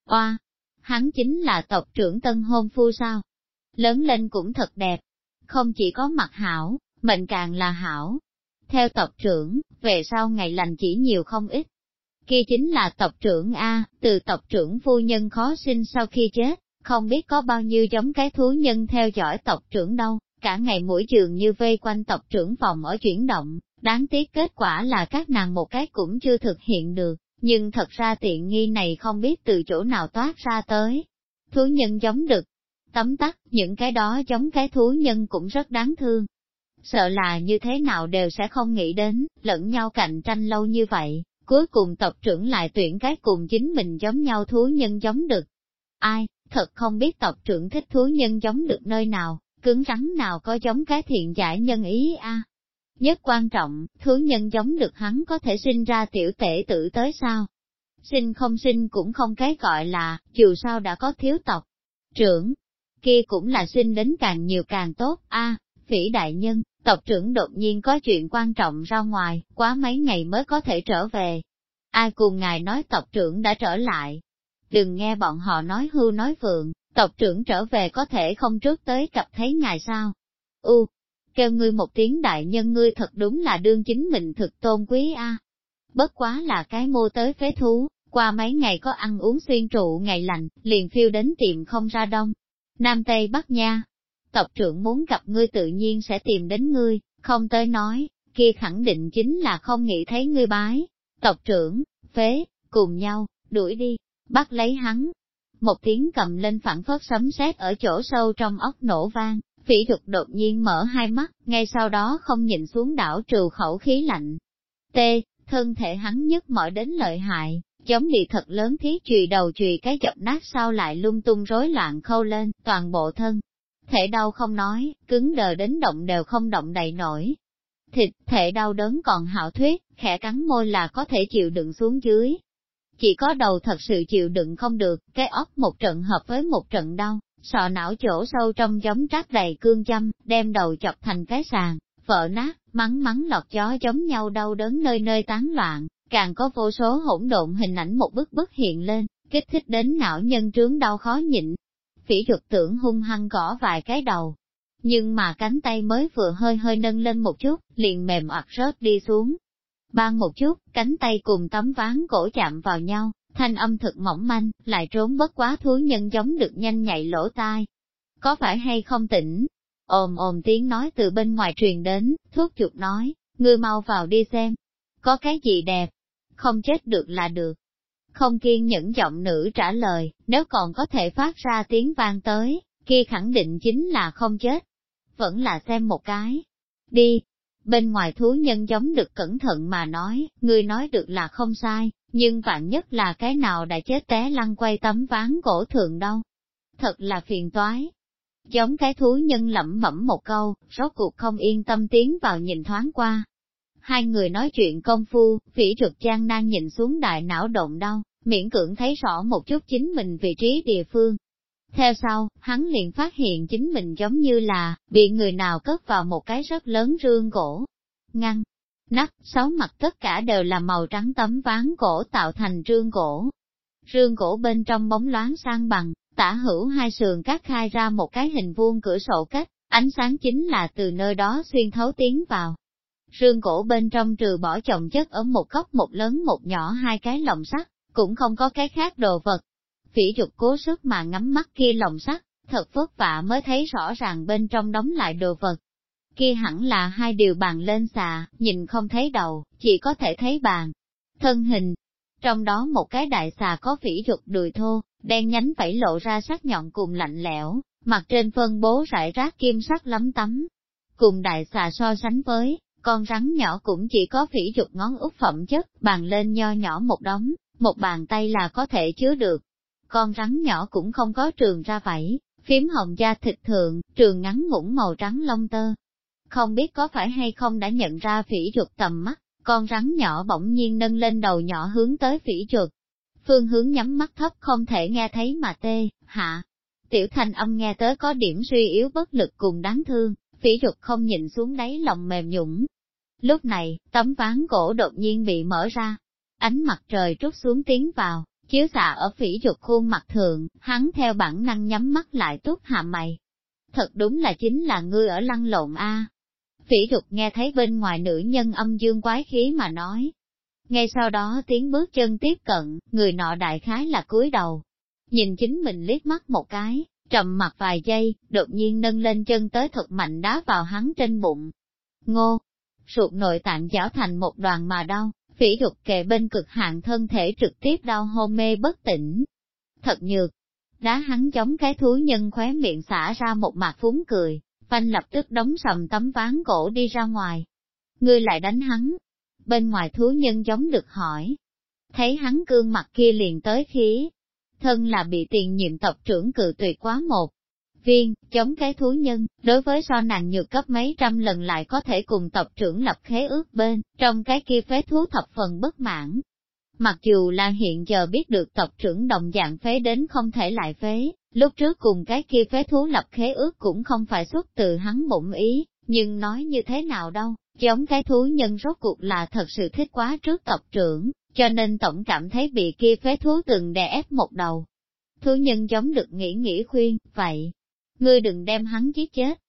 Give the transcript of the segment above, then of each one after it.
Oa, hắn chính là tộc trưởng tân hôn phu sao? Lớn lên cũng thật đẹp, không chỉ có mặt hảo, mệnh càng là hảo. Theo tộc trưởng, về sau ngày lành chỉ nhiều không ít. Kia chính là tộc trưởng A, từ tộc trưởng phu nhân khó sinh sau khi chết, không biết có bao nhiêu giống cái thú nhân theo dõi tộc trưởng đâu, cả ngày mỗi giường như vây quanh tộc trưởng phòng ở chuyển động, đáng tiếc kết quả là các nàng một cái cũng chưa thực hiện được, nhưng thật ra tiện nghi này không biết từ chỗ nào toát ra tới. Thú nhân giống đực, tấm tắc, những cái đó giống cái thú nhân cũng rất đáng thương. Sợ là như thế nào đều sẽ không nghĩ đến, lẫn nhau cạnh tranh lâu như vậy, cuối cùng tộc trưởng lại tuyển cái cùng chính mình giống nhau thú nhân giống đực. Ai, thật không biết tộc trưởng thích thú nhân giống được nơi nào, cứng rắn nào có giống cái thiện giải nhân ý a. Nhất quan trọng, thú nhân giống được hắn có thể sinh ra tiểu tể tử tới sao? Sinh không sinh cũng không cái gọi là, dù sao đã có thiếu tộc trưởng, kia cũng là sinh đến càng nhiều càng tốt a. Phỉ đại nhân, tộc trưởng đột nhiên có chuyện quan trọng ra ngoài, quá mấy ngày mới có thể trở về. Ai cùng ngài nói tộc trưởng đã trở lại? Đừng nghe bọn họ nói hưu nói vượng, tộc trưởng trở về có thể không trước tới cập thấy ngài sao? Kêu ngươi một tiếng đại nhân ngươi thật đúng là đương chính mình thực tôn quý a. Bất quá là cái mua tới phế thú, qua mấy ngày có ăn uống xuyên trụ ngày lành, liền phiêu đến tìm không ra đông. Nam Tây Bắc nha. Tộc trưởng muốn gặp ngươi tự nhiên sẽ tìm đến ngươi, không tới nói, kia khẳng định chính là không nghĩ thấy ngươi bái. Tộc trưởng, phế, cùng nhau, đuổi đi, bắt lấy hắn. Một tiếng cầm lên phản phất sấm sét ở chỗ sâu trong óc nổ vang, Phỉ Dục đột nhiên mở hai mắt, ngay sau đó không nhìn xuống đảo trừ khẩu khí lạnh. Thân thể hắn nhức mỏi đến lợi hại, giống bị thật lớn thí chùy đầu chùy cái chập nát sau lại lung tung rối loạn khâu lên, toàn bộ thân. Thể đau không nói, cứng đờ đến động đều không động đậy nổi. Thịt, thể đau đớn còn hảo thuyết, khẽ cắn môi là có thể chịu đựng xuống dưới. Chỉ có đầu thật sự chịu đựng không được, cái óc một trận hợp với một trận đau, sọ não chỗ sâu trong giống trát đầy cương châm, đem đầu chọc thành cái sàn, vỡ nát, mắng mắng lọt gió giống nhau đau đớn nơi nơi tán loạn, càng có vô số hỗn độn hình ảnh một bức bức hiện lên, kích thích đến não nhân trướng đau khó nhịn. Phỉ Dục tưởng hung hăng gõ vài cái đầu, nhưng mà cánh tay mới vừa hơi hơi nâng lên một chút, liền mềm oặt rớt đi xuống. Bang một chút, cánh tay cùng tấm ván cổ chạm vào nhau, thanh âm thực mỏng manh, lại trốn bất quá thú nhân giống được nhanh nhạy lỗ tai. Có phải hay không tỉnh? Ồm ồm tiếng nói từ bên ngoài truyền đến, thuốc chuột nói, ngươi mau vào đi xem. Có cái gì đẹp? Không chết được là được. Không kiên nhẫn giọng nữ trả lời, nếu còn có thể phát ra tiếng vang tới, kia khẳng định chính là không chết. Vẫn là xem một cái. Đi. Bên ngoài thú nhân giống được cẩn thận mà nói, ngươi nói được là không sai, nhưng vạn nhất là cái nào đã chết té lăn quay tấm ván cổ thượng đâu. Thật là phiền toái. Giống cái thú nhân lẩm bẩm một câu, rốt cuộc không yên tâm tiến vào nhìn thoáng qua. Hai người nói chuyện công phu, Phỉ Dục gian nan nhìn xuống đại não động đau, miễn cưỡng thấy rõ một chút chính mình vị trí địa phương. Theo sau, hắn liền phát hiện chính mình giống như là, bị người nào cất vào một cái rất lớn rương gỗ. Ngăn, nắp, sáu mặt tất cả đều là màu trắng tấm ván gỗ tạo thành rương gỗ. Rương gỗ bên trong bóng loáng sang bằng, tả hữu hai sườn cắt khai ra một cái hình vuông cửa sổ cách, ánh sáng chính là từ nơi đó xuyên thấu tiến vào. Rương gỗ bên trong trừ bỏ chồng chất ở một góc một lớn một nhỏ hai cái lồng sắt, cũng không có cái khác đồ vật. Phỉ Dục cố sức mà ngắm mắt kia lồng sắt, thật vất vả mới thấy rõ ràng bên trong đóng lại đồ vật. Kia hẳn là hai điều bàn lên xà, nhìn không thấy đầu, chỉ có thể thấy bàn. Thân hình, trong đó một cái đại xà có Phỉ Dục đùi thô, đen nhánh vảy lộ ra sắc nhọn cùng lạnh lẽo, mặt trên phân bố rải rác kim sắc lấm tấm. Cùng đại xà so sánh với, con rắn nhỏ cũng chỉ có Phỉ Dục ngón út phẩm chất, bàn lên nho nhỏ một đống, một bàn tay là có thể chứa được. Con rắn nhỏ cũng không có trường ra vảy, phím hồng da thịt thượng, trường ngắn ngủn màu trắng lông tơ. Không biết có phải hay không đã nhận ra Phỉ Dục tầm mắt, con rắn nhỏ bỗng nhiên nâng lên đầu nhỏ hướng tới Phỉ Dục. Phương hướng nhắm mắt thấp không thể nghe thấy mà hạ. Tiểu thanh âm nghe tới có điểm suy yếu bất lực cùng đáng thương, Phỉ Dục không nhìn xuống đáy lòng mềm nhũn. Lúc này, tấm ván gỗ đột nhiên bị mở ra. Ánh mặt trời trút xuống tiến vào, chiếu xạ ở Phỉ Dục khuôn mặt thượng, hắn theo bản năng nhắm mắt lại túc hạ mày. Thật đúng là chính là ngươi ở lăn lộn a. Phỉ Dục nghe thấy bên ngoài nữ nhân âm dương quái khí mà nói. Ngay sau đó tiếng bước chân tiếp cận, người nọ đại khái là cúi đầu. Nhìn chính mình liếc mắt một cái, trầm mặt vài giây, đột nhiên nâng lên chân tới thật mạnh đá vào hắn trên bụng. Ngô! Ruột nội tạng giảo thành một đoàn mà đau, Phỉ Dục kề bên cực hạn thân thể trực tiếp đau hôn mê bất tỉnh. Thật nhược! Đá hắn giống cái thú nhân khóe miệng xả ra một mạt phúng cười, phanh lập tức đóng sầm tấm ván gỗ đi ra ngoài. Ngươi lại đánh hắn! Bên ngoài thú nhân giống được hỏi. Thấy hắn cương mặt kia liền tới khí. Thân là bị tiền nhiệm tộc trưởng cự tuyệt quá một viên, chống cái thú nhân, đối với so nàng nhược cấp mấy trăm lần lại có thể cùng tộc trưởng lập khế ước bên, trong cái kia phế thú thập phần bất mãn. Mặc dù là hiện giờ biết được tộc trưởng đồng dạng phế đến không thể lại phế, lúc trước cùng cái kia phế thú lập khế ước cũng không phải xuất từ hắn bụng ý, nhưng nói như thế nào đâu, giống cái thú nhân rốt cuộc là thật sự thích quá trước tộc trưởng, cho nên tổng cảm thấy bị kia phế thú từng đè ép một đầu. Thú nhân giống được nghĩ khuyên, vậy, ngươi đừng đem hắn giết chết.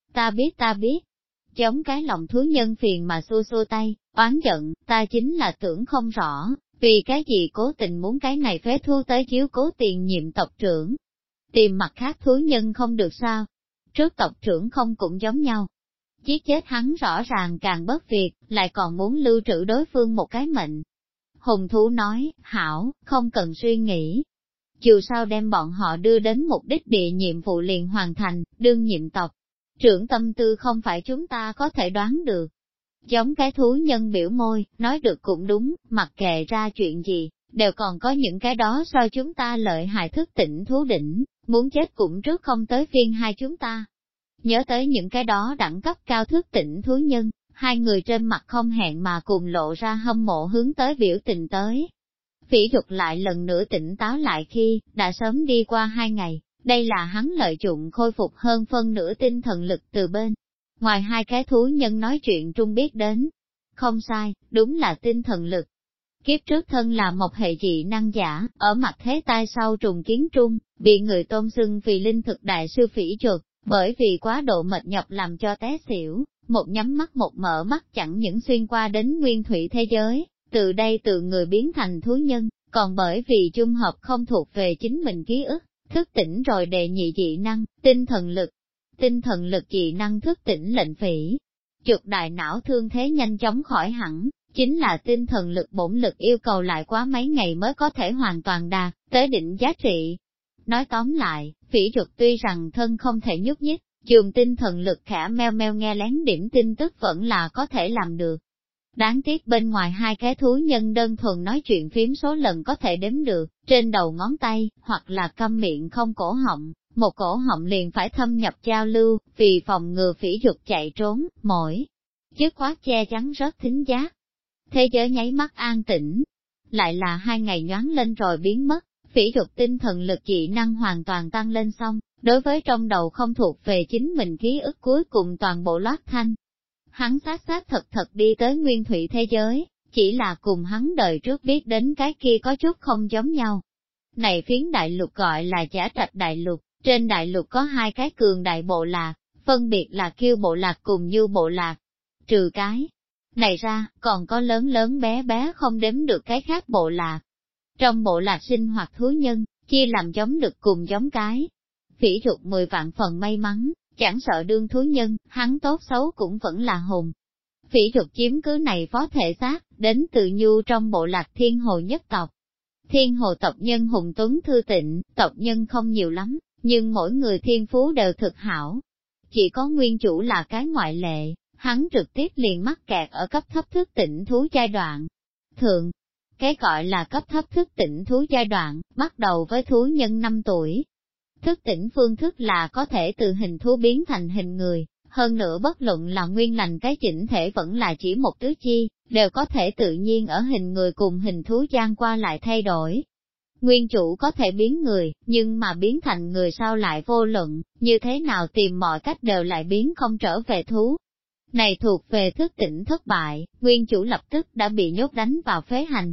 Ta biết. Giống cái lòng thú nhân phiền mà xua xua tay, oán giận, ta chính là tưởng không rõ, vì cái gì cố tình muốn cái này phế thú tới chiếu cố tiền nhiệm tộc trưởng. Tìm mặt khác thú nhân không được sao? Trước tộc trưởng không cũng giống nhau. Giết chết hắn rõ ràng càng bất việc, lại còn muốn lưu trữ đối phương một cái mệnh. Hùng thú nói, hảo, không cần suy nghĩ. Dù sao đem bọn họ đưa đến mục đích địa nhiệm vụ liền hoàn thành, đương nhiệm tộc. Trưởng tâm tư không phải chúng ta có thể đoán được. Giống cái thú nhân biểu môi, nói được cũng đúng, mặc kệ ra chuyện gì, đều còn có những cái đó so chúng ta lợi hại thức tỉnh thú đỉnh, muốn chết cũng trước không tới phiên hai chúng ta. Nhớ tới những cái đó đẳng cấp cao thức tỉnh thú nhân, hai người trên mặt không hẹn mà cùng lộ ra hâm mộ hướng tới biểu tình tới. Phỉ Dục lại lần nữa tỉnh táo lại khi, đã sớm đi qua 2 ngày, đây là hắn lợi dụng khôi phục hơn phân nửa tinh thần lực từ bên. Ngoài hai cái thú nhân nói chuyện trung biết đến. Không sai, đúng là tinh thần lực. Kiếp trước thân là một hệ dị năng giả, ở mặt thế tai sau trùng kiến trung, bị người tôn xưng vì linh thực đại sư Phỉ Dục, bởi vì quá độ mệt nhọc làm cho té xỉu, một nhắm mắt một mở mắt chẳng những xuyên qua đến nguyên thủy thế giới, từ đây từ người biến thành thú nhân, còn bởi vì chung hợp không thuộc về chính mình ký ức, thức tỉnh rồi đệ nhị dị năng, tinh thần lực. Tinh thần lực dị năng thức tỉnh lệnh Phỉ Dục đại não thương thế nhanh chóng khỏi hẳn, chính là tinh thần lực bổn lực yêu cầu lại quá mấy ngày mới có thể hoàn toàn đạt tới đỉnh giá trị. Nói tóm lại, Phỉ Dục tuy rằng thân không thể nhúc nhích, dùng tinh thần lực khả meo meo nghe lén điểm tin tức vẫn là có thể làm được. Đáng tiếc bên ngoài hai cái thú nhân đơn thuần nói chuyện phím số lần có thể đếm được, trên đầu ngón tay, hoặc là câm miệng không cổ họng, một cổ họng liền phải thâm nhập giao lưu, vì phòng ngừa Phỉ Dục chạy trốn, mỗi dứt khoát che chắn rất thính giác. Thế giới nháy mắt an tĩnh, lại là 2 ngày nhoáng lên rồi biến mất, Phỉ Dục tinh thần lực dị năng hoàn toàn tăng lên xong, đối với trong đầu không thuộc về chính mình ký ức cuối cùng toàn bộ loát thanh. Hắn xác thật đi tới nguyên thủy thế giới, chỉ là cùng hắn đời trước biết đến cái kia có chút không giống nhau. Này phiến đại lục gọi là Giả Trạch đại lục, trên đại lục có 2 cái cường đại bộ lạc, phân biệt là Kiêu bộ lạc cùng Như bộ lạc. Trừ cái này ra, còn có lớn lớn bé bé không đếm được cái khác bộ lạc. Trong bộ lạc sinh hoạt thú nhân, chia làm giống đực cùng giống cái. Phỉ Dục 10 vạn phần may mắn, chẳng sợ đương thú nhân, hắn tốt xấu cũng vẫn là hùng. Phỉ Dục chiếm cứ này phó thể xác, đến từ Nhu trong bộ lạc Thiên Hồ nhất tộc. Thiên Hồ tộc nhân hùng tuấn thư tịnh, tộc nhân không nhiều lắm, nhưng mỗi người thiên phú đều thực hảo. Chỉ có nguyên chủ là cái ngoại lệ, hắn trực tiếp liền mắc kẹt ở cấp thấp thức tỉnh thú giai đoạn. Thường, cái gọi là cấp thấp thức tỉnh thú giai đoạn, bắt đầu với thú nhân 5 tuổi. Thức tỉnh phương thức là có thể từ hình thú biến thành hình người, hơn nữa bất luận là nguyên lành cái chỉnh thể vẫn là chỉ một tứ chi, đều có thể tự nhiên ở hình người cùng hình thú gian qua lại thay đổi. Nguyên chủ có thể biến người, nhưng mà biến thành người sau lại vô luận, như thế nào tìm mọi cách đều lại biến không trở về thú. Này thuộc về thức tỉnh thất bại, nguyên chủ lập tức đã bị nhốt đánh vào phế hành.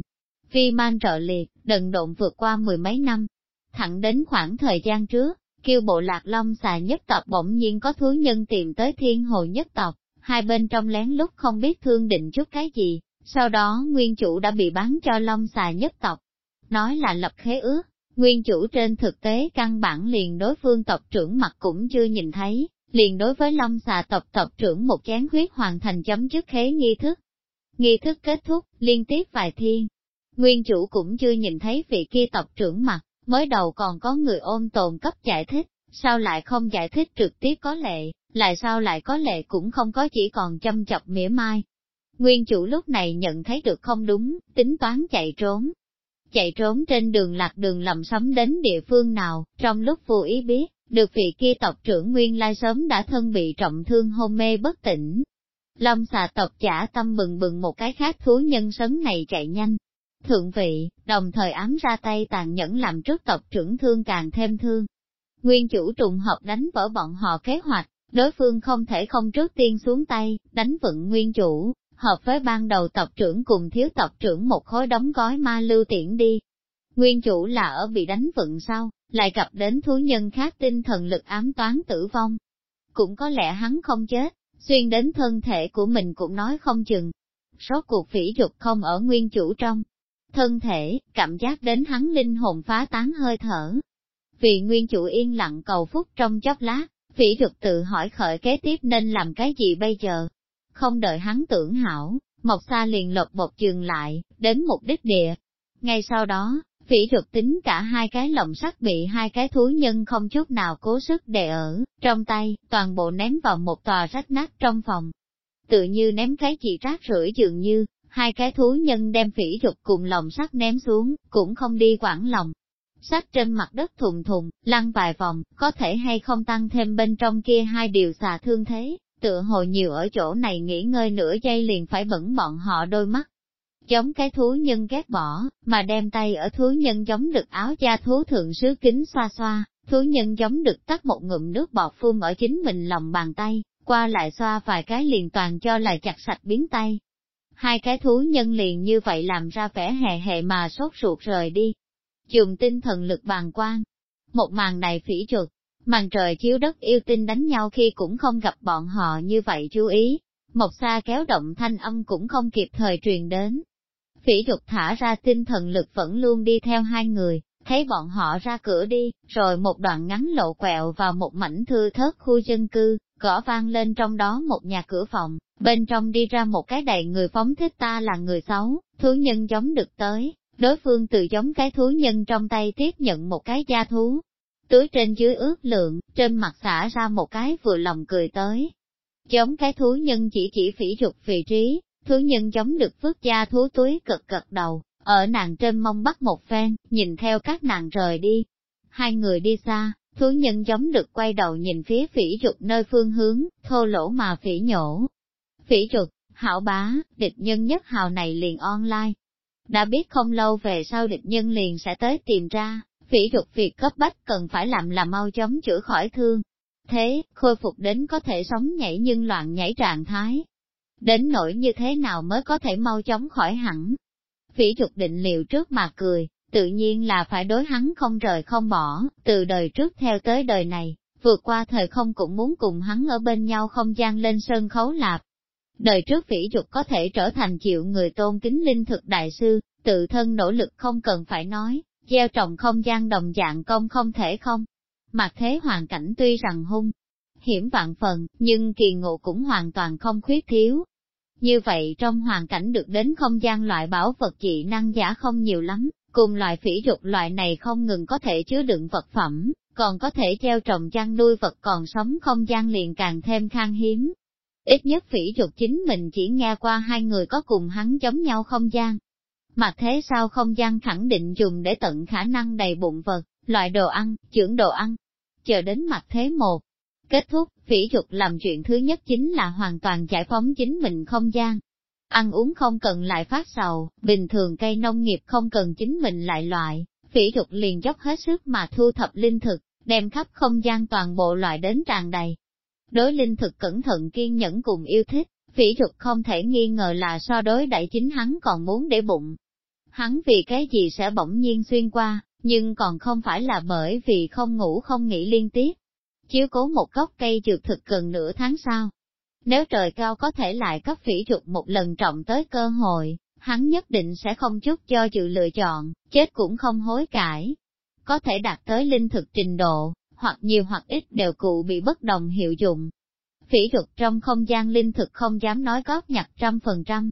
phi man trợ liệt, đần độn vượt qua mười mấy năm. Thẳng đến khoảng thời gian trước, Kiêu bộ lạc Long Xà nhất tộc bỗng nhiên có thú nhân tìm tới Thiên Hồ nhất tộc, hai bên trong lén lút không biết thương định chút cái gì, sau đó nguyên chủ đã bị bán cho Long Xà nhất tộc. Nói là lập khế ước, nguyên chủ trên thực tế căn bản liền đối phương tộc trưởng mặt cũng chưa nhìn thấy, liền đối với Long Xà tộc trưởng một chén huyết hoàn thành chấm dứt khế nghi thức. Nghi thức kết thúc, liên tiếp vài thiên. Nguyên chủ cũng chưa nhìn thấy vị kia tộc trưởng mặt, mới đầu còn có người ôm tồn cấp giải thích, sao lại không giải thích trực tiếp có lệ, lại sao lại có lệ cũng không có, chỉ còn châm chọc mỉa mai. Nguyên chủ lúc này nhận thấy được không đúng, tính toán chạy trốn. Chạy trốn trên đường lạc đường lầm sấm đến địa phương nào, trong lúc vô ý biết, được vị kia tộc trưởng nguyên lai sớm đã thân bị trọng thương hôn mê bất tỉnh. Long Xà tộc giả tâm bừng bừng một cái khác thú nhân sấn này chạy nhanh. Thượng vị, đồng thời ám ra tay tàn nhẫn làm trước tộc trưởng thương càng thêm thương. Nguyên chủ trùng hợp đánh vỡ bọn họ kế hoạch, đối phương không thể không trước tiên xuống tay, đánh vựng nguyên chủ, hợp với ban đầu tộc trưởng cùng thiếu tộc trưởng một khối đóng gói ma lưu tiễn đi. Nguyên chủ là ở bị đánh vựng sau, lại gặp đến thú nhân khác tinh thần lực ám toán tử vong. Cũng có lẽ hắn không chết, xuyên đến thân thể của mình cũng nói không chừng. Rốt cuộc phỉ dục không ở nguyên chủ trong thân thể, cảm giác đến hắn linh hồn phá tán hơi thở. Vì nguyên chủ yên lặng cầu phúc trong chốc lát, phỉ dục tự hỏi khởi kế tiếp nên làm cái gì bây giờ. Không đợi hắn tưởng hảo, Mộc Sa liền lột bột dừng lại, đến mục đích địa. Ngay sau đó, phỉ dục tính cả hai cái lồng sắt bị hai cái thú nhân không chút nào cố sức đè ở trong tay, toàn bộ ném vào một tòa rách nát trong phòng. Tự như ném cái gì rác rưởi dường như, hai cái thú nhân đem phỉ dục cùng lồng sắt ném xuống, cũng không đi quản lòng. Sắt trên mặt đất thùng thùng, lăn vài vòng, có thể hay không tăng thêm bên trong kia hai điều xà thương thế, tựa hồ nhiều ở chỗ này nghỉ ngơi nửa giây liền phải bẩn bọn họ đôi mắt. Giống cái thú nhân ghét bỏ, mà đem tay ở thú nhân giống được áo da thú thượng sứ kính xoa xoa, thú nhân giống được tắt một ngụm nước bọt phun ở chính mình lòng bàn tay, qua lại xoa vài cái liền toàn cho là chặt sạch biến tay. Hai cái thú nhân liền như vậy làm ra vẻ hề hề mà sốt ruột rời đi. Dùng tinh thần lực bàng quan. Một màn này phỉ chuột, màn trời chiếu đất yêu tinh đánh nhau khi cũng không gặp bọn họ như vậy chú ý. Một xa kéo động thanh âm cũng không kịp thời truyền đến. Phỉ chuột thả ra tinh thần lực vẫn luôn đi theo hai người, thấy bọn họ ra cửa đi, rồi một đoạn ngắn lộ quẹo vào một mảnh thưa thớt khu dân cư, gõ vang lên trong đó một nhà cửa phòng, bên trong đi ra một cái đầy người phóng thích ta là người xấu, thú nhân giống được tới, đối phương từ giống cái thú nhân trong tay tiếp nhận một cái da thú. Túi trên dưới ướt lượng, trên mặt xả ra một cái vừa lòng cười tới. Giống cái thú nhân chỉ phỉ dục vị trí, thú nhân giống được vứt da thú túi cực đầu, ở nàng trên mông bắt một phen, nhìn theo các nàng rời đi. Hai người đi xa, thú nhân giống được quay đầu nhìn phía phỉ dục nơi phương hướng, thô lỗ mà phỉ nhổ. Phỉ dục, hảo bá, địch nhân nhất hào này liền online. Đã biết không lâu về sau địch nhân liền sẽ tới tìm ra, phỉ dục việc cấp bách cần phải làm là mau chóng chữa khỏi thương. Thế, khôi phục đến có thể sống nhảy nhưng loạn nhảy trạng thái. Đến nỗi như thế nào mới có thể mau chóng khỏi hẳn. Phỉ dục định liệu trước mà cười, tự nhiên là phải đối hắn không rời không bỏ, từ đời trước theo tới đời này, vượt qua thời không cũng muốn cùng hắn ở bên nhau không gian lên sân khấu lạp. Đời trước phỉ dục có thể trở thành chịu người tôn kính linh thực đại sư, tự thân nỗ lực không cần phải nói, gieo trồng không gian đồng dạng công không thể không. Mặt thế hoàn cảnh tuy rằng hung, hiểm vạn phần, nhưng kỳ ngộ cũng hoàn toàn không khuyết thiếu. Như vậy trong hoàn cảnh được đến không gian loại bảo vật dị năng giả không nhiều lắm, cùng loại phỉ dục loại này không ngừng có thể chứa đựng vật phẩm, còn có thể gieo trồng chăn nuôi vật còn sống không gian liền càng thêm khan hiếm. Ít nhất phỉ dục chính mình chỉ nghe qua hai người có cùng hắn giống nhau không gian. Mà thế sao không gian khẳng định dùng để tận khả năng đầy bụng vật, loại đồ ăn, chưởng đồ ăn. Chờ đến mặt thế một. Kết thúc, phỉ dục làm chuyện thứ nhất chính là hoàn toàn giải phóng chính mình không gian. Ăn uống không cần lại phát sầu, bình thường cây nông nghiệp không cần chính mình lại loại, phỉ dục liền dốc hết sức mà thu thập linh thực, đem khắp không gian toàn bộ loại đến tràn đầy. Đối linh thực cẩn thận kiên nhẫn cùng yêu thích, phỉ dục không thể nghi ngờ là so đối đẩy chính hắn còn muốn để bụng. Hắn vì cái gì sẽ bỗng nhiên xuyên qua, nhưng còn không phải là bởi vì không ngủ không nghỉ liên tiếp. Chiếu cố một gốc cây dược thực gần nửa tháng sau. Nếu trời cao có thể lại cấp Phỉ Trục một lần trọng tới cơ hội, hắn nhất định sẽ không chút do dự lựa chọn, chết cũng không hối cải. Có thể đạt tới linh thực trình độ, hoặc nhiều hoặc ít đều cụ bị bất đồng hiệu dụng. Phỉ Trục trong không gian linh thực không dám nói góp nhặt 100%,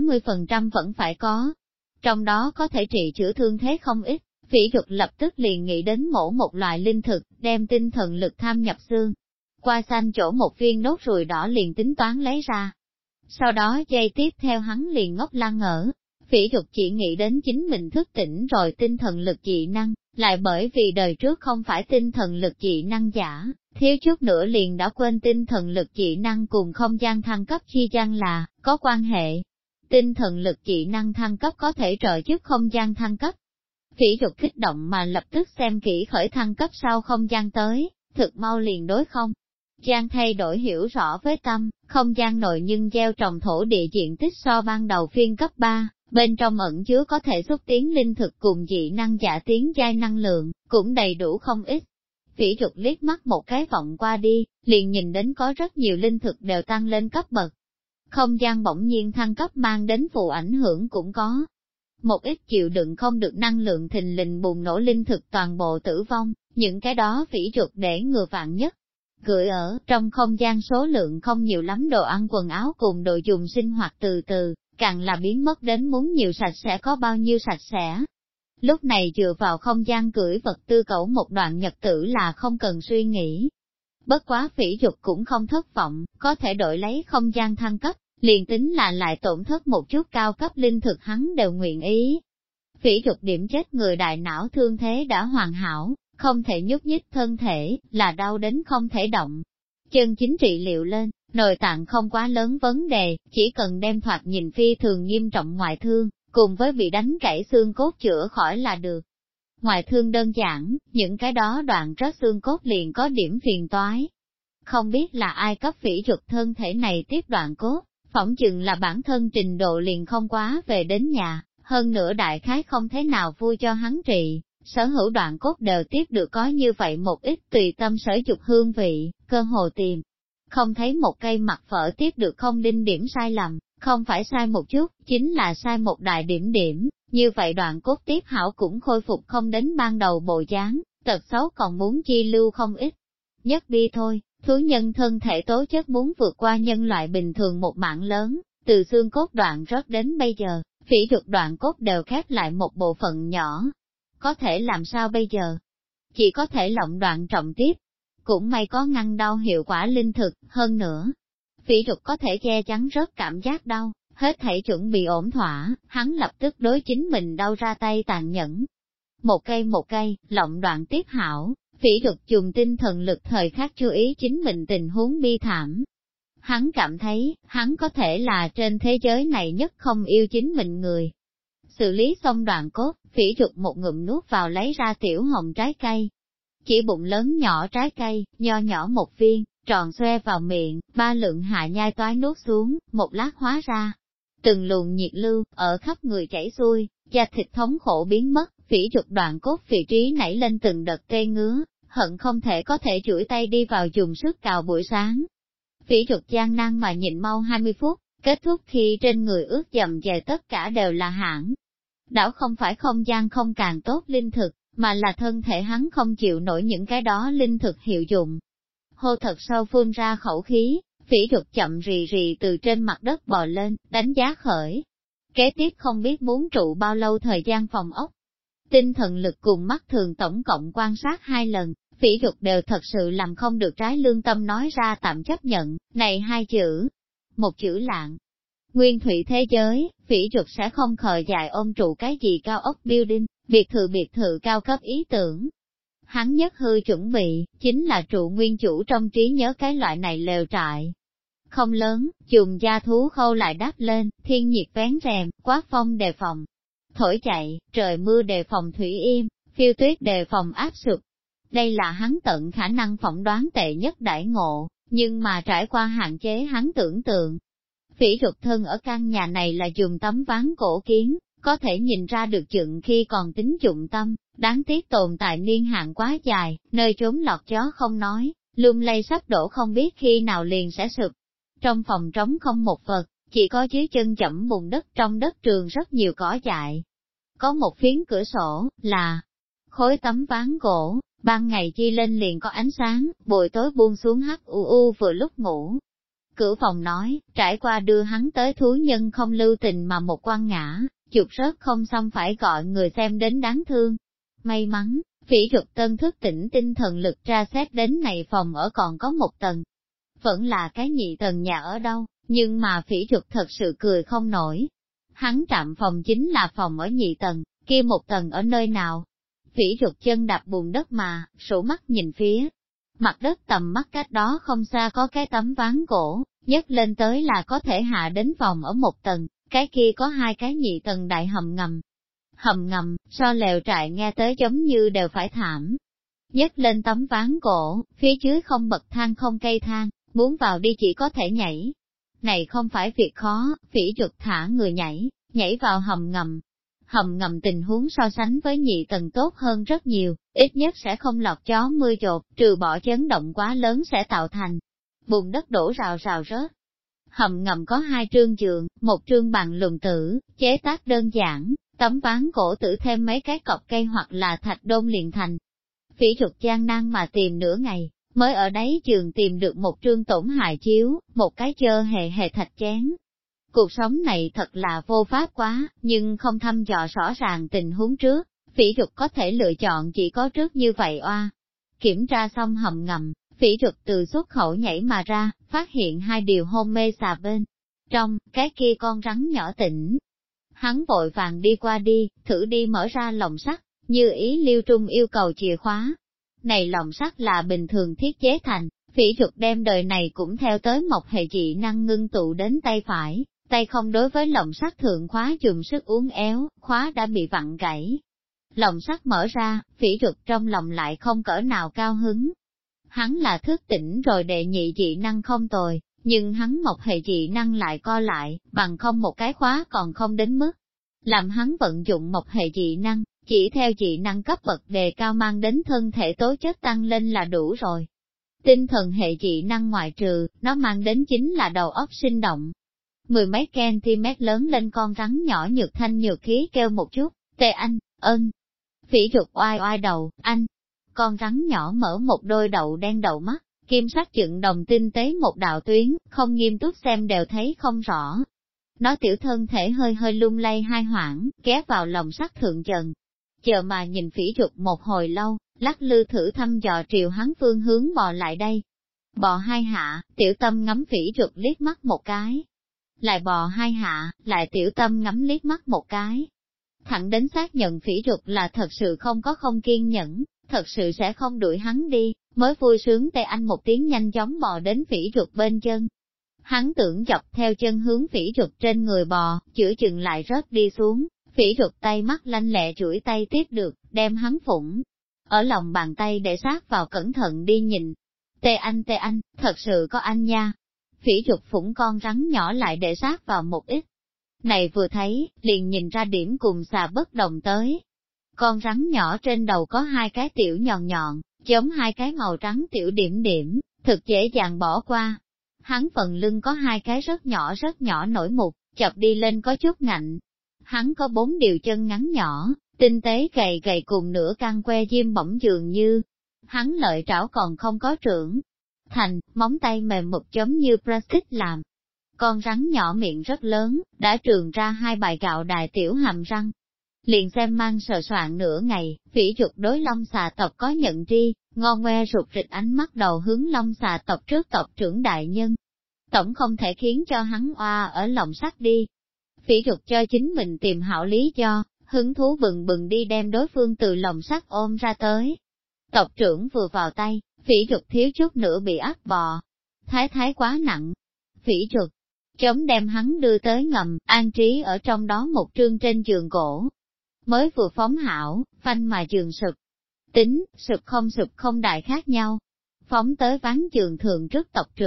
80% vẫn phải có. Trong đó có thể trị chữa thương thế không ít, Phỉ Trục lập tức liền nghĩ đến mổ một loại linh thực, đem tinh thần lực tham nhập xương. Qua xanh chỗ một viên nốt ruồi đỏ liền tính toán lấy ra. Sau đó giây tiếp theo hắn liền ngốc lăng ở. Phỉ Trục chỉ nghĩ đến chính mình thức tỉnh rồi tinh thần lực dị năng, lại bởi vì đời trước không phải tinh thần lực dị năng giả, thiếu chút nữa liền đã quên tinh thần lực dị năng cùng không gian thăng cấp chi gian là có quan hệ. Tinh thần lực dị năng thăng cấp có thể trợ giúp không gian thăng cấp. Phỉ Trục kích động mà lập tức xem kỹ khởi thăng cấp sau không gian tới, thực mau liền đối không. Gian thay đổi hiểu rõ với tâm, không gian nội nhưng gieo trồng thổ địa diện tích so ban đầu phiên cấp 3, bên trong ẩn chứa có thể xúc tiến linh thực cùng dị năng giả tiến giai năng lượng, cũng đầy đủ không ít. Phỉ Trục liếc mắt một cái vọng qua đi, liền nhìn đến có rất nhiều linh thực đều tăng lên cấp bậc. Không gian bỗng nhiên thăng cấp mang đến phụ ảnh hưởng cũng có. Một ít chịu đựng không được năng lượng thình lình bùng nổ linh thực toàn bộ tử vong, những cái đó Phỉ Trục để ngừa vạn nhất. Gửi ở trong không gian số lượng không nhiều lắm đồ ăn quần áo cùng đồ dùng sinh hoạt từ từ, càng là biến mất đến muốn nhiều sạch sẽ có bao nhiêu sạch sẽ. Lúc này dựa vào không gian gửi vật tư cẩu một đoạn nhật tử là không cần suy nghĩ. Bất quá Phỉ Trục cũng không thất vọng, có thể đổi lấy không gian thăng cấp, liền tính là lại tổn thất một chút cao cấp linh thực hắn đều nguyện ý. Phỉ Trục điểm chết người đại não thương thế đã hoàn hảo, không thể nhúc nhích thân thể, là đau đến không thể động. Chân chính trị liệu lên, nội tạng không quá lớn vấn đề, chỉ cần đem thoạt nhìn phi thường nghiêm trọng ngoại thương, cùng với bị đánh gãy xương cốt chữa khỏi là được. Ngoại thương đơn giản, những cái đó đoạn rớt xương cốt liền có điểm phiền toái. Không biết là ai cấp Phỉ Trục thân thể này tiếp đoạn cốt, phỏng chừng là bản thân trình độ liền không quá về đến nhà, hơn nữa đại khái không thế nào vui cho hắn trị. Sở hữu đoạn cốt đều tiếp được có như vậy một ít tùy tâm sở dục hương vị, cơ hồ tìm. Không thấy một cây mặt phở tiếp được không đinh điểm sai lầm, không phải sai một chút, chính là sai một đại điểm điểm, như vậy đoạn cốt tiếp hảo cũng khôi phục không đến ban đầu bộ dáng, tật xấu còn muốn chi lưu không ít. Nhất đi thôi, thú nhân thân thể tố chất muốn vượt qua nhân loại bình thường một mạng lớn, từ xương cốt đoạn rớt đến bây giờ, Phỉ Trục đoạn cốt đều khép lại một bộ phận nhỏ. Có thể làm sao bây giờ? Chỉ có thể lộng đoạn trọng tiếp. Cũng may có ngăn đau hiệu quả linh thực, hơn nữa. Phỉ Trục có thể che chắn rất cảm giác đau, hết thảy chuẩn bị ổn thỏa, hắn lập tức đối chính mình đau ra tay tàn nhẫn. Một cây, lộng đoạn tiếp hảo, Phỉ Trục dùng tinh thần lực thời khắc chú ý chính mình tình huống bi thảm. Hắn cảm thấy, hắn có thể là trên thế giới này nhất không yêu chính mình người. Xử lý xong đoạn cốt, Phỉ Trục một ngụm nuốt vào lấy ra tiểu hồng trái cây. Chỉ bụng lớn nhỏ trái cây, nho nhỏ một viên, tròn xoe vào miệng, ba lượng hạ nhai toái nuốt xuống, một lát hóa ra. Từng luồng nhiệt lưu, ở khắp người chảy xuôi, da thịt thống khổ biến mất, Phỉ Trục đoạn cốt vị trí nảy lên từng đợt tê ngứa, hận không thể có thể chuỗi tay đi vào dùng sức cào buổi sáng. Phỉ Trục gian nan mà nhịn mau 20 phút, kết thúc khi trên người ướt dầm về tất cả đều là hãn. Đảo không phải không gian không càng tốt linh thực, mà là thân thể hắn không chịu nổi những cái đó linh thực hiệu dụng. Hô thật sâu phun ra khẩu khí, Phỉ Trục chậm rì rì từ trên mặt đất bò lên, đánh giá khởi. Kế tiếp không biết muốn trụ bao lâu thời gian phòng ốc. Tinh thần lực cùng mắt thường tổng cộng quan sát 2 lần, Phỉ Trục đều thật sự làm không được trái lương tâm nói ra tạm chấp nhận, này 2 chữ. Một chữ lạng. Nguyên thủy thế giới, Phỉ Trục sẽ không khờ dại ôm trụ cái gì cao ốc building, biệt thự cao cấp ý tưởng. Hắn nhất hư chuẩn bị, chính là trụ nguyên chủ trong trí nhớ cái loại này lều trại. Không lớn, dùng da thú khâu lại đắp lên, thiên nhiệt vén rèm, quát phong đề phòng. Thổi chạy, trời mưa đề phòng thủy im, phiêu tuyết đề phòng áp sụp. Đây là hắn tận khả năng phỏng đoán tệ nhất đãi ngộ, nhưng mà trải qua hạn chế hắn tưởng tượng. Phỉ Trục thân ở căn nhà này là dùng tấm ván cổ kiến, có thể nhìn ra được chừng khi còn tính dụng tâm, đáng tiếc tồn tại niên hạn quá dài, nơi trốn lọt gió không nói, lung lay sắp đổ không biết khi nào liền sẽ sụp. Trong phòng trống không một vật, chỉ có dưới chân chẩm bùn đất, trong đất trường rất nhiều cỏ dại. Có một phiến cửa sổ, là khối tấm ván gỗ, ban ngày chi lên liền có ánh sáng, buổi tối buông xuống hắt u u vừa lúc ngủ. Cửa phòng nói, trải qua đưa hắn tới thú nhân không lưu tình mà một quan ngã, chụp rớt không xong phải gọi người xem đến đáng thương. May mắn, Phỉ Trục Tân thức tỉnh tinh thần lực tra xét đến này phòng ở còn có một tầng. Vẫn là cái nhị tầng nhà ở đâu, nhưng mà Phỉ Trục thật sự cười không nổi. Hắn trạm phòng chính là phòng ở nhị tầng, kia một tầng ở nơi nào? Phỉ Trục chân đạp bùn đất mà, sủ mắt nhìn phía mặt đất, tầm mắt cách đó không xa có cái tấm ván gỗ, nhấc lên tới là có thể hạ đến phòng ở một tầng, cái kia có hai cái nhị tầng đại hầm ngầm. Hầm ngầm, so lều trại nghe tới giống như đều phải thảm. Nhấc lên tấm ván gỗ, phía dưới không bậc thang không cây thang, muốn vào đi chỉ có thể nhảy. Này không phải việc khó, Phỉ Trục thả người nhảy vào hầm ngầm. Hầm ngầm tình huống so sánh với nhị tầng tốt hơn rất nhiều, ít nhất sẽ không lọt gió mưa dột, trừ bỏ chấn động quá lớn sẽ tạo thành bùn đất đổ rào rào rớt. Hầm ngầm có hai trương giường, một trương bằng lùn tử, chế tác đơn giản, tấm ván gỗ tử thêm mấy cái cọc cây hoặc là thạch đôn liền thành. Phỉ Trục gian nan mà tìm nửa ngày, mới ở đáy giường tìm được một trương tổn hại chiếu, một cái chơ hề thạch chén. Cuộc sống này thật là vô pháp quá, nhưng không thăm dò rõ ràng tình huống trước, Phỉ Trục có thể lựa chọn chỉ có trước như vậy oa. Kiểm tra xong hầm ngầm, Phỉ Trục từ xuất khẩu nhảy mà ra, phát hiện hai điều hôn mê xà bên. Trong, cái kia con rắn nhỏ tỉnh. Hắn vội vàng đi qua đi, thử đi mở ra lồng sắt, như ý Liêu Trung yêu cầu chìa khóa. Này lồng sắt là bình thường thiết chế thành, Phỉ Trục đem đời này cũng theo tới một hệ dị năng ngưng tụ đến tay phải. Tay không đối với lồng sắt thượng khóa dùng sức uốn éo, khóa đã bị vặn gãy. Lồng sắt mở ra, Phỉ Trục trong lòng lại không cỡ nào cao hứng. Hắn là thức tỉnh rồi đệ nhị dị năng không tồi, nhưng hắn một hệ dị năng lại co lại, bằng không một cái khóa còn không đến mức. Làm hắn vận dụng một hệ dị năng, chỉ theo dị năng cấp bậc đề cao mang đến thân thể tố chất tăng lên là đủ rồi. Tinh thần hệ dị năng ngoại trừ, nó mang đến chính là đầu óc sinh động. Mười mấy cm lớn lên con rắn nhỏ nhược thanh nhược khí kêu một chút, tê anh, ân. Phỉ Trục oai oai đầu, anh. Con rắn nhỏ mở một đôi đậu đen đầu mắt, kim sắc chựng đồng tinh tế một đạo tuyến, không nghiêm túc xem đều thấy không rõ. Nó tiểu thân thể hơi hơi lung lay hai hoảng, ghé vào lòng sắt thượng trần. Chờ mà nhìn Phỉ Trục một hồi lâu, lắc lư thử thăm dò triều hắn phương hướng bò lại đây. Bò hai hạ, tiểu tâm ngắm Phỉ Trục liếc mắt một cái. Lại bò hai hạ, lại tiểu tâm ngắm liếc mắt một cái. Thẳng đến xác nhận Phỉ Trục là thật sự không có không kiên nhẫn, thật sự sẽ không đuổi hắn đi, mới vui sướng tê anh một tiếng nhanh chóng bò đến Phỉ Trục bên chân. Hắn tưởng dọc theo chân hướng Phỉ Trục trên người bò, chữa chừng lại rớt đi xuống, Phỉ Trục tay mắt lanh lẹ chuỗi tay tiếp được, đem hắn phủng. Ở lòng bàn tay để sát vào cẩn thận đi nhìn. Tê anh, thật sự có anh nha. Phỉ Trục phủng con rắn nhỏ lại để sát vào một ít. Này vừa thấy, liền nhìn ra điểm cùng xà bất đồng tới. Con rắn nhỏ trên đầu có hai cái tiểu nhọn nhọn, giống hai cái màu trắng tiểu điểm điểm, thực dễ dàng bỏ qua. Hắn phần lưng có hai cái rất nhỏ nổi mụt, chọc đi lên có chút ngạnh. Hắn có 4 điều chân ngắn nhỏ, tinh tế gầy gầy cùng nửa căn que diêm bỗng dường như. Hắn lợi trảo còn không có trưởng thành, móng tay mềm mục giống như plastic làm. Con rắn nhỏ miệng rất lớn, đã trường ra hai bài gạo đài tiểu hàm răng. Liền xem mang sờ soạn nửa ngày, Phỉ Trục đối long xà tộc có nhận tri, ngon ngoe rụt rịch ánh mắt đầu hướng long xà tộc trước tộc trưởng đại nhân. Tổng không thể khiến cho hắn oa ở lòng sắt đi. Phỉ Trục cho chính mình tìm hảo lý do, hứng thú bừng bừng đi đem đối phương từ lòng sắt ôm ra tới. Tộc trưởng vừa vào tay, Phỉ Trục thiếu chút nữa bị áp bò. Thái quá nặng. Phỉ Trục chống đem hắn đưa tới ngầm, an trí ở trong đó một trương trên giường gỗ. Mới vừa phóng hảo, phanh mà giường sụp. Tính, sụp không đại khác nhau. Phóng tới ván giường thượng trước tộc trưởng,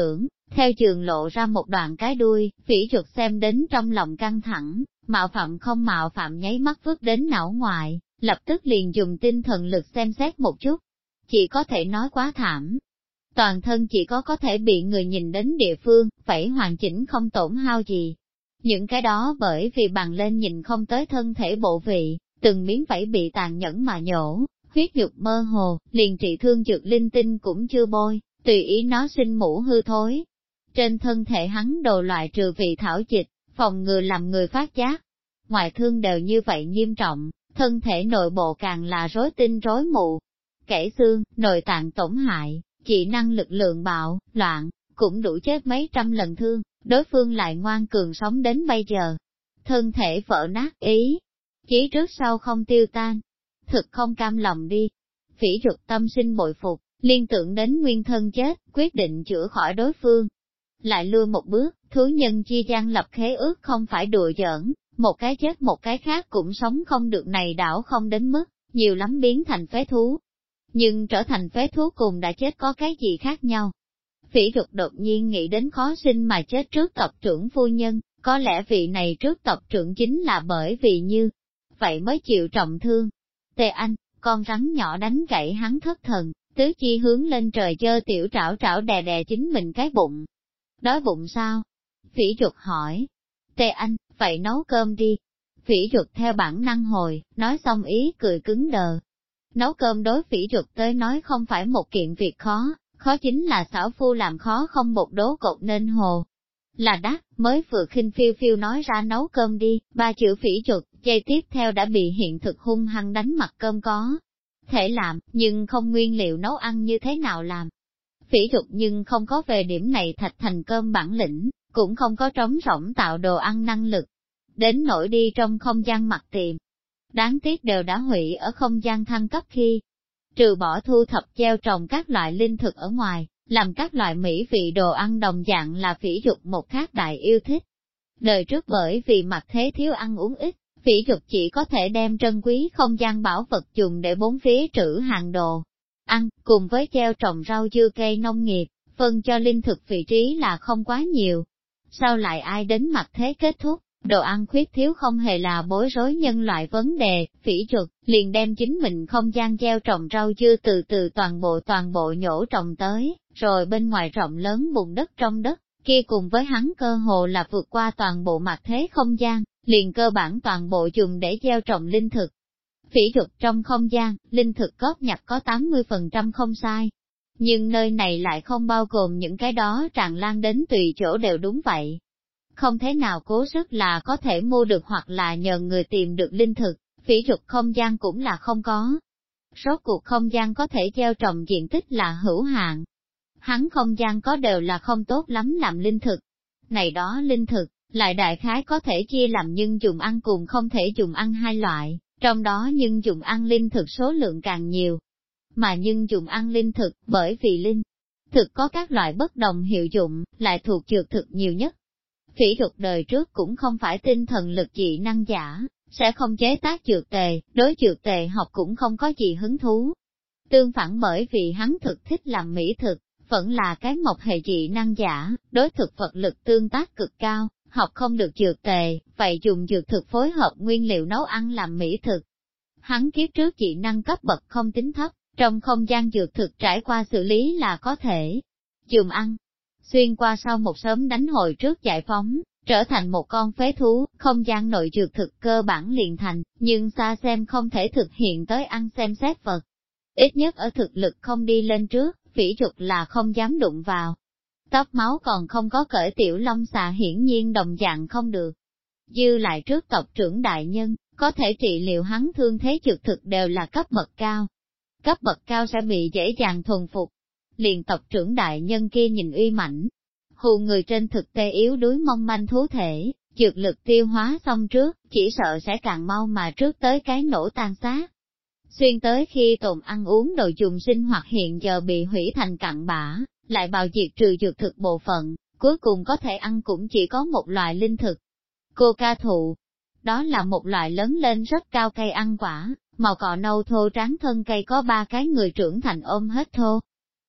theo trường lộ ra một đoạn cái đuôi, phỉ chuột xem đến trong lòng căng thẳng, mạo phạm không mạo phạm nháy mắt vứt đến não ngoại, lập tức liền dùng tinh thần lực xem xét một chút. Chỉ có thể nói quá thảm. Toàn thân chỉ có thể bị người nhìn đến địa phương, phải hoàn chỉnh không tổn hao gì. Những cái đó bởi vì bằng lên nhìn không tới thân thể bộ vị, từng miếng vảy bị tàn nhẫn mà nhổ, huyết nhục mơ hồ, liền trị thương dược linh tinh cũng chưa bôi, tùy ý nó sinh mũ hư thối. Trên thân thể hắn đồ loại trừ vị thảo dịch, phòng ngừa làm người phát giác. Ngoại thương đều như vậy nghiêm trọng, thân thể nội bộ càng là rối tinh rối mù. Kể xương, nội tạng tổn hại, chỉ năng lực lượng bạo, loạn, cũng đủ chết mấy trăm lần thương, đối phương lại ngoan cường sống đến bây giờ. Thân thể vỡ nát ý, chí trước sau không tiêu tan, thực không cam lòng đi. Phỉ Duật tâm sinh bội phục, liên tưởng đến nguyên thân chết, quyết định chữa khỏi đối phương. Lại lui một bước, thú nhân chi gian lập khế ước không phải đùa giỡn, một cái chết một cái khác cũng sống không được này đảo không đến mức, nhiều lắm biến thành phế thú. Nhưng trở thành phế thú cùng đã chết có cái gì khác nhau? Phỉ Duật đột nhiên nghĩ đến khó sinh mà chết trước tộc trưởng phu nhân, có lẽ vị này trước tộc trưởng chính là bởi vì như vậy mới chịu trọng thương. Tề Anh, con rắn nhỏ đánh gãy hắn thất thần, tứ chi hướng lên trời chơ tiểu trảo trảo đè đè chính mình cái bụng. Đói bụng sao? Phỉ Duật hỏi. Tề Anh, vậy nấu cơm đi. Phỉ Duật theo bản năng hồi, nói xong ý cười cứng đờ. Nấu cơm đối Phỉ Duật tới nói không phải một kiện việc khó, khó chính là xảo phu làm khó không một đố cột nên hồ. Là đắt, mới vừa khinh phiêu phiêu nói ra nấu cơm đi, ba chữ Phỉ Duật, giây tiếp theo đã bị hiện thực hung hăng đánh mặt cơm có. Thể làm, nhưng không nguyên liệu nấu ăn như thế nào làm. Phỉ Duật nhưng không có về điểm này thạch thành cơm bản lĩnh, cũng không có trống rỗng tạo đồ ăn năng lực. Đến nỗi đi trong không gian mặt tìm. Đáng tiếc đều đã hủy ở không gian thăng cấp khi. Trừ bỏ thu thập gieo trồng các loại linh thực ở ngoài, làm các loại mỹ vị đồ ăn đồng dạng là Phỉ Duật một khác đại yêu thích. Đời trước bởi vì mặt thế thiếu ăn uống ít, Phỉ Duật chỉ có thể đem trân quý không gian bảo vật dùng để bốn phía trữ hàng đồ. Ăn, cùng với gieo trồng rau dưa cây nông nghiệp, phân cho linh thực vị trí là không quá nhiều. Sau lại ai đến mặt thế kết thúc, đồ ăn khuyết thiếu không hề là bối rối nhân loại vấn đề, Phỉ Duật liền đem chính mình không gian gieo trồng rau dưa từ từ toàn bộ nhổ trồng tới, rồi bên ngoài rộng lớn bùn đất trong đất, kia cùng với hắn cơ hồ là vượt qua toàn bộ mặt thế không gian, liền cơ bản toàn bộ dùng để gieo trồng linh thực. Phỉ Duật trong không gian, linh thực góp nhặt có 80% không sai. Nhưng nơi này lại không bao gồm những cái đó tràn lan đến tùy chỗ đều đúng vậy. Không thế nào cố sức là có thể mua được hoặc là nhờ người tìm được linh thực, Phỉ Duật không gian cũng là không có. Rốt cuộc không gian có thể gieo trồng diện tích là hữu hạn. Hắn không gian có đều là không tốt lắm làm linh thực. Này đó linh thực, lại đại khái có thể chia làm nhưng dùng ăn cùng không thể dùng ăn hai loại, trong đó nhưng dùng ăn linh thực số lượng càng nhiều. Mà nhưng dùng ăn linh thực bởi vì linh thực có các loại bất đồng hiệu dụng, lại thuộc dược thực nhiều nhất. Phỉ Duật đời trước cũng không phải tinh thần lực dị năng giả, sẽ không chế tác dược tề, đối dược tề học cũng không có gì hứng thú. Tương phản bởi vì hắn thực thích làm mỹ thực, vẫn là cái mộc hệ dị năng giả, đối thực vật lực tương tác cực cao, học không được dược tề, vậy dùng dược thực phối hợp nguyên liệu nấu ăn làm mỹ thực. Hắn kiếp trước dị năng cấp bậc không tính thấp, trong không gian dược thực trải qua xử lý là có thể dùng ăn. Xuyên qua sau một sớm đánh hồi trước giải phóng, trở thành một con phế thú, không gian nội dược thực cơ bản liền thành, nhưng xa xem không thể thực hiện tới ăn xem xét vật. Ít nhất ở thực lực không đi lên trước, Phỉ Duật là không dám đụng vào. Tóc máu còn không có cởi tiểu long xà hiển nhiên đồng dạng không được. Dư lại trước tộc trưởng đại nhân, có thể trị liệu hắn thương thế dược thực đều là cấp bậc cao. Cấp bậc cao sẽ bị dễ dàng thuần phục. Liền tộc trưởng đại nhân kia nhìn uy mãnh, hù người trên thực tế yếu đuối mong manh thú thể, dược lực tiêu hóa xong trước, chỉ sợ sẽ càng mau mà trước tới cái nổ tan xác. Xuyên tới khi tồn ăn uống đồ dùng sinh hoạt hiện giờ bị hủy thành cặn bã, lại bào diệt trừ dược thực bộ phận, cuối cùng có thể ăn cũng chỉ có một loại linh thực. Coca thụ, đó là một loại lớn lên rất cao cây ăn quả, màu cọ nâu thô trắng thân cây có 3 cái người trưởng thành ôm hết thô.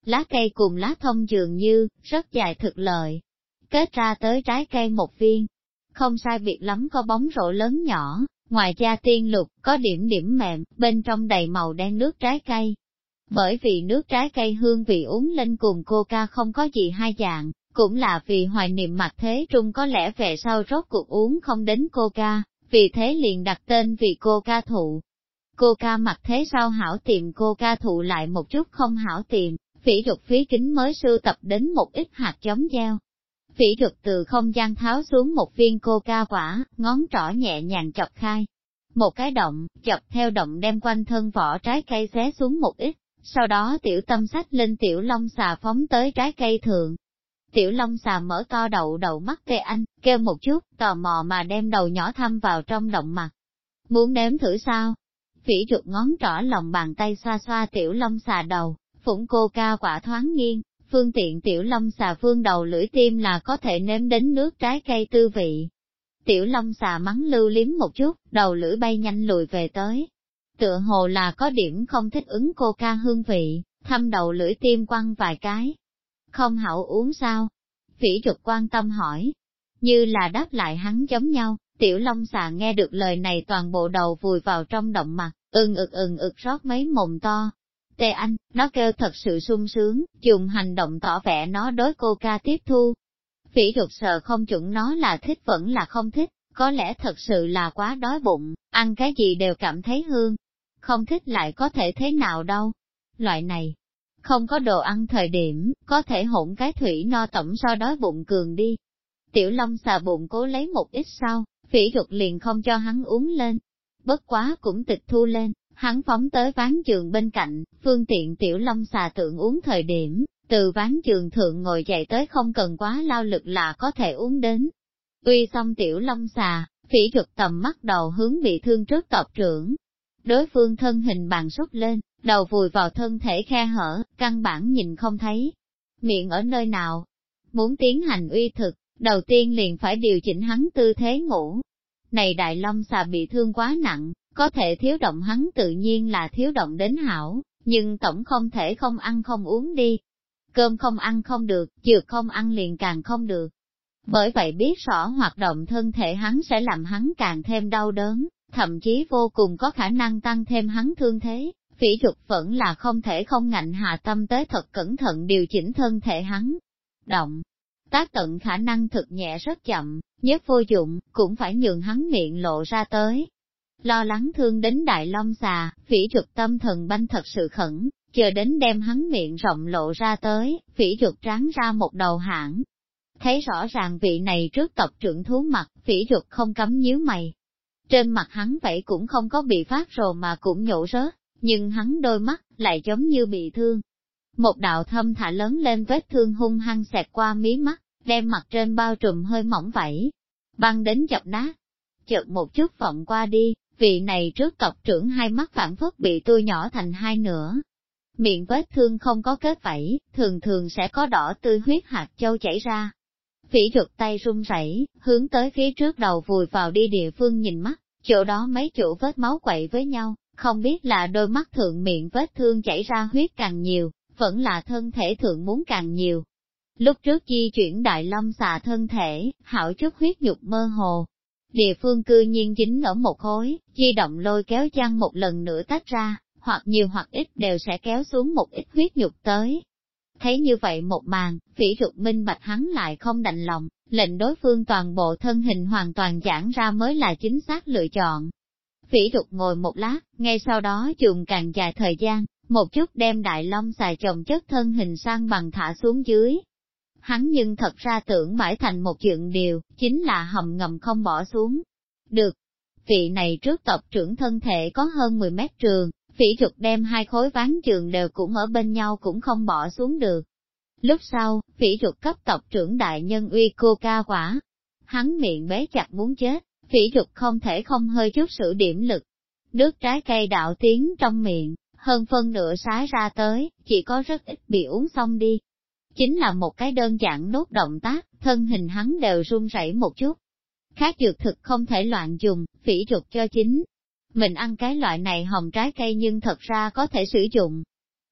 lá cây cùng lá thông dường như, rất dài thực lợi. Kết ra tới trái cây một viên, không sai biệt lắm có bóng rổ lớn nhỏ, ngoài da tiên lục, có điểm điểm mềm, bên trong đầy màu đen nước trái cây. Bởi vì nước trái cây hương vị uống lên cùng coca không có gì hai dạng, cũng là vì hoài niệm mặt thế trung có lẽ về sau rốt cuộc uống không đến coca, vì thế liền đặt tên vì coca thụ. Coca mặt thế sau hảo tìm coca thụ lại một chút không hảo tìm, Phỉ Dục phí kính mới sưu tập đến một ít hạt giống gieo. Phỉ Dục từ không gian tháo xuống một viên coca quả, ngón trỏ nhẹ nhàng chọc khai. Một cái động, chọc theo động đem quanh thân vỏ trái cây xé xuống một ít, sau đó tiểu tâm sách lên tiểu long xà phóng tới trái cây thượng. Tiểu long xà mở to đậu mắt Tê Anh, kêu một chút, tò mò mà đem đầu nhỏ thăm vào trong động mặt. Muốn nếm thử sao? Phỉ Dục ngón trỏ lòng bàn tay xoa xoa tiểu long xà đầu, phủng coca quả thoáng nghiêng, phương tiện tiểu long xà phương đầu lưỡi tim là có thể nếm đến nước trái cây tư vị. Tiểu long xà mắng lưu liếm một chút, đầu lưỡi bay nhanh lùi về tới. Tựa hồ là có điểm không thích ứng coca hương vị, thăm đầu lưỡi tim quăng vài cái. Không hảo uống sao? Phỉ Dục quan tâm hỏi. Như là đáp lại hắn giống nhau, tiểu long xà nghe được lời này toàn bộ đầu vùi vào trong động mặt, ừng ực rót mấy mồm to. Tê Anh, nó kêu thật sự sung sướng, dùng hành động tỏ vẻ nó đối coca tiếp thu. Phỉ Dục sợ không chuẩn nó là thích vẫn là không thích, có lẽ thật sự là quá đói bụng, ăn cái gì đều cảm thấy hương. Không thích lại có thể thế nào đâu. Loại này, không có đồ ăn thời điểm, có thể hỗn cái thủy no tổng so đói bụng cường đi. Tiểu long xà bụng cố lấy một ít sau, Phỉ Dục liền không cho hắn uống lên. Bất quá cũng tịch thu lên, hắn phóng tới ván giường bên cạnh, phương tiện tiểu long xà tượng uống thời điểm, từ ván giường thượng ngồi dậy tới không cần quá lao lực là có thể uống đến. Uy xong tiểu long xà, Phỉ Dục tầm mắt đầu hướng bị thương trước tộc trưởng. Đối phương thân hình bàn sút lên, đầu vùi vào thân thể khe hở, căn bản nhìn không thấy. Miệng ở nơi nào? Muốn tiến hành uy thực, đầu tiên liền phải điều chỉnh hắn tư thế ngủ. Này đại long xà bị thương quá nặng, có thể thiếu động hắn tự nhiên là thiếu động đến hảo, nhưng tổng không thể không ăn không uống đi. Cơm không ăn không được, dược không ăn liền càng không được. Bởi vậy biết rõ hoạt động thân thể hắn sẽ làm hắn càng thêm đau đớn, thậm chí vô cùng có khả năng tăng thêm hắn thương thế. Phỉ Dục vẫn là không thể không ngạnh hạ tâm tới thật cẩn thận điều chỉnh thân thể hắn. Động tác tận khả năng thực nhẹ rất chậm, nhất vô dụng, cũng phải nhường hắn miệng lộ ra tới. Lo lắng thương đến đại long xà, Phỉ Dục tâm thần banh thật sự khẩn, chờ đến đem hắn miệng rộng lộ ra tới, Phỉ Dục tráng ra một đầu hãng. Thấy rõ ràng vị này trước tộc trưởng thú mặt, Phỉ Dục không cấm nhíu mày. Trên mặt hắn vậy cũng không có bị phát rồ mà cũng nhổ rớt, nhưng hắn đôi mắt lại giống như bị thương. Một đạo thâm thả lớn lên vết thương hung hăng xẹt qua mí mắt, đem mặt trên bao trùm hơi mỏng vảy, băng đến chập nát. Chợt một chút vọng qua đi, vị này trước tộc trưởng hai mắt phản phất bị tôi nhỏ thành hai nửa. Miệng vết thương không có kết vảy, thường thường sẽ có đỏ tươi huyết hạt châu chảy ra. Phỉ Dục tay run rẩy, hướng tới phía trước đầu vùi vào đi địa phương nhìn mắt, chỗ đó mấy chỗ vết máu quậy với nhau, không biết là đôi mắt thượng miệng vết thương chảy ra huyết càng nhiều, vẫn là thân thể thượng muốn càng nhiều. Lúc trước di chuyển đại long xà thân thể, hảo chút huyết nhục mơ hồ. Địa phương cư nhiên dính ở một khối, di động lôi kéo chăn một lần nữa tách ra, hoặc nhiều hoặc ít đều sẽ kéo xuống một ít huyết nhục tới. Thấy như vậy một màn, Phỉ Dục minh bạch hắn lại không đành lòng, lệnh đối phương toàn bộ thân hình hoàn toàn giãn ra mới là chính xác lựa chọn. Phỉ Dục ngồi một lát, ngay sau đó dùng càng dài thời gian, một chút đem đại long xà chồng chất thân hình sang bằng thả xuống dưới. Hắn nhưng thật ra tưởng mãi thành một chuyện điều, chính là hầm ngầm không bỏ xuống. Được, vị này trước tộc trưởng thân thể có hơn 10 mét trường, Phỉ Dục đem hai khối ván giường đều cũng ở bên nhau cũng không bỏ xuống được. Lúc sau, Phỉ Dục cấp tộc trưởng đại nhân uy coca quả. Hắn miệng bế chặt muốn chết, Phỉ Dục không thể không hơi chút sử điểm lực. Nước trái cây đạo tiến trong miệng, hơn phân nửa sái ra tới, chỉ có rất ít bị uống xong đi. Chính là một cái đơn giản nốt động tác, thân hình hắn đều run rẩy một chút. Khác dược thực không thể loạn dùng, Phỉ Dục cho chính. Mình ăn cái loại này hồng trái cây nhưng thật ra có thể sử dụng.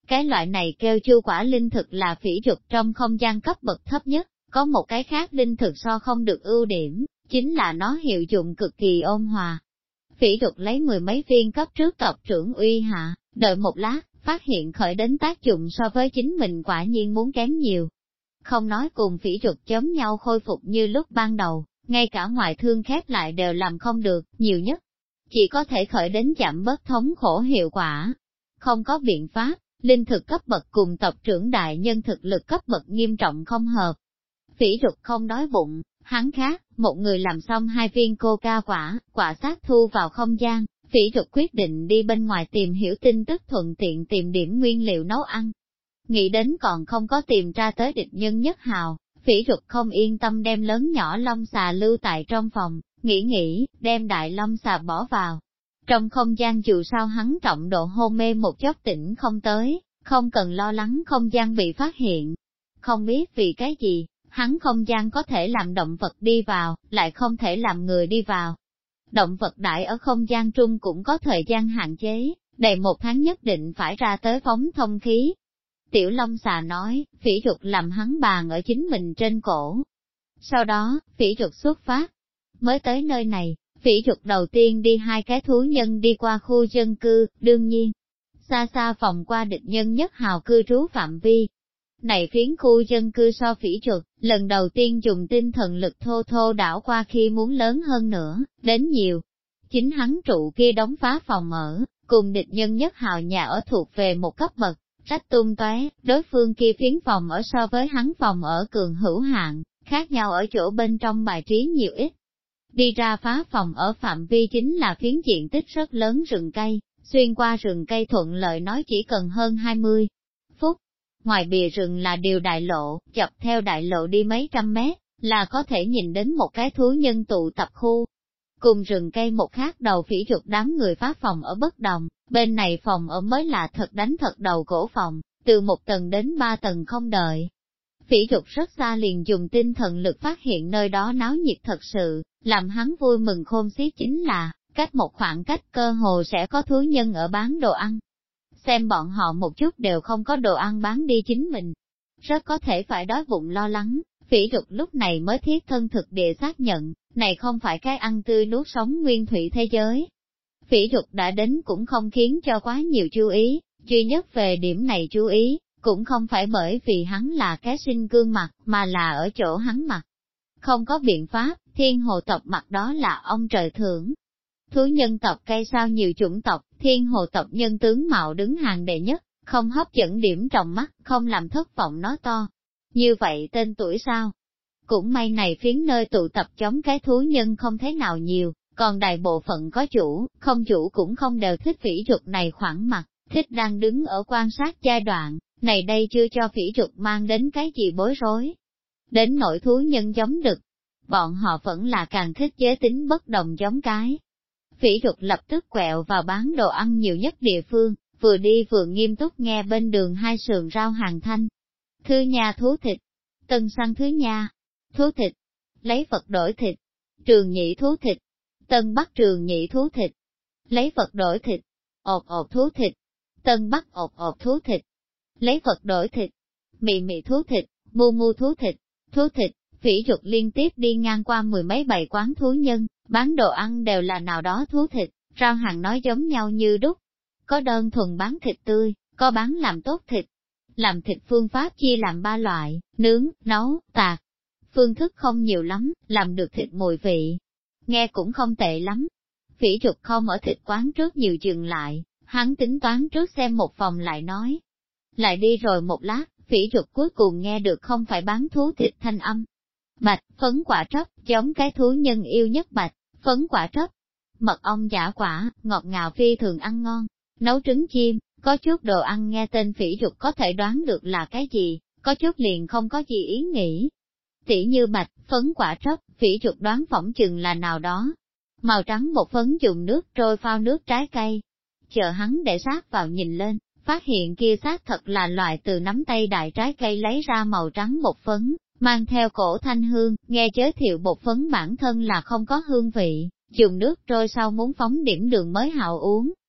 Cái loại này kêu chu quả linh thực là phỉ trục trong không gian cấp bậc thấp nhất, có một cái khác linh thực so không được ưu điểm, chính là nó hiệu dụng cực kỳ ôn hòa. Phỉ trục lấy mười mấy viên cấp trước tộc trưởng uy hạ, đợi một lát, phát hiện khởi đến tác dụng so với chính mình quả nhiên muốn kém nhiều. Không nói cùng phỉ trục chống nhau khôi phục như lúc ban đầu, ngay cả ngoại thương khép lại đều làm không được, nhiều nhất. Chỉ có thể khởi đến giảm bớt thống khổ hiệu quả. Không có biện pháp, linh thực cấp bậc cùng tộc trưởng đại nhân thực lực cấp bậc nghiêm trọng không hợp. Phỉ trục không đói bụng, hắn khác, một người làm xong 2 viên coca quả sát thu vào không gian, phỉ trục quyết định đi bên ngoài tìm hiểu tin tức thuận tiện tìm điểm nguyên liệu nấu ăn. Nghĩ đến còn không có tìm ra tới địch nhân nhất hào, phỉ trục không yên tâm đem lớn nhỏ long xà lưu tại trong phòng, nghĩ, đem đại long xà bỏ vào. Trong không gian dù sao hắn trọng độ hôn mê một chốc tỉnh không tới, không cần lo lắng không gian bị phát hiện. Không biết vì cái gì, hắn không gian có thể làm động vật đi vào, lại không thể làm người đi vào. Động vật đại ở không gian trung cũng có thời gian hạn chế, đầy 1 tháng nhất định phải ra tới phóng thông khí. Tiểu Long xà nói, phỉ trục làm hắn bàn ở chính mình trên cổ. Sau đó, phỉ trục xuất phát. Mới tới nơi này, phỉ trục đầu tiên đi 2 cái thú nhân đi qua khu dân cư, đương nhiên, xa xa phòng qua địch nhân nhất hào cư trú phạm vi. Này phiến khu dân cư so phỉ trục, lần đầu tiên dùng tinh thần lực thô thô đảo qua khi muốn lớn hơn nữa, đến nhiều. Chính hắn trụ kia đóng phá phòng ở, cùng địch nhân nhất hào nhà ở thuộc về một cấp bậc, rách tung tóe, đối phương kia phiến phòng ở so với hắn phòng ở cường hữu hạn, khác nhau ở chỗ bên trong bài trí nhiều ít. Đi ra phá phòng ở phạm vi chính là phiến diện tích rất lớn rừng cây, xuyên qua rừng cây thuận lợi nói chỉ cần hơn 20 phút. Ngoài bìa rừng là điều đại lộ, dọc theo đại lộ đi mấy trăm mét, là có thể nhìn đến một cái thú nhân tụ tập khu. Cùng rừng cây một khác đầu phỉ trục đám người phá phòng ở bất đồng, bên này phòng ở mới là thật đánh thật đầu cổ phòng, từ 1 tầng đến 3 tầng không đợi. Phỉ trục rất xa liền dùng tinh thần lực phát hiện nơi đó náo nhiệt thật sự, làm hắn vui mừng khôn xiết chính là, cách một khoảng cách cơ hồ sẽ có thú nhân ở bán đồ ăn. Xem bọn họ một chút đều không có đồ ăn bán đi chính mình. Rất có thể phải đói bụng lo lắng, phỉ trục lúc này mới thiết thân thực địa xác nhận, này không phải cái ăn tươi nuốt sống nguyên thủy thế giới. Phỉ trục đã đến cũng không khiến cho quá nhiều chú ý, duy nhất về điểm này chú ý, cũng không phải bởi vì hắn là cái sinh gương mặt, mà là ở chỗ hắn mặt. Không có biện pháp, thiên hồ tộc mặt đó là ông trời thưởng. Thú nhân tộc cây sao nhiều chủng tộc, thiên hồ tộc nhân tướng mạo đứng hàng đệ nhất, không hấp dẫn điểm trong mắt, không làm thất vọng nó to. Như vậy tên tuổi sao? Cũng may này phiến nơi tụ tập chống cái thú nhân không thế nào nhiều, còn đại bộ phận có chủ, không chủ cũng không đều thích phỉ trục này khoảng mặt, thích đang đứng ở quan sát giai đoạn, này đây chưa cho phỉ trục mang đến cái gì bối rối. Đến nỗi thú nhân giống đực, bọn họ vẫn là càng thích giới tính bất đồng giống cái. Phỉ trục lập tức quẹo vào bán đồ ăn nhiều nhất địa phương, vừa đi vừa nghiêm túc nghe bên đường 2 sườn rau hàng thanh. Thư nhà thú thịt, tân săn thứ nhà, thú thịt, lấy vật đổi thịt, trường nhị thú thịt, tân bắc trường nhị thú thịt, lấy vật đổi thịt, ộp thú thịt, tân bắc ộp thú thịt, lấy vật đổi thịt, mị thú thịt, mu thú thịt, phỉ trục liên tiếp đi ngang qua 10 mấy bày quán thú nhân, bán đồ ăn đều là nào đó thú thịt, rau hàng nói giống nhau như đúc. Có đơn thuần bán thịt tươi, có bán làm tốt thịt. Làm thịt phương pháp chia làm 3 loại, nướng, nấu, tạc. Phương thức không nhiều lắm, làm được thịt mùi vị. Nghe cũng không tệ lắm. Phỉ trục không ở thịt quán trước nhiều dừng lại, hắn tính toán trước xem một vòng lại nói. Lại đi rồi một lát, phỉ trục cuối cùng nghe được không phải bán thú thịt thanh âm. Bạch, phấn quả trấp, giống cái thú nhân yêu nhất bạch, phấn quả trấp. Mật ong giả quả, ngọt ngào phi thường ăn ngon. Nấu trứng chim, có chút đồ ăn nghe tên phỉ trục có thể đoán được là cái gì, có chút liền không có gì ý nghĩ. Tỉ như bạch, phấn quả trấp, phỉ trục đoán phỏng chừng là nào đó. Màu trắng một phấn dùng nước trôi phao nước trái cây. Chờ hắn để sát vào nhìn lên, phát hiện kia xác thật là loại từ nắm tay đại trái cây lấy ra màu trắng bột phấn, mang theo cổ thanh hương, nghe giới thiệu bột phấn bản thân là không có hương vị, dùng nước trôi sau muốn phóng điểm đường mới hào uống.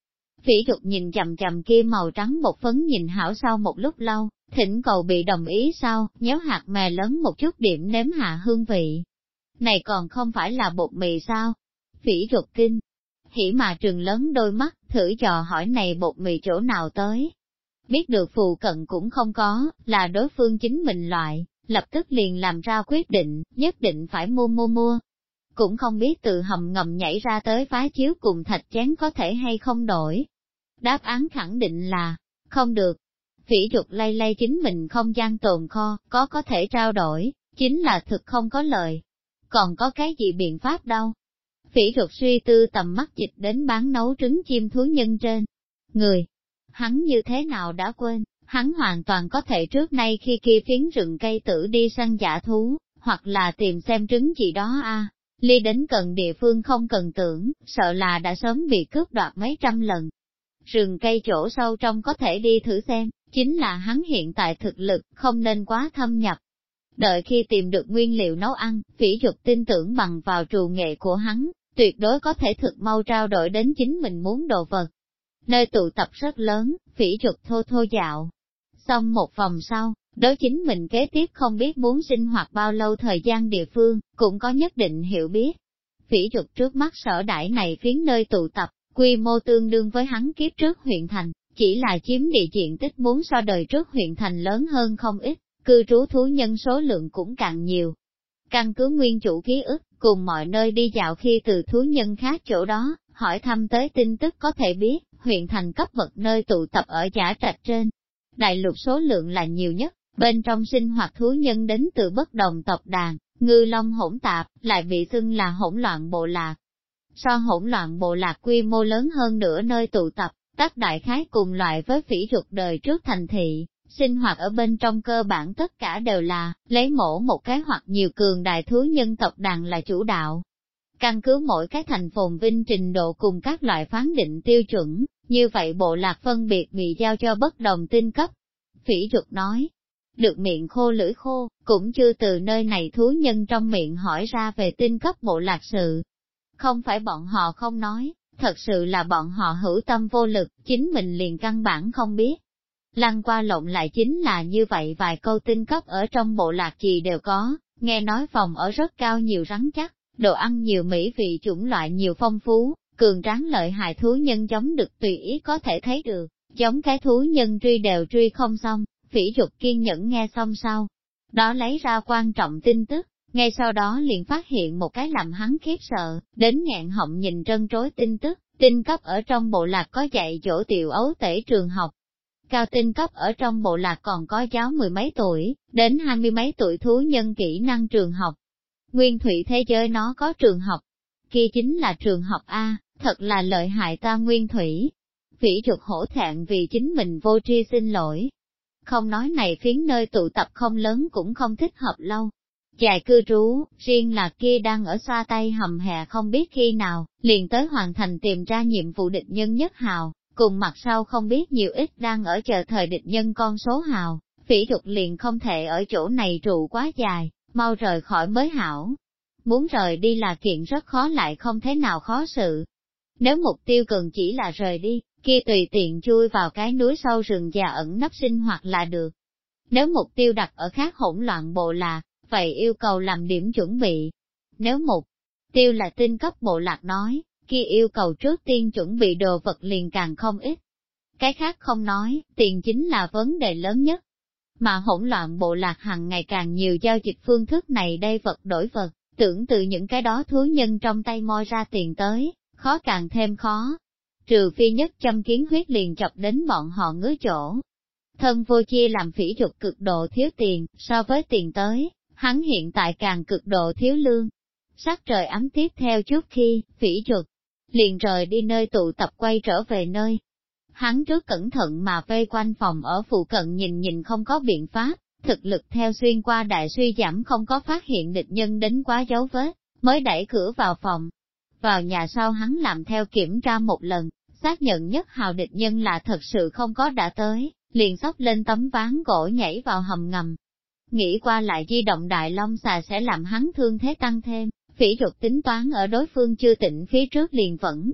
Phỉ Dục nhìn chằm chằm kia màu trắng bột phấn nhìn hảo sau một lúc lâu, thỉnh cầu bị đồng ý sau, nhéo hạt mè lớn một chút điểm nếm hạ hương vị. Này còn không phải là bột mì sao? Phỉ Dục kinh hỉ mà trừng lớn đôi mắt, thử dò hỏi này bột mì chỗ nào tới. Biết được phù cận cũng không có, là đối phương chính mình loại, lập tức liền làm ra quyết định, nhất định phải mua. Cũng không biết từ hầm ngầm nhảy ra tới phá chiếu cùng thạch chén có thể hay không đổi. Đáp án khẳng định là, không được. Phỉ Dục lay lay chính mình không gian tồn kho, có thể trao đổi, chính là thực không có lời. Còn có cái gì biện pháp đâu? Phỉ Dục suy tư tầm mắt dịch đến bán nấu trứng chim thú nhân trên người. Hắn như thế nào đã quên, hắn hoàn toàn có thể trước nay khi kia phiến rừng cây tử đi săn dã thú, hoặc là tìm xem trứng gì đó ly đến cần địa phương không cần tưởng, sợ là đã sớm bị cướp đoạt mấy trăm lần. Rừng cây chỗ sâu trong có thể đi thử xem, chính là hắn hiện tại thực lực không nên quá thâm nhập. Đợi khi tìm được nguyên liệu nấu ăn, Phỉ Dục tin tưởng bằng vào trù nghệ của hắn, tuyệt đối có thể thực mau trao đổi đến chính mình muốn đồ vật. Nơi tụ tập rất lớn, Phỉ Dục thô dạo. Xong một vòng sau, đối chính mình kế tiếp không biết muốn sinh hoạt bao lâu thời gian địa phương, cũng có nhất định hiểu biết. Phỉ Dục trước mắt sở đãi này phiến nơi tụ tập, quy mô tương đương với hắn kiếp trước huyện thành, chỉ là chiếm địa diện tích muốn so đời trước huyện thành lớn hơn không ít, cư trú thú nhân số lượng cũng càng nhiều. Căn cứ nguyên chủ ký ức, cùng mọi nơi đi dạo khi từ thú nhân khác chỗ đó, hỏi thăm tới tin tức có thể biết, huyện thành cấp bậc nơi tụ tập ở Giả Trạch trên. Đại lục số lượng là nhiều nhất, bên trong sinh hoạt thú nhân đến từ bất đồng tộc đàn, ngư long hỗn tạp, lại bị xưng là hỗn loạn bộ lạc. So hỗn loạn bộ lạc quy mô lớn hơn nữa nơi tụ tập, tác đại khái cùng loại với Phỉ Dục đời trước thành thị, sinh hoạt ở bên trong cơ bản tất cả đều là, lấy một cái hoặc nhiều cường đại thú nhân tộc đàn là chủ đạo. Căn cứ mỗi cái thành phồn vinh trình độ cùng các loại phán định tiêu chuẩn, như vậy bộ lạc phân biệt bị giao cho bất đồng tinh cấp. Phỉ Dục nói, được miệng khô lưỡi khô, cũng chưa từ nơi này thú nhân trong miệng hỏi ra về tinh cấp bộ lạc sự. Không phải bọn họ không nói, thật sự là bọn họ hữu tâm vô lực, chính mình liền căn bản không biết. Lăn qua lộn lại chính là như vậy vài câu tinh cấp ở trong bộ lạc gì đều có, nghe nói phòng ở rất cao nhiều rắn chắc, đồ ăn nhiều mỹ vị chủng loại nhiều phong phú, cường tráng lợi hại thú nhân giống được tùy ý có thể thấy được, giống cái thú nhân truy đều truy không xong. Phỉ Dục kiên nhẫn nghe xong sau, đó lấy ra quan trọng tin tức, ngay sau đó liền phát hiện một cái làm hắn khiếp sợ, đến nghẹn họng nhìn trân trối tin tức, tinh cấp ở trong bộ lạc có dạy dỗ tiểu ấu tể trường học. Cao tinh cấp ở trong bộ lạc còn có giáo 10 mấy tuổi, đến 20 mấy tuổi thú nhân kỹ năng trường học. Nguyên thủy thế giới nó có trường học, kia chính là trường học A, thật là lợi hại ta Nguyên thủy. Phỉ Dục hổ thẹn vì chính mình vô tri xin lỗi. Không nói này phiến nơi tụ tập không lớn cũng không thích hợp lâu. Dài cư trú, riêng là kia đang ở xoa tay hầm hè không biết khi nào, liền tới hoàn thành tìm ra nhiệm vụ địch nhân nhất hào, cùng mặt sau không biết nhiều ít đang ở chờ thời địch nhân con số hào, Phỉ Dục liền không thể ở chỗ này trụ quá dài, mau rời khỏi mới hảo. Muốn rời đi là kiện rất khó lại không thế nào khó sự. Nếu mục tiêu cần chỉ là rời đi, kia tùy tiện chui vào cái núi sâu rừng già ẩn nấp sinh hoạt là được. Nếu mục tiêu đặt ở khác hỗn loạn bộ lạc, vậy yêu cầu làm điểm chuẩn bị. Nếu mục tiêu là tinh cấp bộ lạc nói, kia yêu cầu trước tiên chuẩn bị đồ vật liền càng không ít. Cái khác không nói, tiền chính là vấn đề lớn nhất. Mà hỗn loạn bộ lạc hàng ngày càng nhiều giao dịch phương thức này đây vật đổi vật, tưởng từ những cái đó thú nhân trong tay moi ra tiền tới, khó càng thêm khó. Trừ phi nhất châm kiến huyết liền chọc đến bọn họ ngứa chỗ. Thân vô chia làm Phỉ Dục cực độ thiếu tiền, so với tiền tới, hắn hiện tại càng cực độ thiếu lương. Sắc trời ấm tiếp theo chút khi, Phỉ Dục liền rời đi nơi tụ tập quay trở về nơi. Hắn trước cẩn thận mà vây quanh phòng ở phụ cận nhìn không có biện pháp, thực lực theo xuyên qua đại suy giảm không có phát hiện địch nhân đến quá dấu vết, mới đẩy cửa vào phòng. Vào nhà sau hắn làm theo kiểm tra một lần, xác nhận nhất hào địch nhân là thật sự không có đã tới, liền xốc lên tấm ván gỗ nhảy vào hầm ngầm. Nghĩ qua lại di động đại long xà sẽ làm hắn thương thế tăng thêm, Phỉ Dục tính toán ở đối phương chưa tỉnh phía trước liền vẫn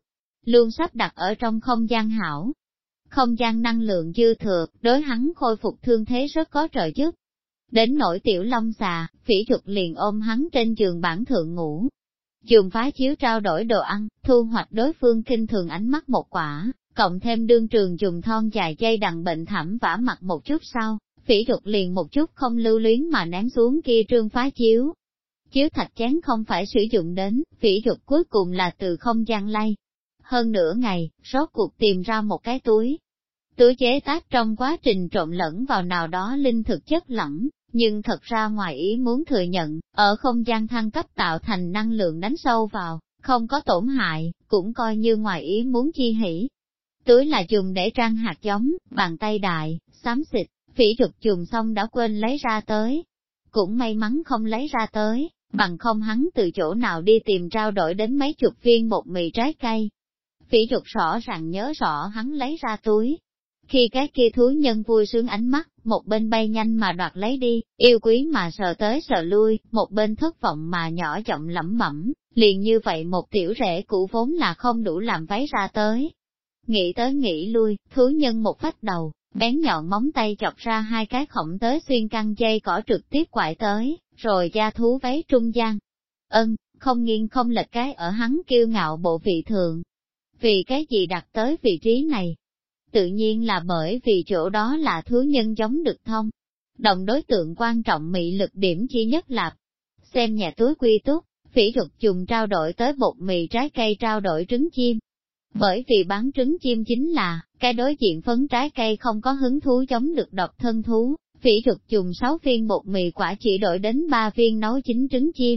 luôn sắp đặt ở trong không gian hảo. Không gian năng lượng dư thừa, đối hắn khôi phục thương thế rất có trợ giúp. Đến nỗi tiểu long xà, Phỉ Trục liền ôm hắn trên giường bản thượng ngủ. Dùng phá chiếu trao đổi đồ ăn, thu hoạch đối phương kinh thường ánh mắt một quả, cộng thêm đương trường dùng thon dài dây đằng bệnh thảm vả mặt một chút sau, Phỉ Trục liền một chút không lưu luyến mà ném xuống kia trương phá chiếu. Chiếu thạch chén không phải sử dụng đến, Phỉ Trục cuối cùng là từ không gian lay. Hơn nửa ngày, rốt cuộc tìm ra một cái túi. Túi chế tác trong quá trình trộn lẫn vào nào đó linh thực chất lỏng, nhưng thật ra ngoài ý muốn thừa nhận, ở không gian thăng cấp tạo thành năng lượng đánh sâu vào, không có tổn hại, cũng coi như ngoài ý muốn chi hỉ. Túi là dùng để trang hạt giống, bàn tay đại, xám xịt, Phỉ Trục dùng xong đã quên lấy ra tới. Cũng may mắn không lấy ra tới, bằng không hắn từ chỗ nào đi tìm trao đổi đến mấy chục viên bột mì trái cây. Phỉ Trục rõ ràng nhớ rõ hắn lấy ra túi. Khi cái kia thú nhân vui sướng ánh mắt, một bên bay nhanh mà đoạt lấy đi, yêu quý mà sờ tới sờ lui, một bên thất vọng mà nhỏ giọng lẩm bẩm, liền như vậy một tiểu rễ cũ vốn là không đủ làm váy ra tới. Nghĩ tới nghĩ lui, thú nhân một phách đầu, bén nhọn móng tay chọc ra hai cái khổng tới xuyên căng dây cỏ trực tiếp quại tới, rồi da thú váy trung gian. Không nghiêng không lệch cái ở hắn kiêu ngạo bộ vị thượng. Vì cái gì đặt tới vị trí này? Tự nhiên là bởi vì chỗ đó là thú nhân giống được thông. Đồng đối tượng quan trọng mị lực điểm chi nhất là xem nhà túi quy túc, Phỉ Trục dùng trao đổi tới bột mì trái cây trao đổi trứng chim. Bởi vì bán trứng chim chính là, cái đối diện phấn trái cây không có hứng thú giống được độc thân thú, Phỉ Trục dùng 6 viên bột mì quả chỉ đổi đến 3 viên nấu chín trứng chim.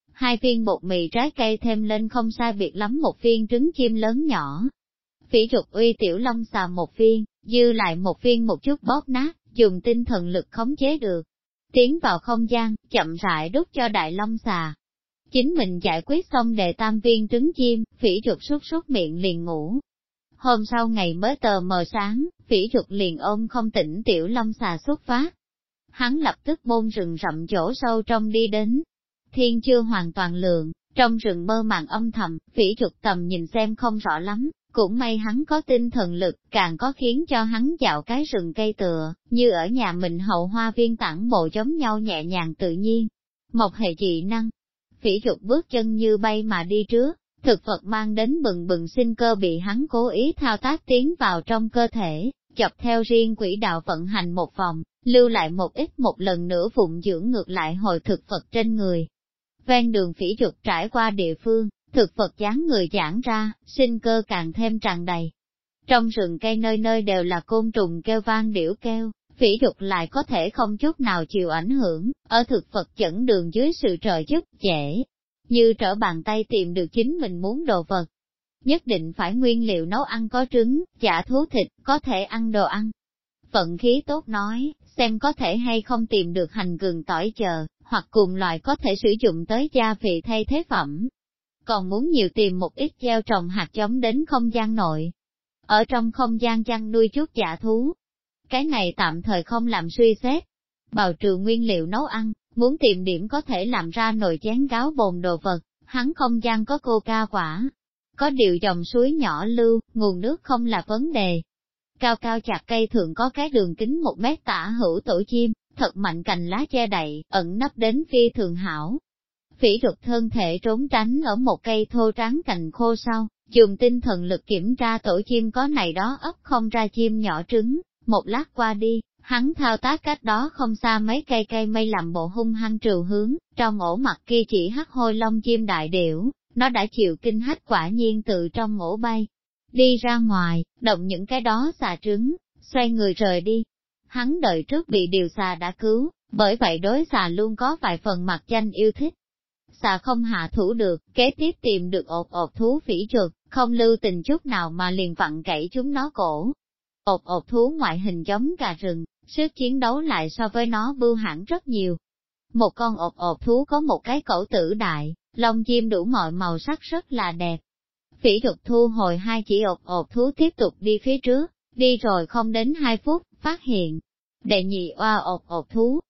2 viên bột mì trái cây thêm lên không sai biệt lắm một viên trứng chim lớn nhỏ. Phỉ Trục uy tiểu long xà một viên, dư lại một viên một chút bóp nát, dùng tinh thần lực khống chế được. Tiến vào không gian, chậm rãi đút cho đại long xà. Chính mình giải quyết xong đề tam viên trứng chim, Phỉ Trục sút miệng liền ngủ. Hôm sau ngày mới tờ mờ sáng, Phỉ Trục liền ôm không tỉnh tiểu long xà xuất phát. Hắn lập tức bôn rừng rậm chỗ sâu trong đi đến. Thiên chưa hoàn toàn lượng, trong rừng mơ màng âm thầm, Phỉ Trục tầm nhìn xem không rõ lắm. Cũng may hắn có tinh thần lực, càng có khiến cho hắn dạo cái rừng cây tựa, như ở nhà mình hậu hoa viên tản bộ giống nhau nhẹ nhàng tự nhiên. Một hệ dị năng, Phỉ Trục bước chân như bay mà đi trước, thực vật mang đến bừng bừng sinh cơ bị hắn cố ý thao tác tiến vào trong cơ thể, chọc theo riêng quỹ đạo vận hành một vòng, lưu lại một ít một lần nữa phụng dưỡng ngược lại hồi thực vật trên người. Ven đường Phỉ Trục trải qua địa phương, thực vật dáng người giãn ra, sinh cơ càng thêm tràn đầy. Trong rừng cây nơi nơi đều là côn trùng kêu vang điểu kêu, Phỉ Trục lại có thể không chút nào chịu ảnh hưởng, ở thực vật dẫn đường dưới sự trợ giúp dễ, như trở bàn tay tìm được chính mình muốn đồ vật. Nhất định phải nguyên liệu nấu ăn có trứng, chả thú thịt, có thể ăn đồ ăn. Vận khí tốt nói, xem có thể hay không tìm được hành gừng tỏi chờ, hoặc cùng loại có thể sử dụng tới gia vị thay thế phẩm. Còn muốn nhiều tìm một ít gieo trồng hạt giống đến không gian nội. Ở trong không gian chăn nuôi chút dạ thú. Cái này tạm thời không làm suy xét. Bào trừ nguyên liệu nấu ăn, muốn tìm điểm có thể làm ra nồi chén gáo bồn đồ vật, hắn không gian có coca quả. Có điều dòng suối nhỏ lưu, nguồn nước không là vấn đề. Cao cao chặt cây thường có cái đường kính 1 mét tả hữu tổ chim, thật mạnh cành lá che đậy, ẩn nấp đến phi thường hảo. Phỉ Trục thân thể trốn tránh ở một cây thô tráng cành khô sau, dùng tinh thần lực kiểm tra tổ chim có này đó ấp không ra chim nhỏ trứng, một lát qua đi, hắn thao tác cách đó không xa mấy cây mây làm bộ hung hăng trừu hướng, trong ổ mặt kia chỉ hắc hôi lông chim đại điểu, nó đã chịu kinh hách quả nhiên từ trong ổ bay. Đi ra ngoài, động những cái đó xà trứng, xoay người rời đi. Hắn đợi trước bị điều xà đã cứu, bởi vậy đối xà luôn có vài phần mặt danh yêu thích. Xà không hạ thủ được, kế tiếp tìm được ột thú Phỉ Trục, không lưu tình chút nào mà liền vặn gãy chúng nó cổ. Ột thú ngoại hình giống gà rừng, sức chiến đấu lại so với nó bưu hãn rất nhiều. Một con ột thú có một cái cổ tử đại, lông chim đủ mọi màu sắc rất là đẹp. Phỉ Trục thu hồi hai chỉ ột thú tiếp tục đi phía trước, đi rồi không đến 2 phút, phát hiện. Đệ nhị oa ột thú.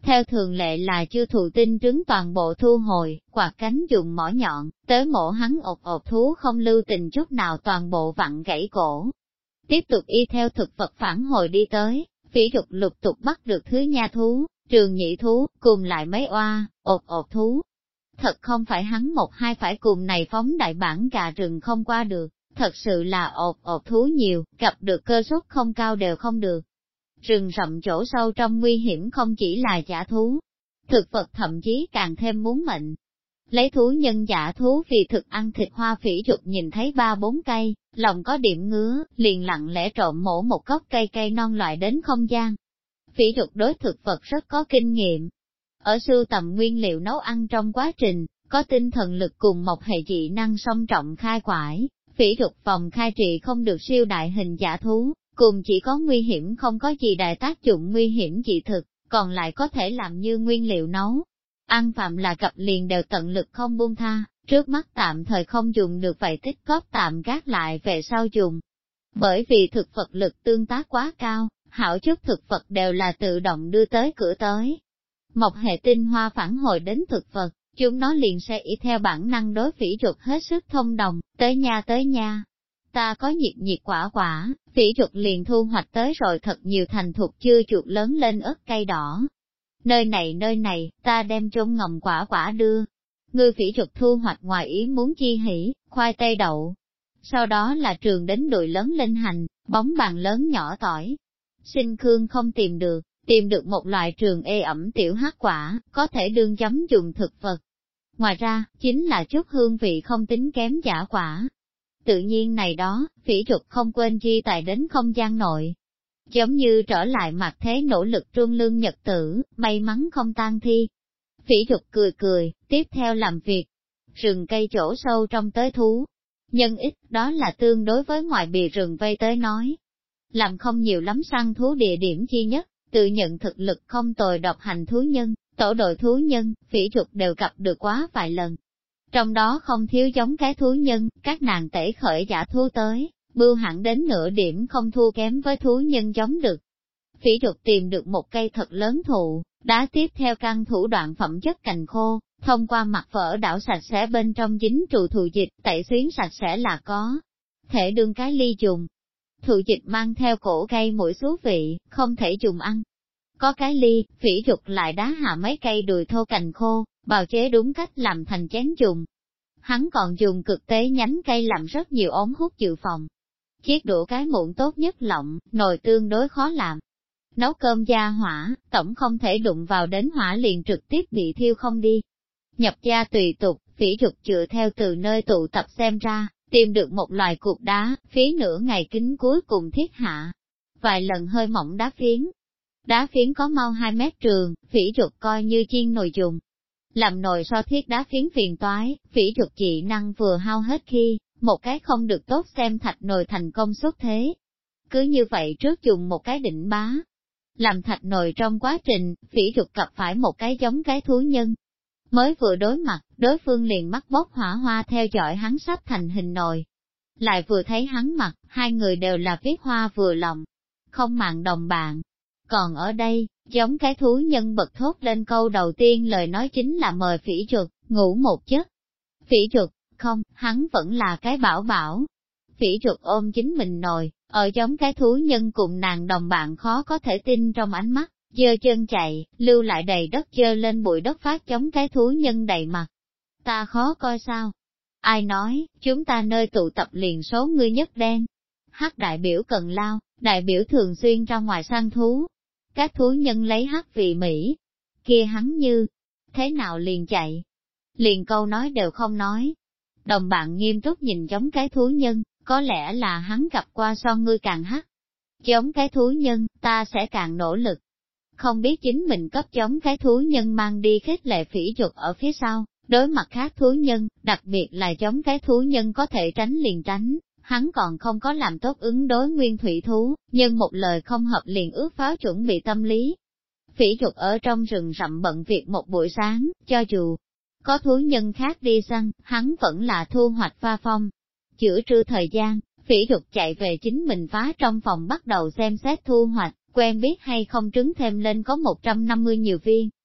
Theo thường lệ là chưa thụ tinh trứng toàn bộ thu hồi, quạt cánh dùng mỏ nhọn, tới mổ hắn ột thú không lưu tình chút nào toàn bộ vặn gãy cổ. Tiếp tục y theo thực vật phản hồi đi tới, Phỉ Dục lục tục bắt được thứ nha thú, trường nhị thú, cùng lại mấy oa, ột thú. Thật không phải hắn một hai phải cùng này phóng đại bản gà rừng không qua được, thật sự là ột thú nhiều, gặp được cơ suất không cao đều không được. Rừng rậm chỗ sâu trong nguy hiểm không chỉ là giả thú, thực vật thậm chí càng thêm muốn mệnh. Lấy thú nhân giả thú vì thực ăn thịt hoa. Phỉ Dục nhìn thấy 3-4 cây, lòng có điểm ngứa, liền lặng lẽ trộm mổ một gốc cây non loại đến không gian. Phỉ Dục đối thực vật rất có kinh nghiệm. Ở sưu tầm nguyên liệu nấu ăn trong quá trình, có tinh thần lực cùng một hệ dị năng song trọng khai quải. Phỉ Dục phòng khai trị không được siêu đại hình giả thú, cùng chỉ có nguy hiểm không có gì đại tác dụng nguy hiểm dị thực, còn lại có thể làm như nguyên liệu nấu. Ăn phạm là gặp liền đều tận lực không buông tha, trước mắt tạm thời không dùng được vậy tích góp tạm gác lại về sau dùng. Bởi vì thực vật lực tương tác quá cao, hảo chút thực vật đều là tự động đưa tới cửa tới. Một hệ tinh hoa phản hồi đến thực vật, chúng nó liền sẽ y theo bản năng đối Phỉ Dục hết sức thông đồng, tới nha. Ta có nhiệt quả, Phỉ Dục liền thu hoạch tới rồi thật nhiều thành thục chưa chuột lớn lên ớt cây đỏ. Nơi này, ta đem chôn ngầm quả đưa. Ngươi Phỉ Dục thu hoạch ngoài ý muốn chi hỉ, khoai tây đậu. Sau đó là trường đến đùi lớn lên hành, bóng bàn lớn nhỏ tỏi. Sinh Khương không tìm được một loại trường ê ẩm tiểu hắc quả, có thể đương chấm dùng thực vật. Ngoài ra, chính là chút hương vị không tính kém giả quả. Tự nhiên này đó, Phỉ Dục không quên chi tài đến không gian nội. Giống như trở lại mặt thế nỗ lực trung lương nhật tử, may mắn không tan thi. Phỉ Dục cười, tiếp theo làm việc. Rừng cây chỗ sâu trong tới thú. Nhân ít, đó là tương đối với ngoài bìa rừng vây tới nói. Làm không nhiều lắm săn thú địa điểm chi nhất, tự nhận thực lực không tồi độc hành thú nhân, tổ đội thú nhân, Phỉ Dục đều gặp được quá vài lần. Trong đó không thiếu giống cái thú nhân, các nàng tẩy khởi giả thú tới, bưu hẳn đến nửa điểm không thua kém với thú nhân giống được. Phỉ Dục tìm được một cây thật lớn thụ, đá tiếp theo căn thủ đoạn phẩm chất cành khô, thông qua mặt phở đảo sạch sẽ bên trong dính trụ thụ dịch, tẩy xuyến sạch sẽ là có. Thể đương cái ly dùng. Thụ dịch mang theo cổ cây mũi xú vị, không thể dùng ăn. Có cái ly, Phỉ Dục lại đá hạ mấy cây đùi thô cành khô, bào chế đúng cách làm thành chén dùng. Hắn còn dùng cực tế nhánh cây làm rất nhiều ống hút dự phòng. Chiếc đũa cái muỗng tốt nhất lọng, nồi tương đối khó làm. Nấu cơm gia hỏa, tổng không thể đụng vào đến hỏa liền trực tiếp bị thiêu không đi. Nhập gia tùy tục, Phỉ Dục chữa theo từ nơi tụ tập xem ra, tìm được một loài cục đá, phí nửa ngày kính cuối cùng thiết hạ. Vài lần hơi mỏng đá phiến. Đá phiến có mau 2 mét trường, Phỉ Dục coi như chiên nồi dùng. Làm nồi so thiết đá phiến phiền toái, Phỉ Dục dị năng vừa hao hết khi, một cái không được tốt xem thạch nồi thành công xuất thế. Cứ như vậy trước dùng một cái định bá. Làm thạch nồi trong quá trình, Phỉ Dục gặp phải một cái giống cái thú nhân. Mới vừa đối mặt, đối phương liền mắt bốc hỏa hoa theo dõi hắn sắp thành hình nồi. Lại vừa thấy hắn mặt, hai người đều là viết hoa vừa lòng. Không màng đồng bạn. Còn ở đây, giống cái thú nhân bật thốt lên câu đầu tiên lời nói chính là mời Phỉ Dục ngủ một giấc. Phỉ Dục, không, hắn vẫn là cái bảo. Phỉ Dục ôm chính mình nồi, ở giống cái thú nhân cùng nàng đồng bạn khó có thể tin trong ánh mắt, giơ chân chạy, lưu lại đầy đất giơ lên bụi đất phát giống cái thú nhân đầy mặt. Ta khó coi sao? Ai nói, chúng ta nơi tụ tập liền số ngươi nhất đen. Hắc đại biểu cần lao, đại biểu thường xuyên ra ngoài săn thú. Các thú nhân lấy hắc vì Mỹ. Kia hắn như, thế nào liền chạy? Liền câu nói đều không nói. Đồng bạn nghiêm túc nhìn giống cái thú nhân, có lẽ là hắn gặp qua so ngươi càng hắc. Giống cái thú nhân, ta sẽ càng nỗ lực. Không biết chính mình cấp giống cái thú nhân mang đi khích lệ Phỉ Dục ở phía sau, đối mặt khác thú nhân, đặc biệt là giống cái thú nhân có thể tránh liền tránh, hắn còn không có làm tốt ứng đối nguyên thủy thú, nhưng một lời không hợp liền ước pháo chuẩn bị tâm lý. Phỉ Dục ở trong rừng rậm bận việc một buổi sáng, cho dù có thú nhân khác đi săn, hắn vẫn là thu hoạch pha phong. Giữa trưa thời gian, Phỉ Dục chạy về chính mình phá trong phòng bắt đầu xem xét thu hoạch, quen biết hay không trứng thêm lên có 150 nhiều viên,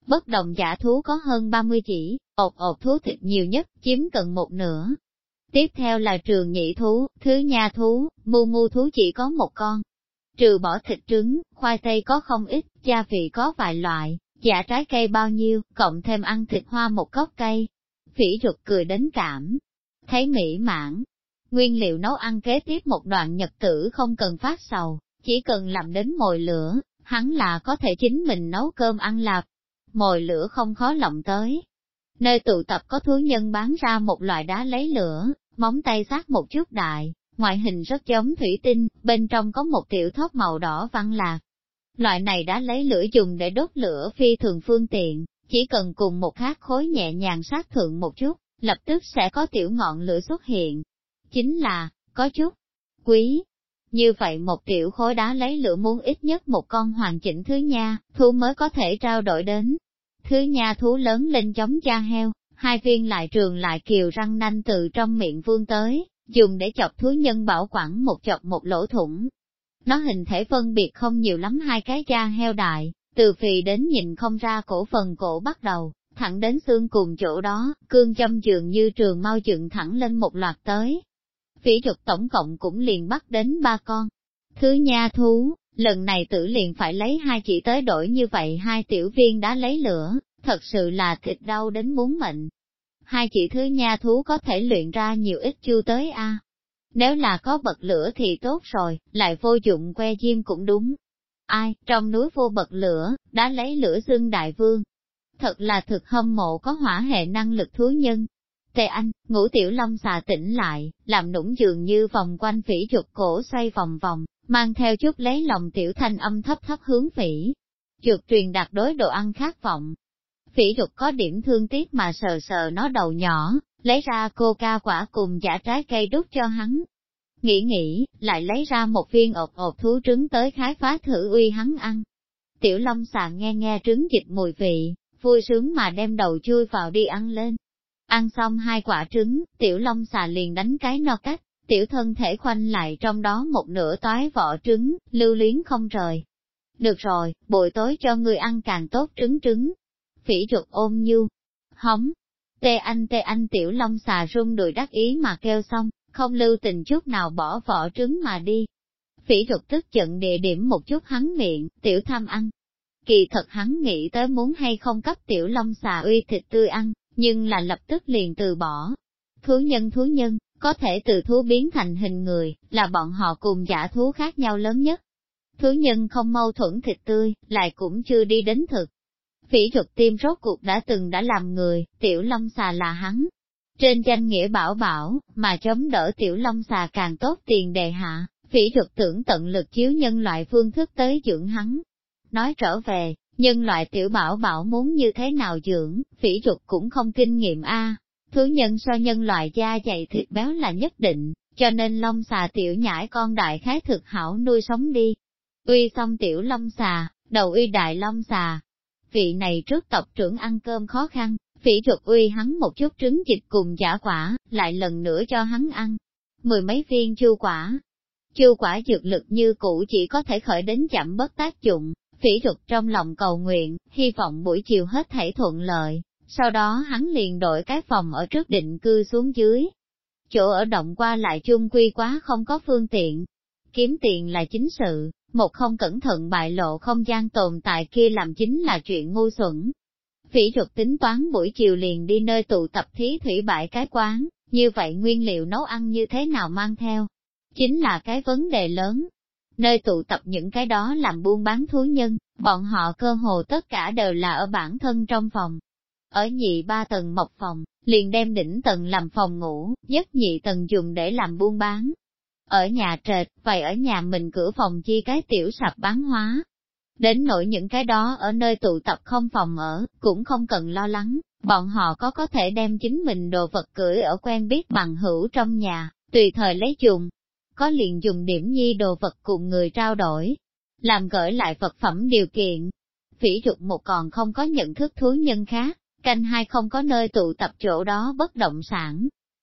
bất đồng dã thú có hơn 30 chỉ, ột thú thịt nhiều nhất, chiếm gần một nửa. Tiếp theo là trường nhị thú, thứ nha thú, mu thú chỉ có một con. Trừ bỏ thịt trứng, khoai tây có không ít, gia vị có vài loại, dạ trái cây bao nhiêu, cộng thêm ăn thịt hoa một gốc cây. Phỉ Duật cười đến cảm, thấy mỹ mãn. Nguyên liệu nấu ăn kế tiếp một đoạn nhật tử không cần phát sầu, chỉ cần làm đến mồi lửa, hắn là có thể chính mình nấu cơm ăn lạp. Mồi lửa không khó lộng tới. Nơi tụ tập có thú nhân bán ra một loại đá lấy lửa, móng tay sát một chút đại, ngoại hình rất giống thủy tinh, bên trong có một tiểu thóc màu đỏ văn lạc. Loại này đá lấy lửa dùng để đốt lửa phi thường phương tiện, chỉ cần cùng một khát khối nhẹ nhàng sát thượng một chút, lập tức sẽ có tiểu ngọn lửa xuất hiện. Chính là, có chút quý. Như vậy một tiểu khối đá lấy lửa muốn ít nhất một con hoàn chỉnh thứ nha, thú mới có thể trao đổi đến. Thứ nha thú lớn lên giống da heo, hai viên lại trường lại kiều răng nanh từ trong miệng vươn tới, dùng để chọc thú nhân bảo quản một chọc một lỗ thủng. Nó hình thể phân biệt không nhiều lắm hai cái da heo đại, từ phì đến nhìn không ra cổ phần cổ bắt đầu, thẳng đến xương cùng chỗ đó, cương châm dường như trường mau dựng thẳng lên một loạt tới. Phỉ Duật tổng cộng cũng liền bắt đến 3 con. Thứ nha thú, lần này tử liền phải lấy 2 chỉ tới đổi như vậy 2 tiểu viên đá lấy lửa, thật sự là thịt đau đến muốn mệnh. 2 chỉ thứ nha thú có thể luyện ra nhiều ít chu tới a. Nếu là có bật lửa thì tốt rồi, lại vô dụng que diêm cũng đúng. Ai, trong núi vô bật lửa, đã lấy lửa xương đại vương. Thật là thực hâm mộ có hỏa hệ năng lực thú nhân. Tề Anh, Ngũ Tiểu Long xà tỉnh lại, làm nũng dường như vòng quanh Phỉ Duật cổ xoay vòng vòng, mang theo chút lấy lòng tiểu thanh âm thấp thấp hướng Phỉ Duật truyền đạt đối đồ ăn khát vọng. Phỉ Duật có điểm thương tiếc mà sờ sờ nó đầu nhỏ, lấy ra coca quả cùng giả trái cây đút cho hắn. Nghĩ, lại lấy ra một viên ột thú trứng tới khái phá thử uy hắn ăn. Tiểu Long xà nghe trứng dịch mùi vị, vui sướng mà đem đầu chui vào đi ăn lên. Ăn xong 2 quả trứng, Tiểu Long xà liền đánh cái no cách, tiểu thân thể khoanh lại trong đó một nửa toái vỏ trứng, lưu luyến không rời. Được rồi, buổi tối cho ngươi ăn càng tốt trứng. Phỉ Duật ôm nhu, hóng. Tê anh Tiểu Long xà rung đùi đắc ý mà kêu xong, không lưu tình chút nào bỏ vỏ trứng mà đi. Phỉ Duật tức giận địa điểm một chút hắn miệng, tiểu tham ăn. Kỳ thật hắn nghĩ tới muốn hay không cấp Tiểu Long xà uy thịt tươi ăn, nhưng là lập tức liền từ bỏ. Thú nhân, có thể từ thú biến thành hình người, là bọn họ cùng dã thú khác nhau lớn nhất. Thú nhân không mâu thuẫn thịt tươi, lại cũng chưa đi đến thực. Phỉ Duật tim rốt cuộc đã làm người, Tiểu Long xà là hắn. Trên danh nghĩa bảo, mà chống đỡ Tiểu Long xà càng tốt tiền đề hạ, Phỉ Duật tưởng tận lực chiếu nhân loại phương thức tới dưỡng hắn. Nói trở về, nhân loại Tiểu Bảo muốn như thế nào dưỡng, Phỉ Duật cũng không kinh nghiệm a. Thú nhân so nhân loại da dày thịt béo là nhất định, cho nên Long xà tiểu nhãi con đại khái thực hảo nuôi sống đi. Uy xong Tiểu Long xà, đầu uy đại Long xà. Vị này trước tộc trưởng ăn cơm khó khăn, Phỉ Duật uy hắn một chút trứng vịt cùng giả quả, lại lần nữa cho hắn ăn 10 mấy viên chu quả. Chu quả dược lực như cũ chỉ có thể khởi đến chậm bất tác dụng. Phỉ Duật trong lòng cầu nguyện, hy vọng buổi chiều hết thảy thuận lợi, sau đó hắn liền đổi cái phòng ở trước định cư xuống dưới. Chỗ ở động qua lại chung quy quá không có phương tiện. Kiếm tiền là chính sự, một không cẩn thận bại lộ không gian tồn tại kia làm chính là chuyện ngu xuẩn. Phỉ Duật tính toán buổi chiều liền đi nơi tụ tập thí thủy bãi cái quán, như vậy nguyên liệu nấu ăn như thế nào mang theo? Chính là cái vấn đề lớn. Nơi tụ tập những cái đó làm buôn bán thú nhân, bọn họ cơ hồ tất cả đều là ở bản thân trong phòng. Ở nhị 3 tầng mộc phòng, liền đem đỉnh tầng làm phòng ngủ, nhất nhị tầng dùng để làm buôn bán. Ở nhà trệt, vậy ở nhà mình cửa phòng chi cái tiểu sạp bán hóa. Đến nỗi những cái đó ở nơi tụ tập không phòng ở, cũng không cần lo lắng, bọn họ có thể đem chính mình đồ vật gửi ở quen biết bằng hữu trong nhà, tùy thời lấy dùng. Có liền dùng điểm nhi đồ vật cùng người trao đổi, làm gửi lại vật phẩm điều kiện. Phỉ Duật một còn không có nhận thức thú nhân khác, canh hai không có nơi tụ tập chỗ đó bất động sản.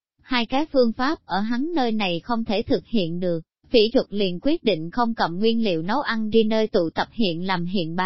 2 cái phương pháp ở hắn nơi này không thể thực hiện được, Phỉ Duật liền quyết định không cầm nguyên liệu nấu ăn đi nơi tụ tập hiện làm hiện bán,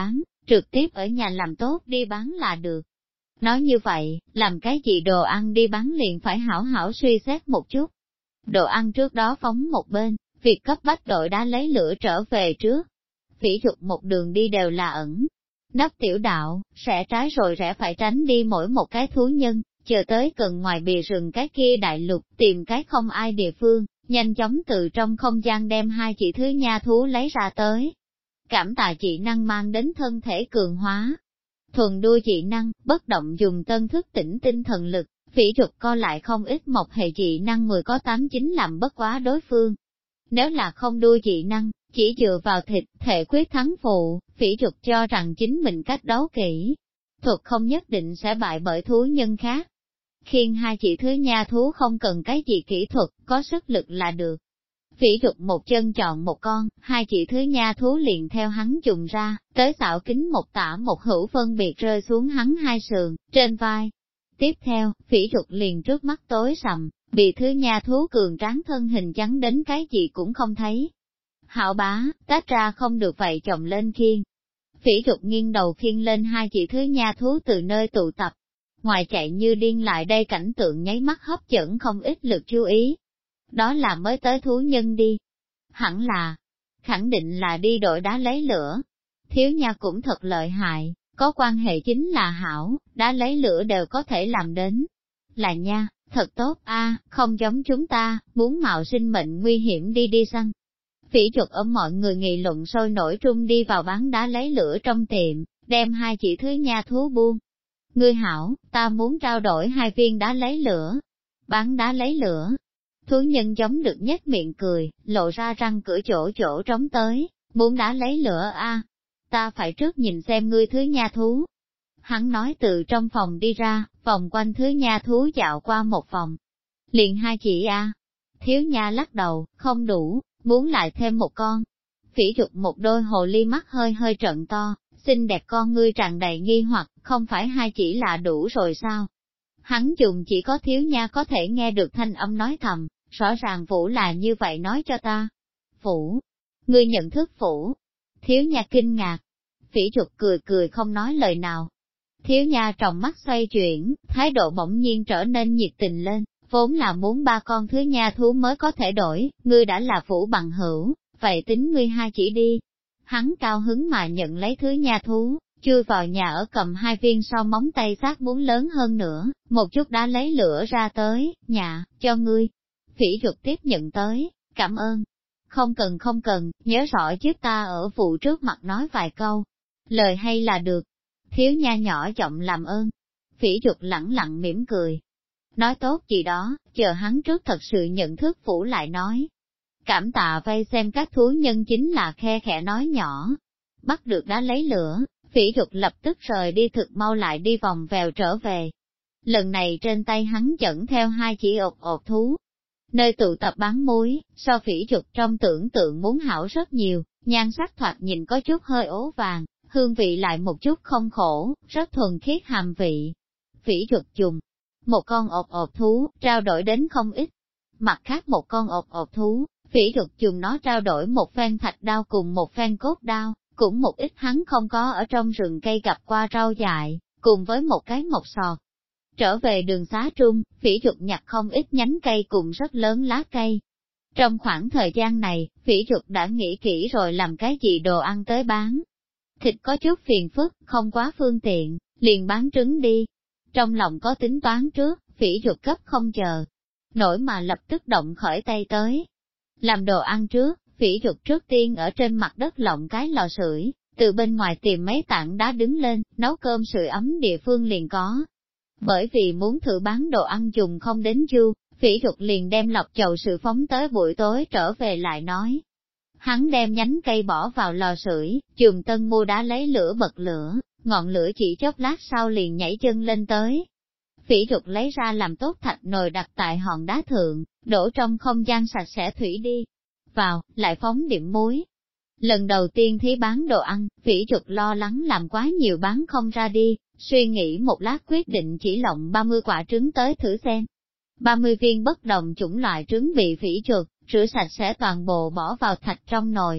trực tiếp ở nhà làm tốt đi bán là được. Nói như vậy, làm cái gì đồ ăn đi bán liền phải hảo hảo suy xét một chút. Đồ ăn trước đó phóng một bên, việc cấp bách đội đá lấy lửa trở về trước. Phỉ Dục một đường đi đều là ẩn nấp tiểu đạo, rẽ trái rồi rẽ phải tránh đi mỗi một cái thú nhân, chờ tới gần ngoài bìa rừng cái kia đại lục, tìm cái không ai địa phương, nhanh chóng từ trong không gian đem hai chỉ thứ nha thú lấy ra tới. Cảm tạ chị năng mang đến thân thể cường hóa. Thuần đua dị năng, bất động dùng tân thức tỉnh tinh thần lực, Phỉ Dục co lại không ít một hệ dị năng 10 có 8 9 làm bất quá đối phương. Nếu là không đua dị năng, chỉ dựa vào thịt, thể quyết thắng phụ, Phỉ Dục cho rằng chính mình cách đấu kỹ. Thuật không nhất định sẽ bại bởi thú nhân khác. Khiên hai chỉ thứ nha thú không cần cái gì kỹ thuật, có sức lực là được. Phỉ Dục một chân chọn một con, hai chỉ thứ nha thú liền theo hắn dùng ra, tới xảo kính một tả một hữu phân biệt rơi xuống hắn hai sườn, trên vai. Tiếp theo, Phỉ Dục liền trước mắt tối sầm, bị thứ nha thú cường tráng thân hình trắng đến cái gì cũng không thấy. Hảo bá, tách ra không được vậy chồng lên khiên. Phỉ Dục nghiêng đầu khiêng lên hai chỉ thứ nha thú từ nơi tụ tập. Ngoài chạy như điên lại đây cảnh tượng nháy mắt hấp dẫn không ít lực chú ý. Đó là mới tới thú nhân đi. Hẳn là, khẳng định là đi đội đá lấy lửa. Thiếu nha cũng thật lợi hại, có quan hệ chính là hảo, đá lấy lửa đều có thể làm đến. Là nha, thật tốt a, không giống chúng ta, muốn mạo sinh mệnh nguy hiểm đi săn. Phỉ Dục ở mọi người nghị luận sôi nổi trung đi vào bán đá lấy lửa trong tiệm, đem hai chỉ thứ nha thú buông. Ngươi hảo, ta muốn trao đổi 2 viên đá lấy lửa. Bán đá lấy lửa. Thú nhân giống được nhếch miệng cười, lộ ra răng cửa chỗ trống tới, muốn đá lấy lửa a, ta phải trước nhìn xem ngươi thứ nha thú. Hắn nói từ trong phòng đi ra, vòng quanh thứ nha thú dạo qua một vòng. Liền 2 chỉ a. Thiếu nha lắc đầu, không đủ, muốn lại thêm một con. Phỉ Dục một đôi hồ ly mắt hơi hơi trận to, xinh đẹp con ngươi tràn đầy nghi hoặc, không phải 2 chỉ là đủ rồi sao? Hắn dùng chỉ có thiếu nha có thể nghe được thanh âm nói thầm, rõ ràng Vũ là như vậy nói cho ta. Vũ, ngươi nhận thức Vũ. Thiếu nha kinh ngạc. Phỉ Dục cười không nói lời nào. Thiếu nha trong mắt xoay chuyển, thái độ bỗng nhiên trở nên nhiệt tình lên, vốn là muốn 3 con thứ nha thú mới có thể đổi, ngươi đã là Vũ bằng hữu, vậy tính ngươi 2 chỉ đi. Hắn cao hứng mà nhận lấy thứ nha thú, chui vào nhà ở cầm 2 viên so móng tay xác muốn lớn hơn nữa, một chút đã lấy lửa ra tới, nhà, cho ngươi. Phỉ Dục tiếp nhận tới, cảm ơn. Không cần, nhớ rõ giúp ta ở Vụ trước mặt nói vài câu. Lời hay là được. Thiếu nha nhỏ giọng làm ơn. Phỉ Dục lẳng lặng mỉm cười. Nói tốt gì đó, chờ hắn trước thật sự nhận thức Phủ lại nói. Cảm tạ vây xem các thú nhân chính là khe khẽ nói nhỏ. Bắt được đá lấy lửa, Phỉ Dục lập tức rời đi thực mau lại đi vòng vèo trở về. Lần này trên tay hắn dẫn theo 2 chỉ ột thú. Nơi tụ tập bán muối, so Phỉ Dục trong tưởng tượng muốn hảo rất nhiều, nhan sắc thoạt nhìn có chút hơi ố vàng, hương vị lại một chút không khổ, rất thuần khiết hàm vị. Phỉ Dục dùng một con ột thú, trao đổi đến không ít. Mặt khác một con ột thú, Phỉ Dục dùng nó trao đổi một phen thạch đao cùng một phen cốt đao, cũng một ít hắn không có ở trong rừng cây gặp qua rau dại, cùng với một cái mộc sọt. Trở về đường xá trung, Phỉ Dục nhặt không ít nhánh cây cùng rất lớn lá cây. Trong khoảng thời gian này, Phỉ Dục đã nghĩ kỹ rồi làm cái gì đồ ăn tới bán. Thịt có chút phiền phức, không quá phương tiện, liền bán trứng đi. Trong lòng có tính toán trước, Phỉ Dục cấp không chờ, nổi mà lập tức động khởi tay tới. Làm đồ ăn trước, Phỉ Dục trước tiên ở trên mặt đất lộng cái lò sưởi, từ bên ngoài tìm mấy tảng đá đứng lên, nấu cơm sưởi ấm địa phương liền có. Bởi vì muốn thử bán đồ ăn dùng không đến du, Phỉ Dục liền đem lọc chậu sự phóng tới buổi tối trở về lại nói. Hắn đem nhánh cây bỏ vào lò sưởi, dùng tân mua đá lấy lửa bật lửa, ngọn lửa chỉ chốc lát sau liền nhảy chân lên tới. Phỉ Dục lấy ra làm tốt thạch nồi đặt tại hòn đá thượng, đổ trong không gian sạch sẽ thủy đi. Vào, lại phóng điểm muối. Lần đầu tiên thí bán đồ ăn, Phỉ Dục lo lắng làm quá nhiều bán không ra đi, suy nghĩ một lát quyết định chỉ lộng 30 quả trứng tới thử xem. 30 viên bất đồng chủng loại trứng bị Phỉ Dục rửa sạch sẽ toàn bộ bỏ vào thạch trong nồi.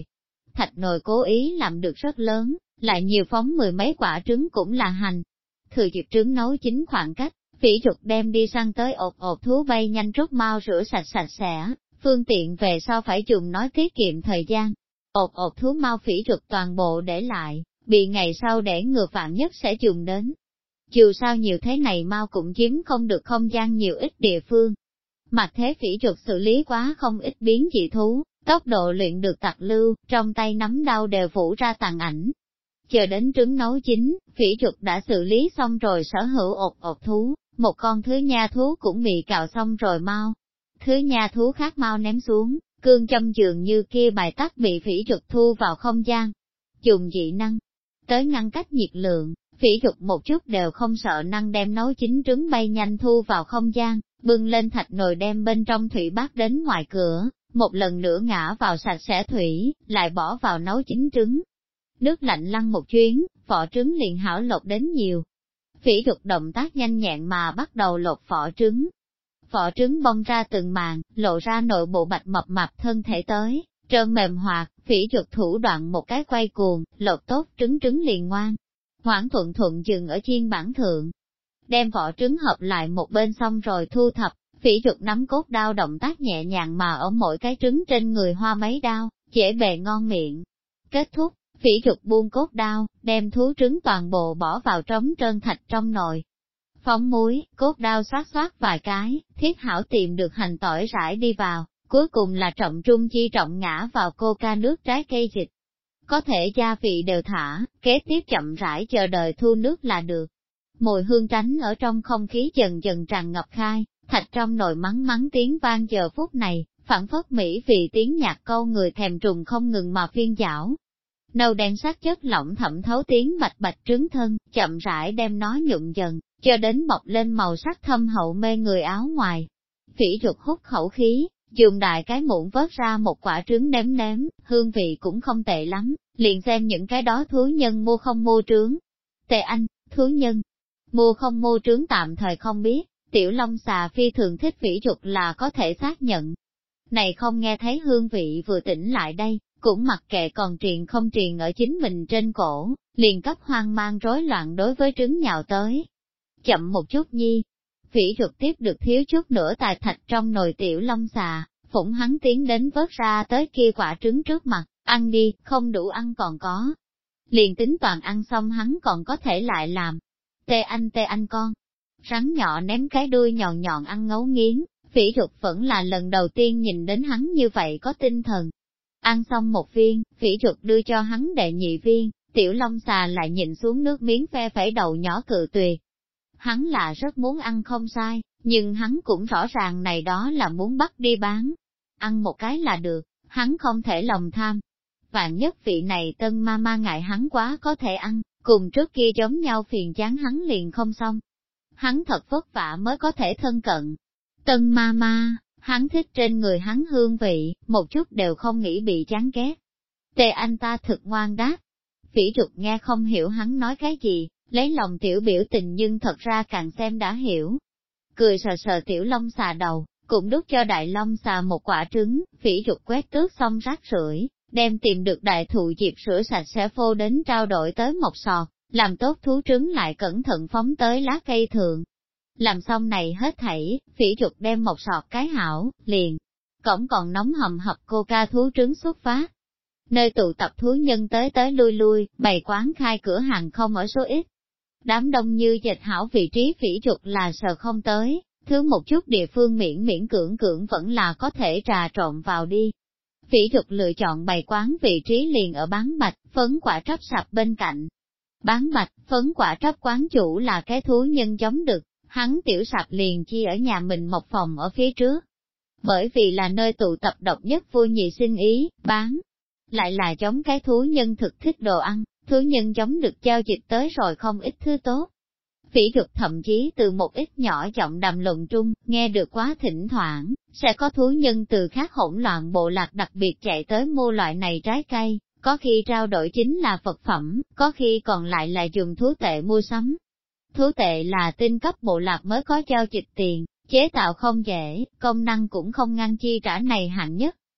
thạch nồi cố ý làm được rất lớn, lại nhiều phóng mười mấy quả trứng cũng là hành. Thừa dịp trứng nấu chín khoảng cách, Phỉ Trục đem đi săn tới ộp thú bay nhanh rút mau rửa sạch sạch sẽ, phương tiện về sau phải dùng nói tiết kiệm thời gian. Ộp thú mau Phỉ Trục toàn bộ để lại, bị ngày sau để ngừa vạn nhất sẽ dùng đến. Dù sao nhiều thế này mau cũng chiếm không được không gian nhiều ít địa phương. Mặt thế Phỉ Trục xử lý quá không ít biến dị thú, tốc độ luyện được tặc lưu, trong tay nắm đao đều phủ ra tàn ảnh. Chờ đến trứng nấu chín, Phỉ Trục đã xử lý xong rồi sở hữu ộp thú, một con thứ nha thú cũng bị cạo xong rồi mau. Thứ nha thú khác mau ném xuống, cương châm dường như kia bài tắc bị Phỉ Trục thu vào không gian. Dùng dị năng, tới ngăn cách nhiệt lượng, Phỉ Trục một chút đều không sợ năng đem nấu chín trứng bay nhanh thu vào không gian, bưng lên thạch nồi đem bên trong thủy bát đến ngoài cửa, một lần nữa ngã vào sạch sẽ thủy, lại bỏ vào nấu chín trứng. Nước lạnh lăn một chuyến, vỏ trứng liền hảo lột đến nhiều. Phỉ Trục động tác nhanh nhẹn mà bắt đầu lột vỏ trứng. Vỏ trứng bong ra từng màn, lộ ra nội bộ bạch mập mạp thân thể tới, trơn mềm hoạt, Phỉ Trục thủ đoạn một cái quay cuồng, lột tốt trứng liền ngoan. Hoảng thuận thuận dừng ở chiên bản thượng. Đem vỏ trứng hợp lại một bên xong rồi thu thập, Phỉ Trục nắm cốt đao động tác nhẹ nhàng mà ở mỗi cái trứng trên người hoa mấy đao, dễ bề ngon miệng. Kết thúc, Phỉ Trục buông cốt đao, đem thú trứng toàn bộ bỏ vào trống trơn thạch trong nồi. Phóng muối, cốt đao xoát xoát vài cái, thiết hảo tìm được hành tỏi rải đi vào, cuối cùng là trọng trung chi trọng ngã vào coca nước trái cây dịch. Có thể gia vị đều thả, kế tiếp chậm rãi chờ đợi thu nước là được. Mùi hương tránh ở trong không khí dần dần tràn ngập khai, thạch trong nồi mắng mắng tiếng vang giờ phút này, phản phất mỹ vì tiếng nhạc câu người thèm trùng không ngừng mà phiên dảo. Nâu đen sắc chất lỏng thẩm thấu tiếng bạch bạch trứng thân, chậm rãi đem nó nhuộm dần, cho đến bọc lên màu sắc thâm hậu mê người áo ngoài. Phỉ Trục hút khẩu khí, dùng đại cái muỗng vớt ra một quả trứng nếm, hương vị cũng không tệ lắm, liền xem những cái đó thú nhân mua không mua trứng. Tề Anh, thú nhân, mua không mua trứng tạm thời không biết, Tiểu Long xà phi thường thích Phỉ Trục là có thể xác nhận. Này không nghe thấy hương vị vừa tỉnh lại đây, cũng mặc kệ còn truyền không truyền ở chính mình trên cổ, liền cấp hoang mang rối loạn đối với trứng nhào tới. Chậm một chút nhi, Phỉ Trục tiếp được thiếu chút nữa tài thạch trong nồi Tiểu Long xà, phụng hắn tiến đến vớt ra tới kia quả trứng trước mặt, ăn đi, không đủ ăn còn có. Liền tính toàn ăn xong hắn còn có thể lại làm. Tê anh con. Rắn nhỏ ném cái đuôi nhọn nhọn ăn ngấu nghiến, Phỉ Trục vẫn là lần đầu tiên nhìn đến hắn như vậy có tinh thần. Ăn xong một viên, Phỉ Trục đưa cho hắn đệ nhị viên, Tiểu Long xà lại nhìn xuống nước miếng phe phẩy đầu nhỏ cự tuyệt. Hắn là rất muốn ăn không sai, nhưng hắn cũng rõ ràng này đó là muốn bắt đi bán. Ăn một cái là được, hắn không thể lòng tham. Vạn nhất vị này tân ma ma ngại hắn quá có thể ăn, cùng trước kia giống nhau phiền chán hắn liền không xong. Hắn thật vất vả mới có thể thân cận. Tân ma ma, hắn thích trên người hắn hương vị, một chút đều không nghĩ bị chán ghét. Tề anh ta thực ngoan đáp. Phỉ Trục nghe không hiểu hắn nói cái gì, lấy lòng tiểu biểu tình nhưng thật ra càng xem đã hiểu. Cười sờ sờ Tiểu Long xà đầu, cũng đút cho Đại Long xà một quả trứng, Phỉ Trục quét tước xong rác rưởi, đem tìm được đại thụ diệp sữa sạch sẽ phô đến trao đổi tới một sọt, làm tốt thú trứng lại cẩn thận phóng tới lá cây thượng. Làm xong này hết thảy, Phỉ Trục đem một sọt cái hảo, liền, cổng còn nóng hầm hập coca thú trứng xuất phát. Nơi tụ tập thú nhân tới lui, bày quán khai cửa hàng không ở số ít. Đám đông như dệt hảo vị trí Phỉ Trục là sờ không tới, thứ một chút địa phương miễn cưỡng vẫn là có thể trà trộn vào đi. Phỉ Trục lựa chọn bày quán vị trí liền ở bán bạch, phấn quả trấp sạp bên cạnh. Bán bạch, phấn quả trấp quán chủ là cái thú nhân giống đực, hắn tiểu sạp liền chia ở nhà mình một phòng ở phía trước. Bởi vì là nơi tụ tập độc nhất vui nhị sinh ý, bán. Lại là giống cái thú nhân thực thích đồ ăn, thú nhân giống được giao dịch tới rồi không ít thứ tốt. Phỉ Trục thậm chí từ một ít nhỏ giọng đàm luận trung, nghe được quá thỉnh thoảng, sẽ có thú nhân từ khác hỗn loạn bộ lạc đặc biệt chạy tới mua loại này trái cây, có khi trao đổi chính là vật phẩm, có khi còn lại là dùng thú tệ mua sắm. Thú tệ là tinh cấp bộ lạc mới có giao dịch tiền, chế tạo không dễ, công năng cũng không ngăn chi trả này hạng nhất.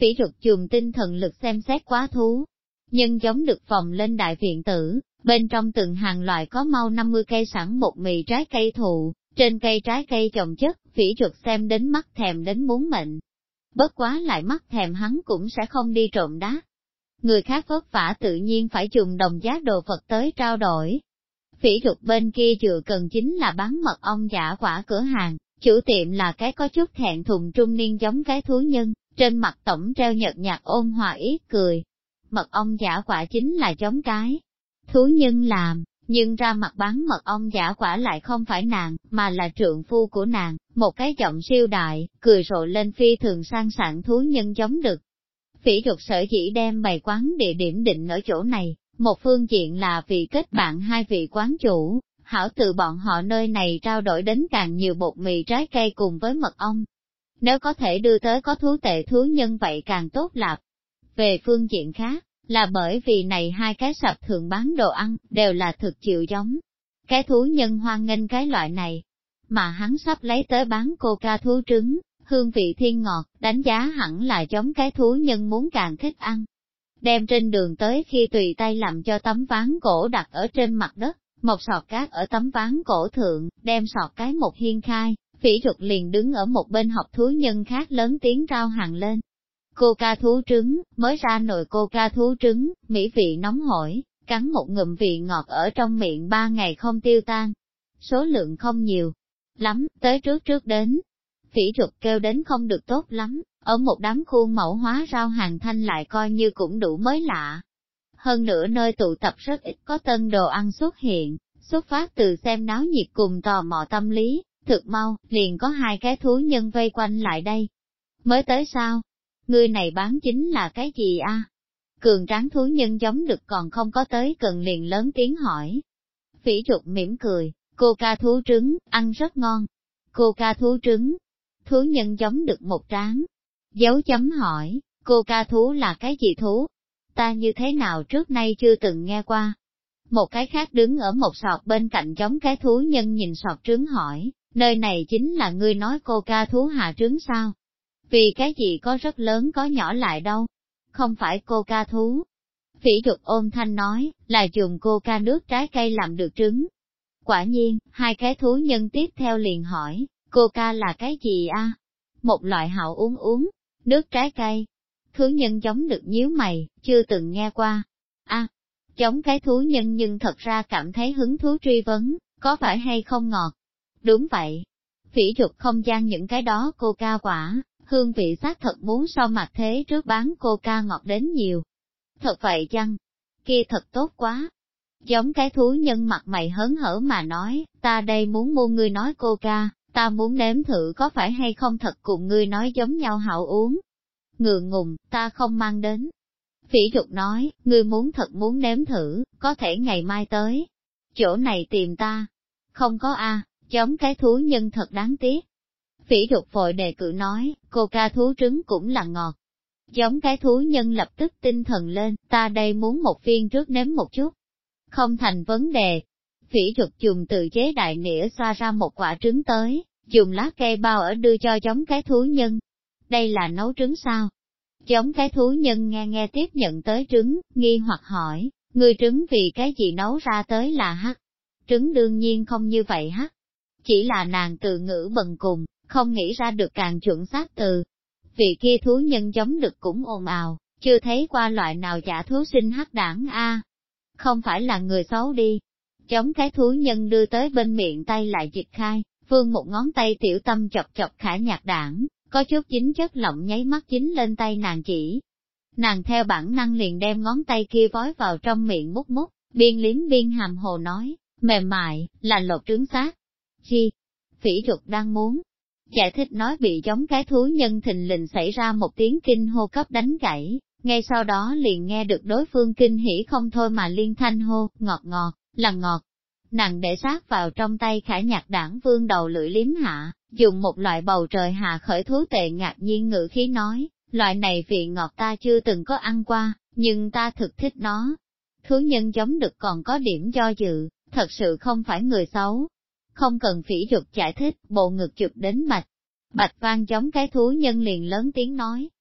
Phỉ Trục dùng tinh thần lực xem xét quá thú, nhưng giống được vòng lên đại viện tử, bên trong từng hàng loại có mau 50 cây sẵn một mì trái cây thụ, trên cây trái cây trồng chất, Phỉ Trục xem đến mắt thèm đến muốn mệnh. Bất quá lại mắt thèm hắn cũng sẽ không đi trộm đá. Người khác vất vả tự nhiên phải dùng đồng giá đồ vật tới trao đổi. Phỉ Trục bên kia chừa cần chính là bán mật ong giả quả cửa hàng, chủ tiệm là cái có chút thẹn thùng trung niên giống cái thú nhân, trên mặt tổng treo nhợt nhạt ôn hòa ý cười. Mật ong giả quả chính là giống cái thú nhân làm, nhưng ra mặt bán mật ong giả quả lại không phải nàng, mà là trượng phu của nàng, một cái giọng siêu đại, cười rộ lên phi thường sang sảng thú nhân giống được. Phỉ Trục sở dĩ đem bày quán địa điểm định ở chỗ này, một phương diện là vì kết bạn hai vị quán chủ, hảo từ bọn họ nơi này trao đổi đến càng nhiều bột mì trái cây cùng với mật ong. Nếu có thể đưa tới có thú tệ thú nhân vậy càng tốt lạp. Về phương diện khác, là bởi vì này hai cái sạp thường bán đồ ăn, đều là thực chịu giống. Cái thú nhân hoan nghênh cái loại này, mà hắn sắp lấy tới bán coca thú trứng, hương vị thiên ngọt, đánh giá hẳn là giống cái thú nhân muốn càng thích ăn. Đem trên đường tới khi tùy tay làm cho tấm ván gỗ đặt ở trên mặt đất, một sọt cát ở tấm ván gỗ thượng, đem sọt cái một hiên khai, Phỉ Trục liền đứng ở một bên học thú nhân khác lớn tiếng rao hàng lên. Coca thú trứng, mới ra nồi coca thú trứng, mỹ vị nóng hổi, cắn một ngụm vị ngọt ở trong miệng 3 ngày không tiêu tan. Số lượng không nhiều lắm, tới trước đến. Phỉ Trục kêu đến không được tốt lắm, ở một đám khuôn mẫu hóa rau hàng thanh lại coi như cũng đủ mới lạ. Hơn nữa nơi tụ tập rất ít có tân đồ ăn xuất hiện, xuất phát từ xem náo nhiệt cùng tò mò tâm lý, thực mau, liền có hai cái thú nhân vây quanh lại đây. Mới tới sao? Người này bán chính là cái gì a? Cường tráng thú nhân giống được còn không có tới gần liền lớn tiếng hỏi. Phỉ Trục mỉm cười, coca thú trứng, ăn rất ngon. Coca thú trứng, thú nhân giống được một tráng. Dấu chấm hỏi, coca thú là cái gì thú? Ta như thế nào trước nay chưa từng nghe qua. Một cái khác đứng ở một sọt bên cạnh giống cái thú nhân nhìn sọt trứng hỏi, nơi này chính là ngươi nói coca thú hạ trứng sao? Vì cái gì có rất lớn có nhỏ lại đâu? Không phải coca thú. Phỉ Trục ôm thanh nói, là dùng coca nước trái cây làm được trứng. Quả nhiên, hai cái thú nhân tiếp theo liền hỏi, coca là cái gì a? Một loại hảo uống, nước trái cây. Thú nhân giống được nhíu mày, chưa từng nghe qua. Giống cái thú nhân nhưng thật ra cảm thấy hứng thú truy vấn, có phải hay không ngọt? Đúng vậy. Phỉ Trục không gian những cái đó coca quả, hương vị xác thật muốn so mặt thế trước bán coca ngọt đến nhiều. Thật vậy chăng? Kia thật tốt quá. Giống cái thú nhân mặt mày hớn hở mà nói, ta đây muốn mua ngươi nói coca, ta muốn nếm thử có phải hay không thật cùng ngươi nói giống nhau hảo uống. Ngượng ngùng, ta không mang đến. Phỉ Trục nói, ngươi muốn thật muốn nếm thử, có thể ngày mai tới. Chỗ này tìm ta. Không có a, giống cái thú nhân thật đáng tiếc. Phỉ Trục vội đề cử nói, coca thú trứng cũng là ngọt. Giống cái thú nhân lập tức tinh thần lên, ta đây muốn một viên trước nếm một chút. Không thành vấn đề. Phỉ Trục dùng tự chế đại nĩa xoa ra một quả trứng tới, dùng lá cây bao ở đưa cho giống cái thú nhân. Đây là nấu trứng sao? Giống cái thú nhân nghe tiếp nhận tới trứng, nghi hoặc hỏi, người trứng vì cái gì nấu ra tới là hắc? Trứng đương nhiên không như vậy hắc. Chỉ là nàng từ ngữ bần cùng, không nghĩ ra được càng chuẩn xác từ. Vị kia thú nhân giống được cũng ồn ào, chưa thấy qua loại nào giả thú sinh hắc đảng a. Không phải là người xấu đi. Giống cái thú nhân đưa tới bên miệng tay lại dịch khai, vương một ngón tay tiểu tâm chọc khả nhạc đảng, có chút dính chất lỏng nháy mắt dính lên tay nàng chỉ. Nàng theo bản năng liền đem ngón tay kia vói vào trong miệng mút, biên liếm biên hàm hồ nói, mềm mại, là lột trứng xác. Chi? Phỉ Trục đang muốn giải thích nói bị giống cái thú nhân thình lình xảy ra một tiếng kinh hô cấp đánh gãy, ngay sau đó liền nghe được đối phương kinh hỉ không thôi mà liên thanh hô, ngọt ngọt, là ngọt. Nàng để sát vào trong tay khả nhạc đảng vương đầu lưỡi liếm hạ, dùng một loại bầu trời hạ khởi thú tệ ngạc nhiên ngữ khí nói, loại này vị ngọt ta chưa từng có ăn qua, nhưng ta thực thích nó. Thú nhân giống được còn có điểm do dự, thật sự không phải người xấu. Không cần Phỉ Trục giải thích, bộ ngực chụp đến bạch vang giống cái thú nhân liền lớn tiếng nói,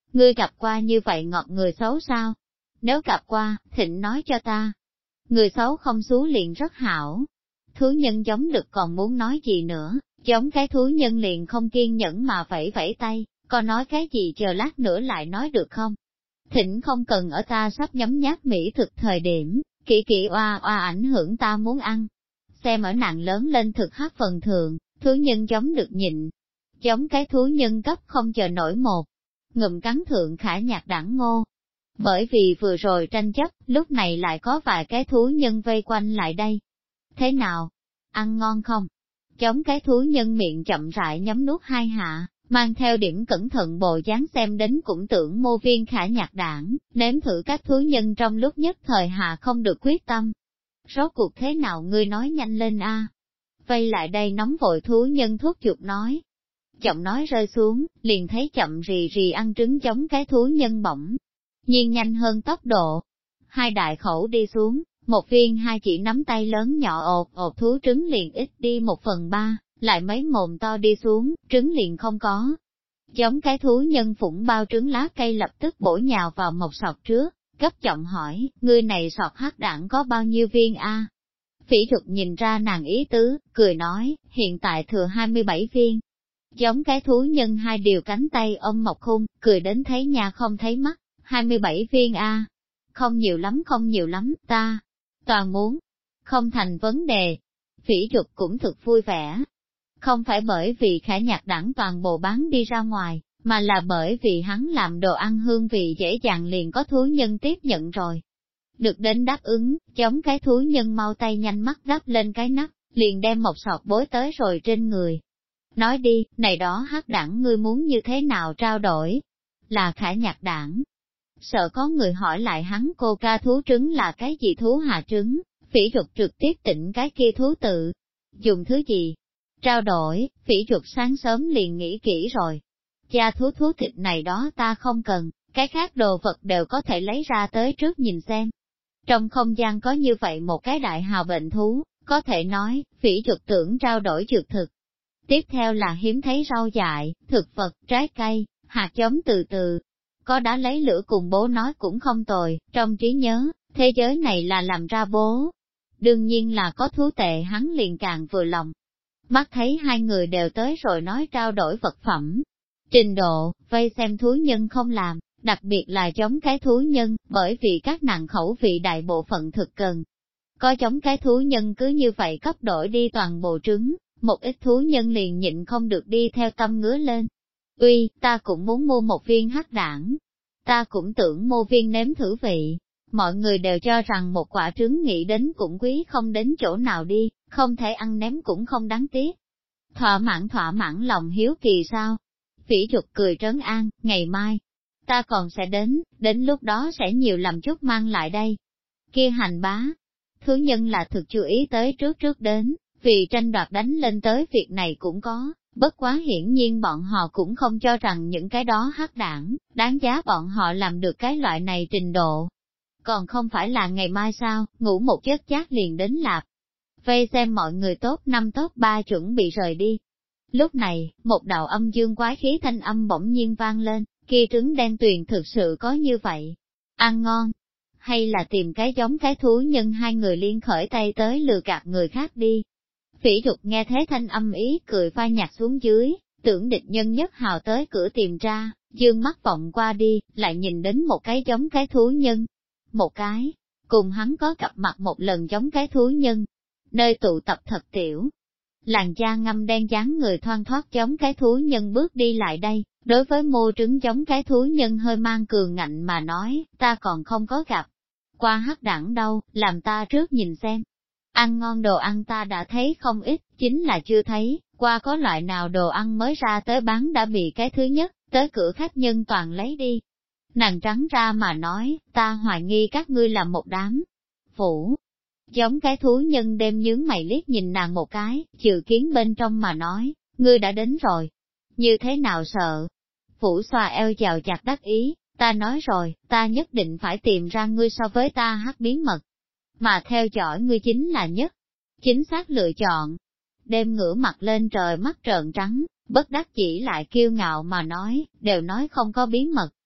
Ngươi gặp qua như vậy ngọt người xấu sao? Nếu gặp qua, thịnh nói cho ta. Người xấu không xú liền rất hảo. Thú nhân giống được còn muốn nói gì nữa, giống cái thú nhân liền không kiên nhẫn mà vẫy vẫy tay, còn nói cái gì chờ lát nữa lại nói được không? Thịnh không cần ở ta sắp nhấm nháp mỹ thực thời điểm, kỹ kỹ oa oa ảnh hưởng ta muốn ăn. Xem ở nàng lớn lên thực hát phần thường, thú nhân giống được nhịn. Giống cái thú nhân cấp không chờ nổi một. Ngụm cắn thượng Khả Nhạc Đẳng ngô. Bởi vì vừa rồi tranh chấp, lúc này lại có vài cái thú nhân vây quanh lại đây. Thế nào? Ăn ngon không? Giống cái thú nhân miệng chậm rãi nhấm nuốt hai hạ, mang theo điểm cẩn thận bộ dáng xem đến cũng tưởng mô viên Khả Nhạc Đảng, nếm thử các thú nhân trong lúc nhất thời hạ không được quyết tâm. Rốt cuộc thế nào ngươi nói nhanh lên a? Vây lại đây nóng vội thú nhân thuốc chuột nói. Giọng nói rơi xuống, liền thấy chậm rì rì ăn trứng giống cái thú nhân bỗng nhiên nhanh hơn tốc độ. Hai đại khẩu đi xuống, một viên hai chỉ nắm tay lớn nhỏ ột thú trứng liền ít đi 1/3, lại mấy mồm to đi xuống, trứng liền không có. Giống cái thú nhân phủng bao trứng lá cây lập tức bổ nhào vào một sọt trước, gấp giọng hỏi, ngươi này sọt hắc đảng có bao nhiêu viên a? Phỉ Dục nhìn ra nàng ý tứ, cười nói, hiện tại thừa 27 viên. Giống cái thú nhân hai điều cánh tay ôm một khung, cười đến thấy nhà không thấy mắt, 27 viên a, không nhiều lắm, ta toàn muốn, không thành vấn đề. Phỉ Dục cũng thực vui vẻ. Không phải bởi vì Khả Nhạc Đảng toàn bộ bán đi ra ngoài, mà là bởi vì hắn làm đồ ăn hương vị dễ dàng liền có thú nhân tiếp nhận rồi. Được đến đáp ứng, giống cái thú nhân mau tay nhanh mắt đắp lên cái nắp, liền đem một sọt bối tới rồi trên người. Nói đi, này đó hắc đảng ngươi muốn như thế nào trao đổi? Là Khả Nhạc Đảng. Sợ có người hỏi lại hắn cô ca thú trứng là cái gì thú hạ trứng, Phỉ Dục trực tiếp tỉnh cái kia thú tự. Dùng thứ gì? Trao đổi, Phỉ Dục sáng sớm liền nghĩ kỹ rồi. Cha thú thịt này đó ta không cần, cái khác đồ vật đều có thể lấy ra tới trước nhìn xem. Trong không gian có như vậy một cái đại hào bệnh thú, có thể nói, Phỉ Dục tưởng trao đổi dược thực. Tiếp theo là hiếm thấy rau dại, thực vật, trái cây, hạt giống từ từ. Có đã lấy lửa cùng bố nói cũng không tồi, trong trí nhớ, thế giới này là làm ra bố. Đương nhiên là có thú tệ hắn liền càng vừa lòng. Mắt thấy hai người đều tới rồi nói trao đổi vật phẩm. Trình độ, vây xem thú nhân không làm, đặc biệt là giống cái thú nhân, bởi vì các nàng khẩu vị đại bộ phận thực cần. Có giống cái thú nhân cứ như vậy cấp đổi đi toàn bộ trứng, một ít thú nhân liền nhịn không được đi theo tâm ngứa lên. Uy, ta cũng muốn mua một viên hắc đảng. Ta cũng tưởng mua viên nếm thử vị. Mọi người đều cho rằng một quả trứng nghĩ đến cũng quý không đến chỗ nào đi, không thể ăn ném cũng không đáng tiếc. Thỏa mãn lòng hiếu kỳ sao? Phỉ Dục cười trấn an, ngày mai, ta còn sẽ đến lúc đó sẽ nhiều làm chút mang lại đây. Kia hành bá, thứ nhân là thực chú ý tới trước đến, vì tranh đoạt đánh lên tới việc này cũng có, bất quá hiển nhiên bọn họ cũng không cho rằng những cái đó hắc đảng, đáng giá bọn họ làm được cái loại này trình độ. Còn không phải là ngày mai sao, ngủ một giấc chát liền đến lạp. Vây xem mọi người top 5 top 3 chuẩn bị rời đi. Lúc này, một đạo âm dương quái khí thanh âm bỗng nhiên vang lên, kia trứng đen tuyền thực sự có như vậy. Ăn ngon. Hay là tìm cái giống cái thú nhân hai người liên khởi tay tới lừa gạt người khác đi. Phỉ Dục nghe thế thanh âm ý cười phai nhạt xuống dưới, tưởng địch nhân nhất hào tới cửa tìm ra, dương mắt vọng qua đi, lại nhìn đến một cái giống cái thú nhân. Một cái, cùng hắn có gặp mặt một lần giống cái thú nhân, nơi tụ tập thật tiểu. Làn da ngâm đen dáng người thoăn thoát giống cái thú nhân bước đi lại đây, đối với mô trứng giống cái thú nhân hơi mang cường ngạnh mà nói, ta còn không có gặp. Qua hắc đẳng đâu, làm ta trước nhìn xem. Ăn ngon đồ ăn ta đã thấy không ít, chính là chưa thấy, qua có loại nào đồ ăn mới ra tới bán đã bị cái thứ nhất, tới cửa khách nhân toàn lấy đi. Nàng trắng ra mà nói, ta hoài nghi các ngươi là một đám phủ. Giống cái thú nhân đêm nhướng mày liếc nhìn nàng một cái, trừ kiến bên trong mà nói, ngươi đã đến rồi. Như thế nào sợ? Phủ xoa eo chào chặt đắc ý, ta nói rồi, ta nhất định phải tìm ra ngươi so với ta hắc bí mật. Mà theo dõi ngươi chính là nhất. Chính xác lựa chọn. Đêm ngửa mặt lên trời mắt trợn trắng, bất đắc chỉ lại kiêu ngạo mà nói, đều nói không có bí mật.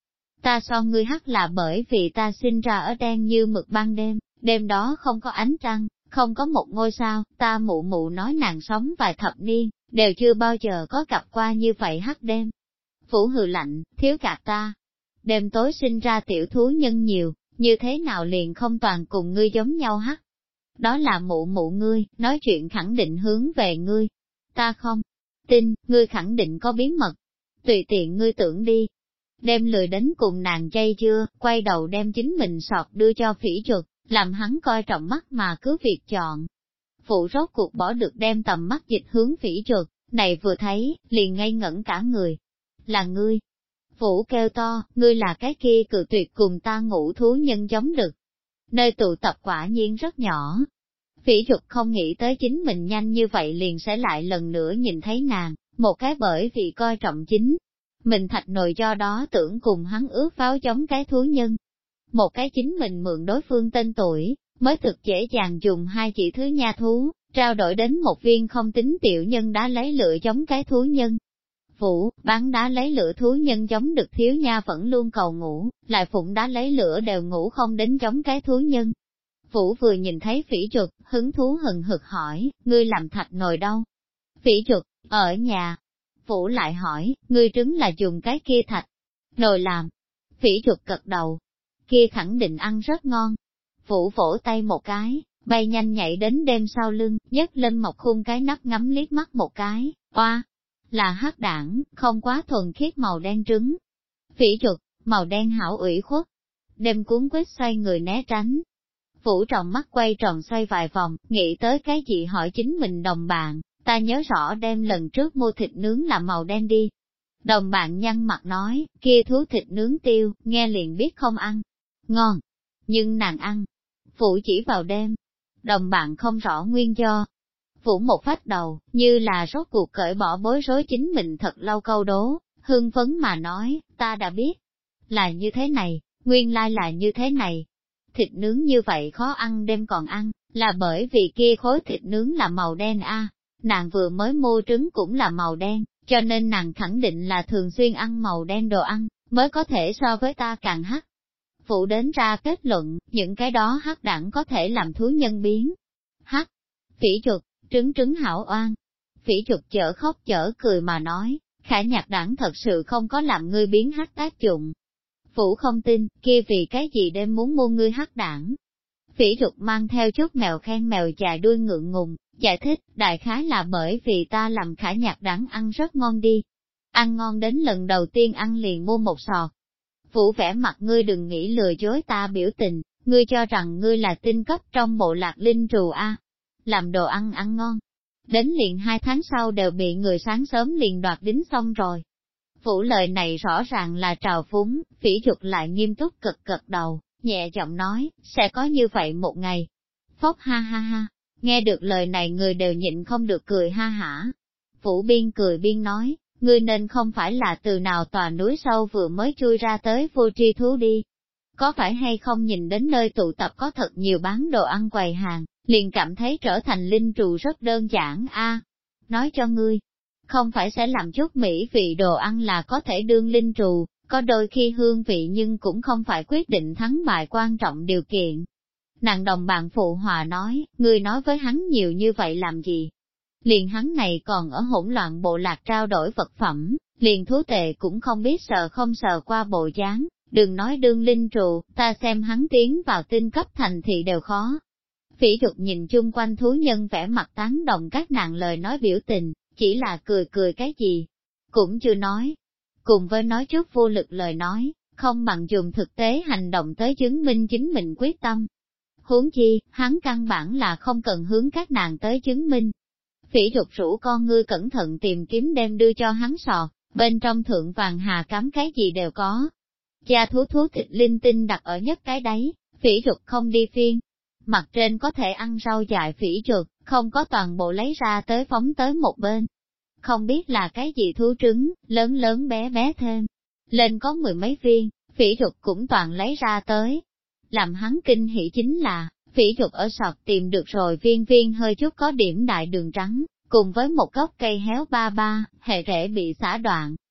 Ta so ngươi hắc là bởi vì ta sinh ra ở đen như mực ban đêm, đêm đó không có ánh trăng, không có một ngôi sao, ta mụ mụ nói nàng sống vài thập niên, đều chưa bao giờ có gặp qua như vậy hắc đêm. Phủ hừ lạnh, thiếu gạt ta. Đêm tối sinh ra tiểu thú nhân nhiều, như thế nào liền không toàn cùng ngươi giống nhau hắc. Đó là mụ mụ ngươi, nói chuyện khẳng định hướng về ngươi. Ta không tin, ngươi khẳng định có bí mật. Tùy tiện ngươi tưởng đi. Đem lười đến cùng nàng chay chưa, quay đầu đem chính mình sọt đưa cho Phỉ Chuột, làm hắn coi trọng mắt mà cứ việc chọn. Phụ rốt cuộc bỏ được đem tầm mắt dịch hướng Phỉ Chuột, này vừa thấy, liền ngây ngẩn cả người. Là ngươi. Phụ kêu to, ngươi là cái kia cự tuyệt cùng ta ngủ thú nhân giống đực. Nơi tụ tập quả nhiên rất nhỏ. Phỉ Chuột không nghĩ tới chính mình nhanh như vậy liền sẽ lại lần nữa nhìn thấy nàng, một cái bởi vì coi trọng chính. Mình thạch nồi do đó tưởng cùng hắn ước pháo chống cái thú nhân. Một cái chính mình mượn đối phương tên tuổi, mới thực dễ dàng dùng hai chỉ thứ nha thú, trao đổi đến một viên không tính tiểu nhân đá lấy lửa giống cái thú nhân. Phủ, bán đá lấy lửa thú nhân giống được thiếu nha vẫn luôn cầu ngủ, lại phụng đá lấy lửa đều ngủ không đến giống cái thú nhân. Phủ vừa nhìn thấy Phỉ Chuột, hứng thú hừng hực hỏi, ngươi làm thạch nồi đâu? Phỉ Chuột, ở nhà. Phủ lại hỏi, ngươi trứng là dùng cái kia thạch nồi làm. Phỉ Chuột cật đầu, kia khẳng định ăn rất ngon. Phủ vỗ tay một cái, bay nhanh nhảy đến đêm sau lưng, nhấc lên một khung cái nắp ngắm liếc mắt một cái, oa, là hắc đảng, không quá thuần khiết màu đen trứng. Phỉ Chuột, màu đen hảo ủy khuất. Đêm cuốn quýt xoay người né tránh. Phủ tròng mắt quay tròn xoay vài vòng, nghĩ tới cái gì hỏi chính mình đồng bạn, ta nhớ rõ đem lần trước mua thịt nướng là màu đen đi. Đồng bạn nhăn mặt nói, kia thú thịt nướng tiêu, nghe liền biết không ăn. Ngon, nhưng nàng ăn. Phủ chỉ vào đêm. Đồng bạn không rõ nguyên do. Phủ một phách đầu, như là rốt cuộc cởi bỏ bối rối chính mình thật lâu câu đố, hưng phấn mà nói, ta đã biết. Là như thế này, nguyên lai là như thế này. Thịt nướng như vậy khó ăn đêm còn ăn, là bởi vì kia khối thịt nướng là màu đen a. Nàng vừa mới mua trứng cũng là màu đen, cho nên nàng khẳng định là thường xuyên ăn màu đen đồ ăn, mới có thể so với ta càng hắc. Phụ đến ra kết luận, những cái đó hắc đẳng có thể làm thú nhân biến. Hắc, Phỉ Chuột, trứng hảo oan. Phỉ Chuột chở khóc chở cười mà nói, Khả Nhạc đẳng thật sự không có làm ngươi biến hắc tác dụng. Phụ không tin, kia vì cái gì đêm muốn mua ngươi hắc đảng. Phỉ Chuột mang theo chút mèo khen mèo dài đuôi ngượng ngùng, giải thích, đại khái là bởi vì ta làm Khả Nhạc đẳng ăn rất ngon đi. Ăn ngon đến lần đầu tiên ăn liền mua một sọt. Phủ vẻ mặt ngươi đừng nghĩ lừa dối ta biểu tình, ngươi cho rằng ngươi là tinh cấp trong bộ lạc linh trù a, làm đồ ăn ăn ngon. Đến liền 2 tháng sau đều bị người sáng sớm liền đoạt đính xong rồi. Phủ lời này rõ ràng là trào phúng, Phỉ Chuột lại nghiêm túc cực đầu, nhẹ giọng nói, sẽ có như vậy một ngày. Phốc ha ha ha, nghe được lời này người đều nhịn không được cười ha hả. Phủ biên cười biên nói, ngươi nên không phải là từ nào tòa núi sâu vừa mới chui ra tới vô tri thú đi. Có phải hay không nhìn đến nơi tụ tập có thật nhiều bán đồ ăn quầy hàng, liền cảm thấy trở thành linh trù rất đơn giản a. Nói cho ngươi, không phải sẽ làm chút mỹ vị đồ ăn là có thể đương linh trù, có đôi khi hương vị nhưng cũng không phải quyết định thắng bại quan trọng điều kiện. Nàng đồng bạn phụ hòa nói, ngươi nói với hắn nhiều như vậy làm gì? Liền hắn này còn ở hỗn loạn bộ lạc trao đổi vật phẩm, liền thú tệ cũng không biết sờ không sờ qua bộ dáng, đừng nói đương linh trù, ta xem hắn tiến vào tinh cấp thành thị đều khó. Phỉ Chuột nhìn chung quanh thú nhân vẻ mặt tán đồng các nàng lời nói biểu tình, chỉ là cười cái gì, cũng chưa nói. Cùng với nói chút vô lực lời nói, không bằng dùng thực tế hành động tới chứng minh chính mình quyết tâm. Huống chi, hắn căn bản là không cần hướng các nàng tới chứng minh. Phỉ Chuột rủ con ngươi cẩn thận tìm kiếm đem đưa cho hắn sọt, bên trong thượng vàng hà cắm cái gì đều có. Cha thú thịt linh tinh đặt ở nhất cái đấy, Phỉ Chuột không đi phiên. Mặt trên có thể ăn rau dại Phỉ Chuột, không có toàn bộ lấy ra tới phóng tới một bên. Không biết là cái gì thú trứng, lớn bé bé thêm. Lên có 10 mấy viên, Phỉ Chuột cũng toàn lấy ra tới. Làm hắn kinh hỉ chính là, Phỉ Chuột ở sọt tìm được rồi viên hơi chút có điểm đại đường trắng, cùng với một gốc cây héo ba, hệ rễ bị xả đoạn,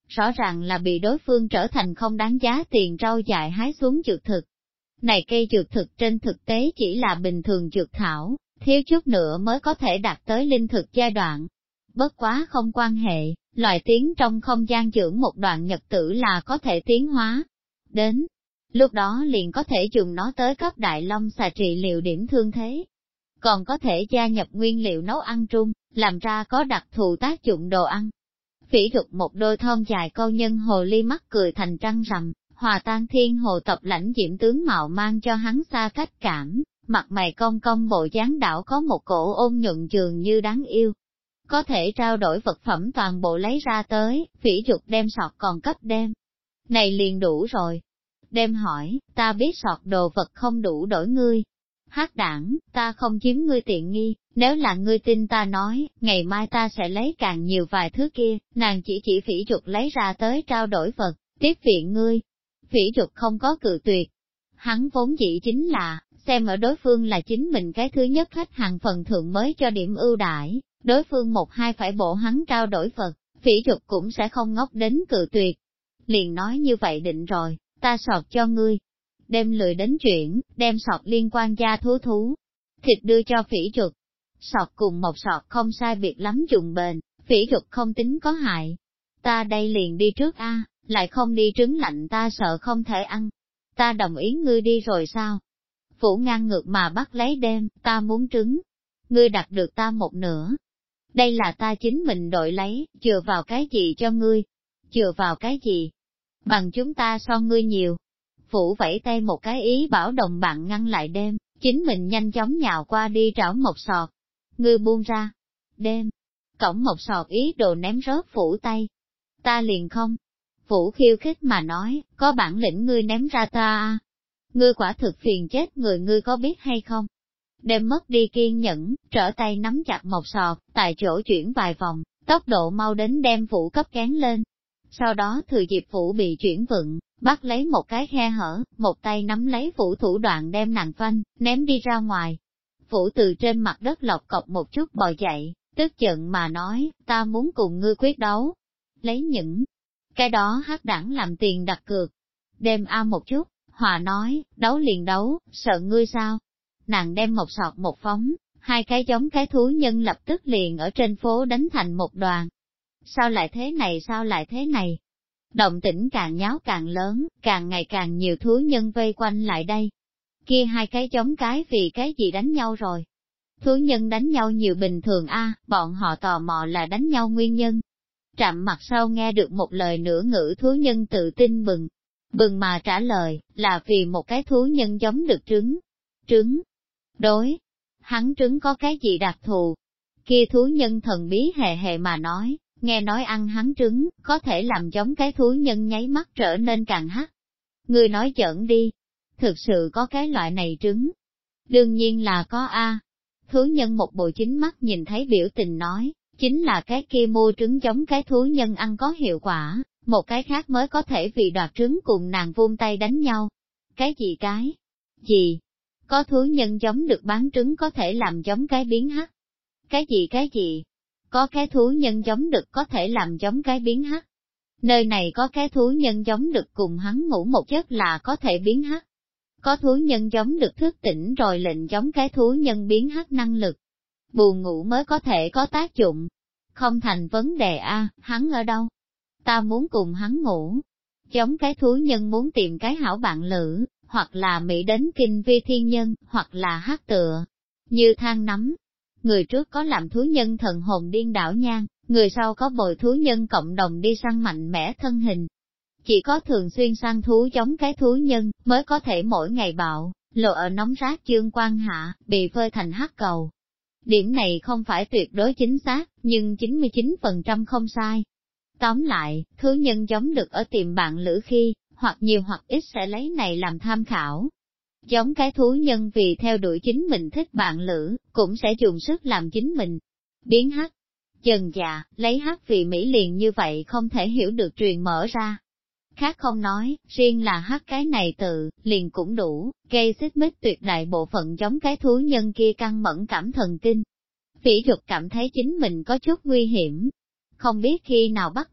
rõ ràng là bị đối phương trở thành không đáng giá tiền rau dại hái xuống dược thực. Này cây dược thực trên thực tế chỉ là bình thường dược thảo, thiếu chút nữa mới có thể đạt tới linh thực giai đoạn. Bất quá không quan hệ, loại tiến trong không gian dưỡng một đoạn nhật tử là có thể tiến hóa. Đến lúc đó liền có thể dùng nó tới cấp đại long xà trị liệu điểm thương thế. Còn có thể gia nhập nguyên liệu nấu ăn trung, làm ra có đặc thù tác dụng đồ ăn. Phỉ Dục một đôi thon dài câu nhân hồ ly mắt cười thành trăng rằm, hòa tan thiên hồ tập lãnh diễm tướng mạo mang cho hắn xa cách cảm, mặt mày cong cong bộ dáng đảo có một cổ ôn nhuận dường như đáng yêu. Có thể trao đổi vật phẩm toàn bộ lấy ra tới, Phỉ Dục đem sọt còn cấp đem. Này liền đủ rồi. Đem hỏi, ta biết sọt đồ vật không đủ đổi ngươi. Hắc đảng, ta không chiếm ngươi tiện nghi, nếu là ngươi tin ta nói, ngày mai ta sẽ lấy càng nhiều vài thứ kia, nàng chỉ Phỉ Dục lấy ra tới trao đổi vật, tiếp viện ngươi. Phỉ Dục không có cự tuyệt. Hắn vốn dĩ chính là, xem ở đối phương là chính mình cái thứ nhất khách hàng phần thượng mới cho điểm ưu đãi, đối phương một hai phải bộ hắn trao đổi vật, Phỉ Dục cũng sẽ không ngốc đến cự tuyệt. Liền nói như vậy định rồi, ta sọt cho ngươi. Đem lười đến chuyển, đem sọt liên quan gia thú thịt đưa cho Phỉ Dục. Sọt cùng một sọt không sai biệt lắm dùng bền, Phỉ Dục không tính có hại. Ta đây liền đi trước a, lại không đi trứng lạnh ta sợ không thể ăn. Ta đồng ý ngươi đi rồi sao? Phủ ngang ngược mà bắt lấy đem, ta muốn trứng. Ngươi đặt được ta một nửa. Đây là ta chính mình đội lấy, chừa vào cái gì cho ngươi? Chừa vào cái gì? Bằng chúng ta so ngươi nhiều. Phủ vẫy tay một cái ý bảo đồng bạn ngăn lại đêm, chính mình nhanh chóng nhào qua đi trảo một sọt. Ngươi buông ra. Đêm. Cổng một sọt ý đồ ném rớt Phủ tay. Ta liền không. Phủ khiêu khích mà nói, có bản lĩnh ngươi ném ra ta à. Ngươi quả thực phiền chết người ngươi có biết hay không? Đêm mất đi kiên nhẫn, trở tay nắm chặt một sọt, tại chỗ chuyển vài vòng, tốc độ mau đến đem Phủ cấp kén lên. Sau đó thừa dịp Phủ bị chuyển vựng, bắt lấy một cái khe hở, một tay nắm lấy Phủ thủ đoạn đem nàng phanh, ném đi ra ngoài. Phủ từ trên mặt đất lọc cọc một chút bò dậy, tức giận mà nói, ta muốn cùng ngươi quyết đấu. Lấy những cái đó hắc đảng làm tiền đặt cược. Đem a một chút, Hòa nói, đấu liền đấu, sợ ngươi sao? Nàng đem một sọt một phóng, hai cái giống cái thú nhân lập tức liền ở trên phố đánh thành một đoàn. Sao lại thế này sao lại thế này? Động tĩnh càng nháo càng lớn, càng ngày càng nhiều thú nhân vây quanh lại đây. Kia hai cái giống cái vì cái gì đánh nhau rồi? Thú nhân đánh nhau nhiều bình thường a, bọn họ tò mò là đánh nhau nguyên nhân. Trạm mặt sau nghe được một lời nửa ngữ thú nhân tự tin bừng mà trả lời, là vì một cái thú nhân giống được trứng. Trứng? Đối. Hắn trứng có cái gì đặc thù? Kia thú nhân thần bí hề hề mà nói, nghe nói ăn hắn trứng, có thể làm giống cái thú nhân nháy mắt trở nên càng hắc. Ngươi nói giỡn đi. Thực sự có cái loại này trứng? Đương nhiên là có a. Thú nhân một bộ chính mắt nhìn thấy biểu tình nói, chính là cái kia mua trứng giống cái thú nhân ăn có hiệu quả, một cái khác mới có thể vì đoạt trứng cùng nàng vung tay đánh nhau. Cái gì cái? Gì? Có thú nhân giống được bán trứng có thể làm giống cái biến hắc. Cái gì cái gì? Có cái thú nhân giống được có thể làm giống cái biến hắc. Nơi này có cái thú nhân giống được cùng hắn ngủ một giấc là có thể biến hắc. Có thú nhân giống được thức tỉnh rồi lệnh giống cái thú nhân biến hắc năng lực. Buồn ngủ mới có thể có tác dụng. Không thành vấn đề a, hắn ở đâu? Ta muốn cùng hắn ngủ. Giống cái thú nhân muốn tìm cái hảo bạn lữ, hoặc là Mỹ đến kinh vi thiên nhân, hoặc là hát tựa. Như than nắm. Người trước có làm thú nhân thần hồn điên đảo nhan, người sau có bồi thú nhân cộng đồng đi săn mạnh mẽ thân hình. Chỉ có thường xuyên săn thú giống cái thú nhân, mới có thể mỗi ngày bạo, lộ ở nóng rát chương quan hạ, bị phơi thành hắc cầu. Điểm này không phải tuyệt đối chính xác, nhưng 99% không sai. Tóm lại, thú nhân giống được ở tìm bạn lữ khi, hoặc nhiều hoặc ít sẽ lấy này làm tham khảo. Giống cái thú nhân vì theo đuổi chính mình thích bạn lữ, cũng sẽ dùng sức làm chính mình. Biến hắc. Dần dạ, lấy hắc vì Mỹ liền như vậy không thể hiểu được truyền mở ra. Khác không nói, riêng là hắc cái này tự, liền cũng đủ, gây xích mích tuyệt đại bộ phận giống cái thú nhân kia căng mẫn cảm thần kinh. Phỉ Dục cảm thấy chính mình có chút nguy hiểm. Không biết khi nào bắt đầu,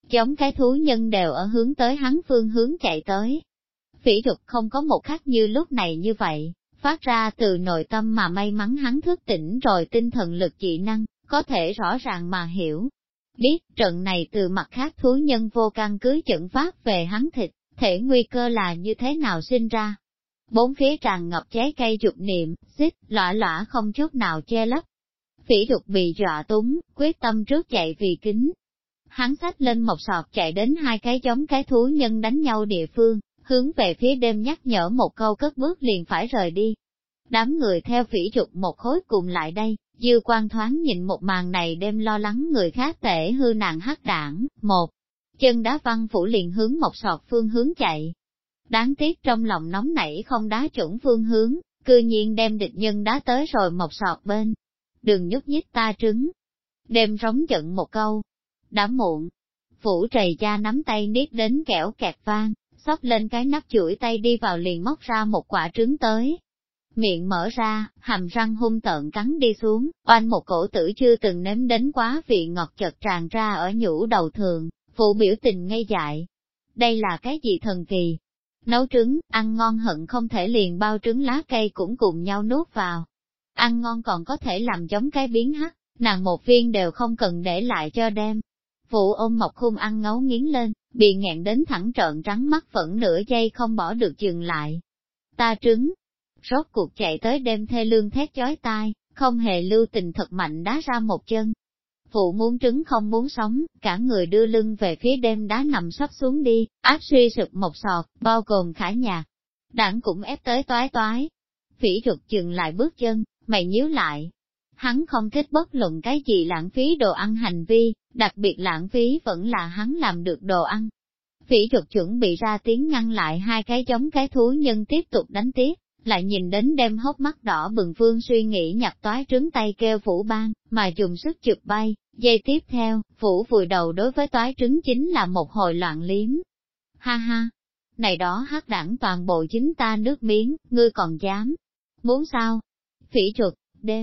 giống cái thú nhân đều ở hướng tới hắn phương hướng chạy tới. Phỉ Trục không có một khắc như lúc này như vậy, phát ra từ nội tâm mà may mắn hắn thức tỉnh rồi tinh thần lực dị năng, có thể rõ ràng mà hiểu. Biết trận này từ mặt khác thú nhân vô căn cứ trận pháp về hắn thịt, thể nguy cơ là như thế nào sinh ra. Bốn phía tràn ngập trái cây dục niệm, xích, lõa lõa không chút nào che lấp. Phỉ Trục bị dọa túng, quyết tâm trước chạy vì kính. Hắn xách lên một sọt chạy đến hai cái giống cái thú nhân đánh nhau địa phương, hướng về phía đêm nhắc nhở một câu cất bước liền phải rời đi. Đám người theo Phỉ Trục một khối cùng lại đây, dư quan thoáng nhìn một màn này đêm lo lắng người khác tể hư nạn hắc đảng, một chân đá Văn Phủ liền hướng một sọt phương hướng chạy. Đáng tiếc trong lòng nóng nảy không đá chuẩn phương hướng, cư nhiên đem địch nhân đá tới rồi một sọt bên. Đừng nhúc nhích ta trứng. Đêm rống giận một câu. Đã muộn. Phủ trầy cha nắm tay niết đến kẽo kẹt vang, xốc lên cái nắp chuỗi tay đi vào liền móc ra một quả trứng tới. Miệng mở ra, hàm răng hung tợn cắn đi xuống, oanh một cổ tử chưa từng nếm đến quá vị ngọt chợt tràn ra ở nhũ đầu thường, phụ biểu tình ngây dại. Đây là cái gì thần kỳ? Nấu trứng, ăn ngon hận không thể liền bao trứng lá cây cũng cùng nhau nuốt vào. Ăn ngon còn có thể làm giống cái biến hắc, nàng một viên đều không cần để lại cho đem. Phụ ôm một khung ăn ngấu nghiến lên, bị nghẹn đến thẳng trợn trắng mắt vẫn nửa giây không bỏ được dừng lại. Ta trứng. Rốt cuộc chạy tới đêm thê lương thét chói tai, không hề lưu tình thật mạnh đá ra một chân. Phụ muốn trứng không muốn sống, cả người đưa lưng về phía đêm đá nằm sắp xuống đi, áp suy sụp một sọt, bao gồm khả nhạc. Đảng cũng ép tới toái toái. Phỉ Trục dừng lại bước chân, mày nhíu lại. Hắn không thích bất luận cái gì lãng phí đồ ăn hành vi, đặc biệt lãng phí vẫn là hắn làm được đồ ăn. Phỉ Trục chuẩn bị ra tiếng ngăn lại hai cái giống cái thú nhân tiếp tục đánh tiếp, lại nhìn đến đem hốc mắt đỏ bừng Vương suy nghĩ nhặt toái trứng tay kêu Phủ ban, mà dùng sức chụp bay, giây tiếp theo, Phủ vùi đầu đối với toái trứng chính là một hồi loạn liếm. Ha ha, này đó hắc đảng toàn bộ chính ta nước miếng, ngươi còn dám, muốn sao? Phỉ Trục,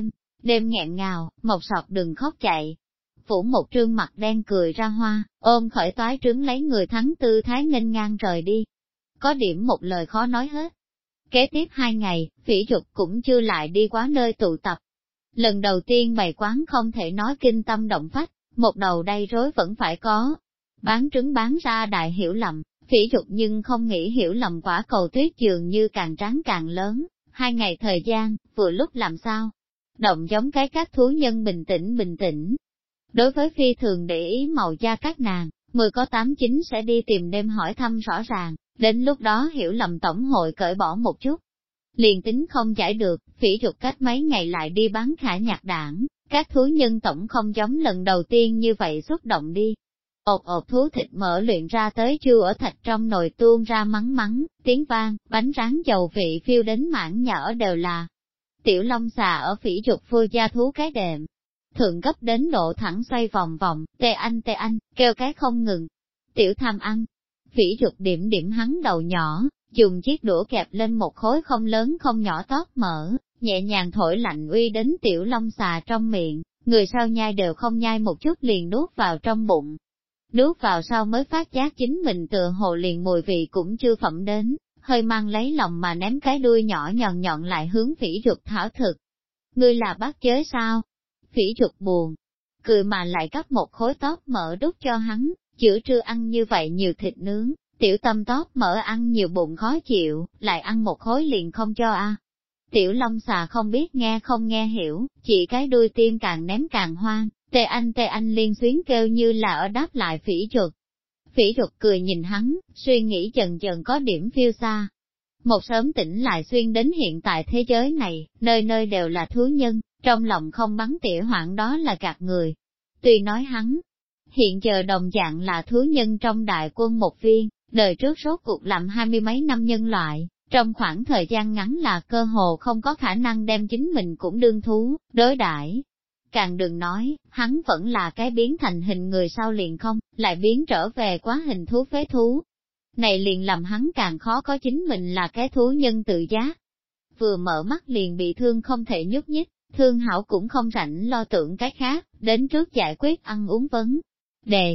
đêm nghẹn ngào, một sọt đừng khóc chạy. Phủ một trương mặt đen cười ra hoa, ôm khởi toái trứng lấy người thắng tư thái nghênh ngang rời đi. Có điểm một lời khó nói hết. Kế tiếp 2 ngày, Phỉ Trục cũng chưa lại đi quá nơi tụ tập. Lần đầu tiên bày quán không thể nói kinh tâm động phách, một đầu đầy rối vẫn phải có. Bán trứng bán ra đại hiểu lầm, Phỉ Trục nhưng không nghĩ hiểu lầm quả cầu tuyết dường như càng trắng càng lớn. 2 ngày thời gian, vừa lúc làm sao? Động giống cái các thú nhân bình tĩnh. Đối với phi thường để ý màu da các nàng, 10 có 8 9 sẽ đi tìm đêm hỏi thăm rõ ràng, đến lúc đó hiểu lầm tổng hội cởi bỏ một chút. Liền tính không giải được, Phỉ Trục cách mấy ngày lại đi bán khả nhạc đảng, các thú nhân tổng không giống lần đầu tiên như vậy xúc động đi. Ộp thú thịt mỡ luyện ra tới chua ở thạch trong nồi tuôn ra mắng, tiếng vang, bánh rán dầu vị phiêu đến mảng nhỏ đều là. Tiểu Long xà ở Phỉ Trục phôi da thú cái đệm, thượng gấp đến độ thẳng xoay vòng vòng, tê anh, kêu cái không ngừng. Tiểu tham ăn, Phỉ Trục điểm hắn đầu nhỏ, dùng chiếc đũa kẹp lên một khối không lớn không nhỏ tóp mỡ, nhẹ nhàng thổi lạnh uy đến Tiểu Long xà trong miệng, người sau nhai đều không nhai một chút liền nuốt vào trong bụng. Nuốt vào sau mới phát giác chính mình tựa hồ liền mùi vị cũng chưa phẩm đến, hơi mang lấy lòng mà ném cái đuôi nhỏ nhọn lại hướng Phỉ Trục thảo thực. Ngươi là bác chế sao? Phỉ Trục buồn, cười mà lại cắt một khối tóp mỡ đút cho hắn, giữa trưa ăn như vậy nhiều thịt nướng, Tiểu Tâm tóp mỡ ăn nhiều bụng khó chịu, lại ăn một khối liền không cho a. Tiểu Long xà không biết nghe không nghe hiểu, chỉ cái đuôi tim càng ném càng hoang, tê anh liên xuyến kêu như là ở đáp lại Phỉ Trục. Phỉ Trục cười nhìn hắn, suy nghĩ dần có điểm phiêu xa. Một sớm tỉnh lại xuyên đến hiện tại thế giới này, nơi nơi đều là thú nhân, trong lòng không bắn tỉa hoảng đó là gạt người. Tuy nói hắn, hiện giờ đồng dạng là thú nhân trong đại quân một viên, đời trước rốt cuộc làm 20 mấy năm nhân loại, trong khoảng thời gian ngắn là cơ hồ không có khả năng đem chính mình cũng đương thú, đối đãi. Càng đừng nói, hắn vẫn là cái biến thành hình người sau liền không, lại biến trở về quá hình thú phế thú. Này liền làm hắn càng khó có chính mình là cái thú nhân tự giác. Vừa mở mắt liền bị thương không thể nhúc nhích, thương hảo cũng không rảnh lo tưởng cái khác, đến trước giải quyết ăn uống vấn đề.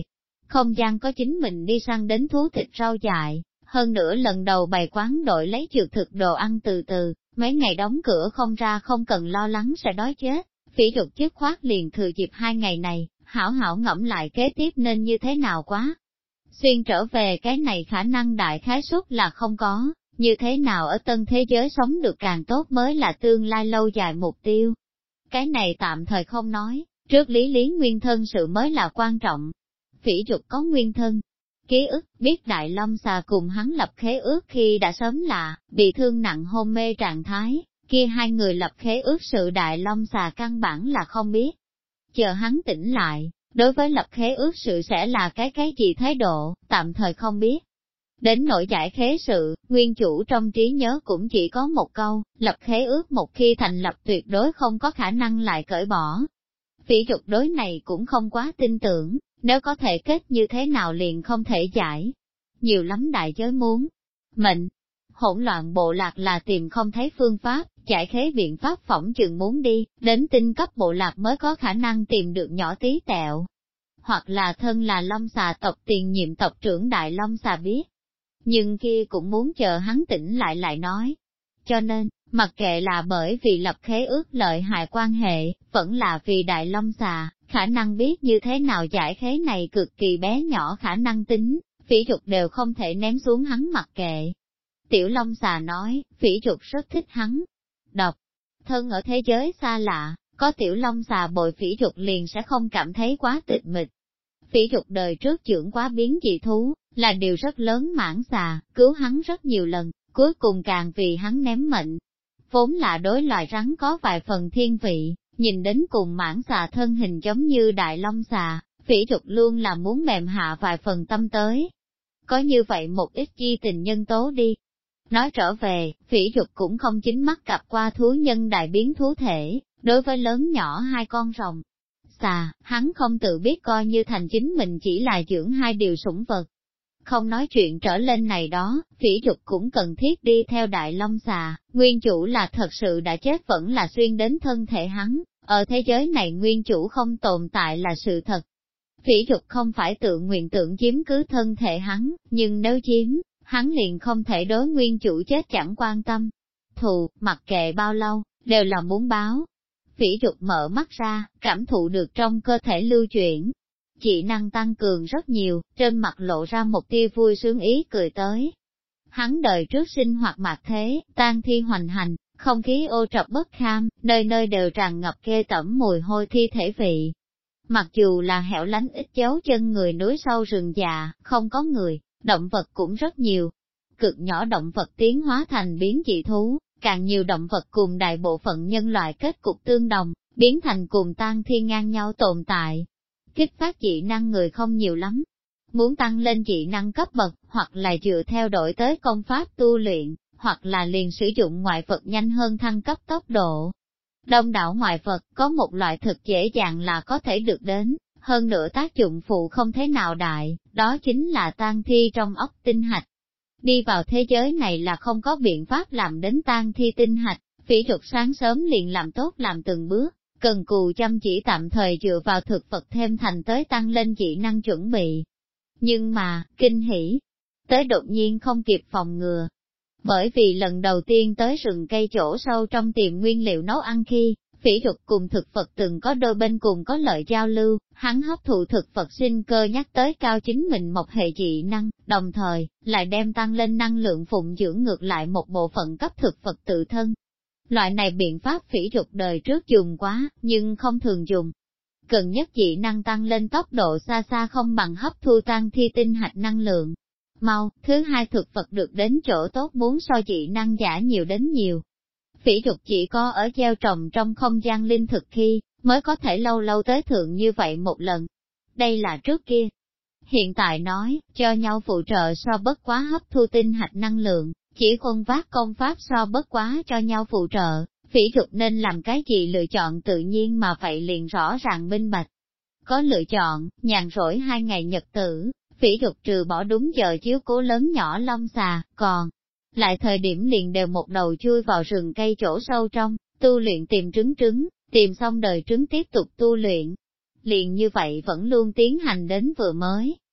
không gian có chính mình đi săn đến thú thịt rau dại, hơn nữa lần đầu bày quán đội lấy trượt thực đồ ăn từ từ, mấy ngày đóng cửa không ra không cần lo lắng sẽ đói chết. Phỉ Dục dứt khoát liền thừa dịp 2 ngày này, hảo hảo ngẫm lại kế tiếp nên như thế nào quá. Xuyên trở về cái này khả năng đại khái suất là không có, như thế nào ở tân thế giới sống được càng tốt mới là tương lai lâu dài mục tiêu. Cái này tạm thời không nói, trước Lý nguyên thân sự mới là quan trọng. Phỉ Dục có nguyên thân, ký ức, biết Đại Long Xà cùng hắn lập khế ước khi đã sớm là, bị thương nặng hôn mê trạng thái, kia hai người lập khế ước sự Đại Long Xà căn bản là không biết. Chờ hắn tỉnh lại, đối với lập khế ước sự sẽ là cái gì thái độ, tạm thời không biết. Đến nỗi giải khế sự, nguyên chủ trong trí nhớ cũng chỉ có một câu, lập khế ước một khi thành lập tuyệt đối không có khả năng lại cởi bỏ. Phỉ Dục đối này cũng không quá tin tưởng, nếu có thể kết như thế nào liền không thể giải. Nhiều lắm đại giới muốn. Mệnh, hỗn loạn bộ lạc là tìm không thấy phương pháp, giải khế biện pháp phỏng chừng muốn đi, đến tinh cấp bộ lạc mới có khả năng tìm được nhỏ tí tẹo. Hoặc là thân là Long Xà tộc tiền nhiệm tộc trưởng Đại Long Xà biết. Nhưng kia cũng muốn chờ hắn tỉnh lại nói. Cho nên, mặc kệ là bởi vì lập khế ước lợi hại quan hệ, vẫn là vì Đại Long Xà, khả năng biết như thế nào giải khế này cực kỳ bé nhỏ khả năng tính, Phỉ Dục đều không thể ném xuống hắn mặc kệ. Tiểu Long Xà nói, Phỉ Dục rất thích hắn. Độc, thân ở thế giới xa lạ, có Tiểu Long Xà bồi Phỉ Dục liền sẽ không cảm thấy quá tịch mịch. Phỉ Dục đời trước trưởng quá biến dị thú, là điều rất lớn mãn xà, cứu hắn rất nhiều lần, cuối cùng càng vì hắn ném mệnh. Vốn là đối loài rắn có vài phần thiên vị, nhìn đến cùng mãn xà thân hình giống như Đại Long Xà, Phỉ Dục luôn là muốn mềm hạ vài phần tâm tới. Có như vậy một ít chi tình nhân tố đi. Nói trở về, Phỉ Dục cũng không chính mắt gặp qua thú nhân đại biến thú thể, đối với lớn nhỏ hai con rồng. Xà, hắn không tự biết coi như thành chính mình chỉ là dưỡng hai điều sủng vật. Không nói chuyện trở lên này đó, Phỉ Dục cũng cần thiết đi theo Đại Long Xà, nguyên chủ là thật sự đã chết vẫn là xuyên đến thân thể hắn, ở thế giới này nguyên chủ không tồn tại là sự thật. Phỉ Dục không phải tự nguyện tưởng chiếm cứ thân thể hắn, nhưng nếu chiếm, hắn liền không thể đối nguyên chủ chết chẳng quan tâm. Thù, mặc kệ bao lâu, đều là muốn báo. Phỉ Dục mở mắt ra, cảm thụ được trong cơ thể lưu chuyển. Dị năng tăng cường rất nhiều, trên mặt lộ ra một tia vui sướng ý cười tới. Hắn đời trước sinh hoạt mạt thế, tang thi hoành hành, không khí ô trọc bất kham, nơi nơi đều tràn ngập ghê tởm mùi hôi thi thể vị. Mặc dù là hẻo lánh ít dấu chân người núi sâu rừng già, không có người, động vật cũng rất nhiều. Cực nhỏ động vật tiến hóa thành biến dị thú, càng nhiều động vật cùng đại bộ phận nhân loại kết cục tương đồng, biến thành cùng tang thi ngang nhau tồn tại. Kích phát dị năng người không nhiều lắm. Muốn tăng lên dị năng cấp bậc, hoặc là dựa theo đổi tới công pháp tu luyện, hoặc là liền sử dụng ngoại vật nhanh hơn thăng cấp tốc độ. Đông đảo ngoại vật có một loại thực dễ dàng là có thể được đến, hơn nữa tác dụng phụ không thế nào đại, đó chính là tang thi trong óc tinh hạch. Đi vào thế giới này là không có biện pháp làm đến tang thi tinh hạch, Phỉ Dục sáng sớm liền làm tốt làm từng bước. Cần cù chăm chỉ tạm thời dựa vào thực vật thêm thành tới tăng lên dị năng chuẩn bị. Nhưng mà, kinh hỉ, tới đột nhiên không kịp phòng ngừa. Bởi vì lần đầu tiên tới rừng cây chỗ sâu trong tìm nguyên liệu nấu ăn khi, Phỉ Dục cùng thực vật từng có đôi bên cùng có lợi giao lưu, hắn hấp thụ thực vật sinh cơ nhắc tới cao chính mình một hệ dị năng, đồng thời, lại đem tăng lên năng lượng phụng dưỡng ngược lại một bộ phận cấp thực vật tự thân. Loại này biện pháp Phỉ Dục đời trước dùng quá, nhưng không thường dùng. Cần nhất dị năng tăng lên tốc độ xa xa không bằng hấp thu tang thi tinh hạch năng lượng. Mau, thứ hai thực vật được đến chỗ tốt muốn so dị năng giả nhiều đến nhiều. Phỉ Dục chỉ có ở gieo trồng trong không gian linh thực khi, mới có thể lâu lâu tới thượng như vậy một lần. Đây là trước kia. Hiện tại nói, cho nhau phụ trợ so bất quá hấp thu tinh hạch năng lượng. Chỉ khuôn vác công pháp so bất quá cho nhau phụ trợ, Phỉ Dục nên làm cái gì lựa chọn tự nhiên mà vậy liền rõ ràng minh bạch. Có lựa chọn, nhàn rỗi 2 ngày nhật tử, Phỉ Dục trừ bỏ đúng giờ chiếu cố lớn nhỏ Long Xà, còn lại thời điểm liền đều một đầu chui vào rừng cây chỗ sâu trong, tu luyện tìm trứng, tìm xong đời trứng tiếp tục tu luyện. Liền như vậy vẫn luôn tiến hành đến vừa mới,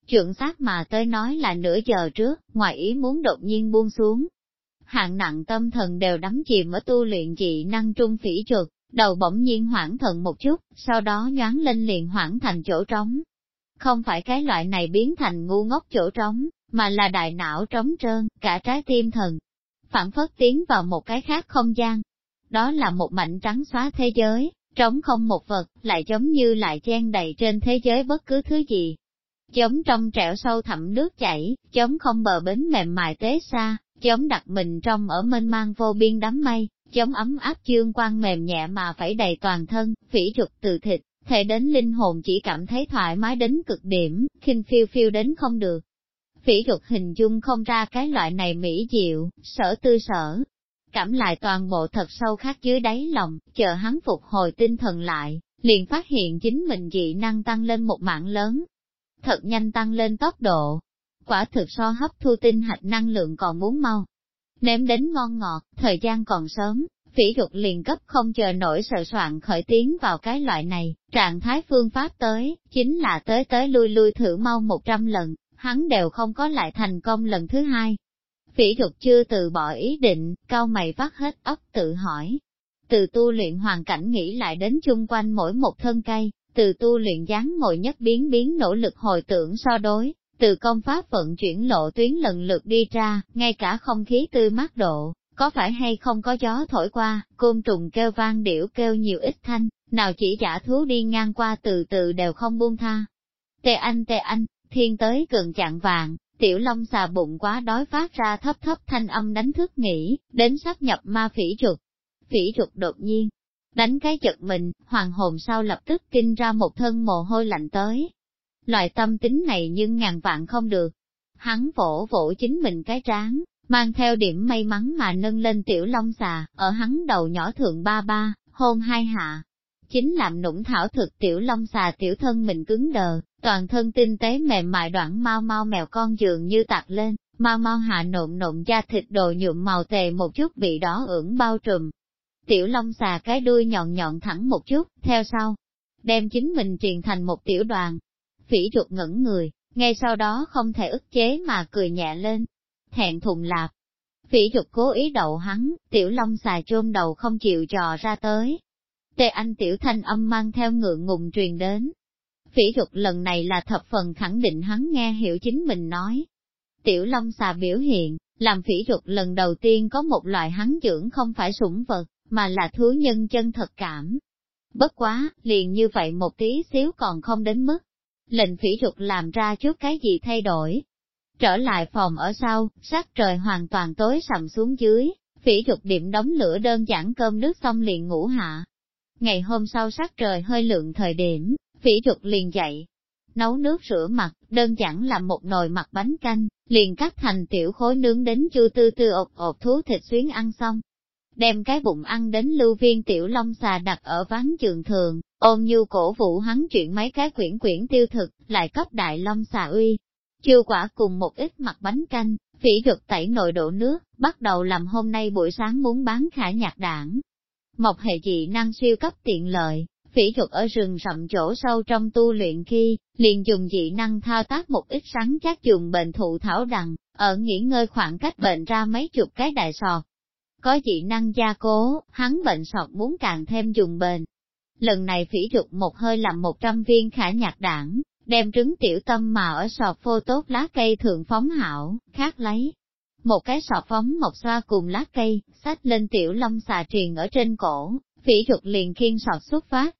Chuẩn xác mà tới nói là nửa giờ trước, ngoài ý muốn đột nhiên buông xuống. Hạng nặng tâm thần đều đắm chìm ở tu luyện dị năng trung phỉ chuột, đầu bỗng nhiên hoảng thần một chút, sau đó nhoáng lên liền hoảng thành chỗ trống. Không phải cái loại này biến thành ngu ngốc chỗ trống, mà là đại não trống trơn, cả trái tim thần. Phản phất tiến vào một cái khác không gian. Đó là một mảnh trắng xóa thế giới, trống không một vật, lại giống như lại chen đầy trên thế giới bất cứ thứ gì. Giống trong trẻo sâu thẳm nước chảy, giống không bờ bến mềm mại tế xa, giống đặt mình trong ở mênh mang vô biên đám mây, giống ấm áp dương quang mềm nhẹ mà phẩy đầy toàn thân, phỉ trục từ thịt, thể đến linh hồn chỉ cảm thấy thoải mái đến cực điểm, khinh phiêu phiêu đến không được. Phỉ trục hình dung không ra cái loại này mỹ diệu, sở tư sở. Cảm lại toàn bộ thật sâu khắc dưới đáy lòng, chờ hắn phục hồi tinh thần lại, liền phát hiện chính mình dị năng tăng lên một mảng lớn. Thật nhanh tăng lên tốc độ. Quả thực so hấp thu tinh hạch năng lượng còn muốn mau. Nếm đến ngon ngọt, thời gian còn sớm, phỉ trục liền cấp không chờ nổi sờ soạn khởi tiến vào cái loại này, trạng thái phương pháp tới, chính là tới lui thử mau 100 lần, hắn đều không có lại thành công lần thứ hai. Phỉ trục chưa từ bỏ ý định, cau mày vắt hết óc tự hỏi. Từ tu luyện hoàn cảnh nghĩ lại đến chung quanh mỗi một thân cây, từ tu luyện dáng ngồi nhất biến nỗ lực hồi tưởng so đối, từ công pháp vận chuyển lộ tuyến lần lượt đi ra, ngay cả không khí tươi mát độ, có phải hay không có gió thổi qua, côn trùng kêu vang điểu kêu nhiều ít thanh, nào chỉ giả thú đi ngang qua từ từ đều không buông tha. Tê anh, thiên tới gần chạng vàng, tiểu long xà bụng quá đói phát ra thấp thanh âm đánh thức nghỉ, đến sắp nhập ma phỉ trục. Phỉ trục đột nhiên, đánh cái chật mình, hoàng hồn sau lập tức kinh ra một thân mồ hôi lạnh tới. Loại tâm tính này nhưng ngàn vạn không được. Hắn vỗ chính mình cái trán, mang theo điểm may mắn mà nâng lên tiểu long xà, ở hắn đầu nhỏ thượng ba, hôn hai hạ. Chính làm nũng thảo thực tiểu long xà tiểu thân mình cứng đờ, toàn thân tinh tế mềm mại đoạn mau mèo con dường như tạc lên, mau hạ nộn da thịt đồ nhuộm màu tề một chút bị đỏ ửng bao trùm. Tiểu long xà cái đuôi nhọn thẳng một chút, theo sau, đem chính mình truyền thành một tiểu đoàn. Phỉ trục ngẩn người, ngay sau đó không thể ức chế mà cười nhẹ lên. Thẹn thùng lạp. Phỉ trục cố ý đậu hắn, tiểu long xà chôn đầu không chịu trò ra tới. Tê anh tiểu thanh âm mang theo ngượng ngùng truyền đến. Phỉ trục lần này là thập phần khẳng định hắn nghe hiểu chính mình nói. Tiểu long xà biểu hiện, làm phỉ trục lần đầu tiên có một loại hắn dưỡng không phải sủng vật, mà là thú nhân chân thật cảm. Bất quá, liền như vậy một tí xíu còn không đến mức. Lệnh phỉ trục làm ra chút cái gì thay đổi. Trở lại phòng ở sau, sắc trời hoàn toàn tối sầm xuống dưới, phỉ trục điểm đóng lửa đơn giản cơm nước xong liền ngủ hạ. Ngày hôm sau sắc trời hơi lượng thời điểm, phỉ trục liền dậy. Nấu nước rửa mặt, đơn giản làm một nồi mặt bánh canh, liền cắt thành tiểu khối nướng đến chua tư ộp thú thịt xuyến ăn xong. Đem cái bụng ăn đến lưu viên tiểu long xà đặt ở ván giường thường, ôm như cổ vũ hắn chuyển mấy cái quyển tiêu thực, lại cấp đại long xà uy. Chiêu quả cùng một ít mặt bánh canh, phỉ trục tẩy nồi đổ nước, bắt đầu làm hôm nay buổi sáng muốn bán khả nhạc đảng. Một hệ dị năng siêu cấp tiện lợi, phỉ trục ở rừng rậm chỗ sâu trong tu luyện khi, liền dùng dị năng thao tác một ít rắn chắc dùng bệnh thụ thảo đằng, ở nghỉ ngơi khoảng cách bệnh ra mấy chục cái đại sọt. Có dị năng gia cố, hắn bệnh sọt muốn càng thêm dùng bền. Lần này phỉ trục một hơi làm 100 viên khả nhạc đảng, đem trứng tiểu tâm mà ở sọt phô tốt lá cây thượng phóng hảo, khác lấy. Một cái sọt phóng một xoa cùng lá cây, xách lên tiểu long xà truyền ở trên cổ, phỉ trục liền khiêng sọt xuất phát.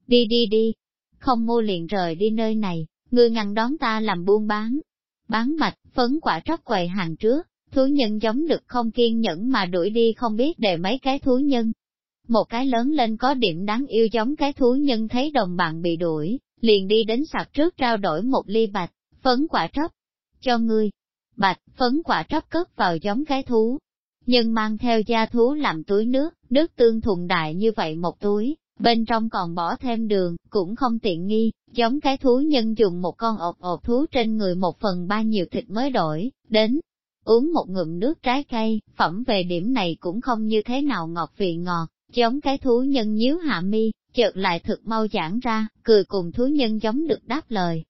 Đi, không mua liền rời đi nơi này, ngươi ngăn đón ta làm buôn bán. Bán bạch, phấn quả tróc quầy hàng trước, thú nhân giống được không kiên nhẫn mà đuổi đi không biết để mấy cái thú nhân. Một cái lớn lên có điểm đáng yêu giống cái thú nhân thấy đồng bạn bị đuổi, liền đi đến sạp trước trao đổi một ly bạch, phấn quả tróc. Cho ngươi, bạch, phấn quả tróc cất vào giống cái thú. Nhưng mang theo gia thú làm túi nước tương thùng đại như vậy một túi, bên trong còn bỏ thêm đường, cũng không tiện nghi, giống cái thú nhân dùng một con ộp thú trên người 1/3 nhiều thịt mới đổi, đến. Uống một ngụm nước trái cây, phẩm về điểm này cũng không như thế nào ngọt vị ngọt, giống cái thú nhân nhíu hạ mi, chợt lại thực mau giãn ra, cười cùng thú nhân giống được đáp lời.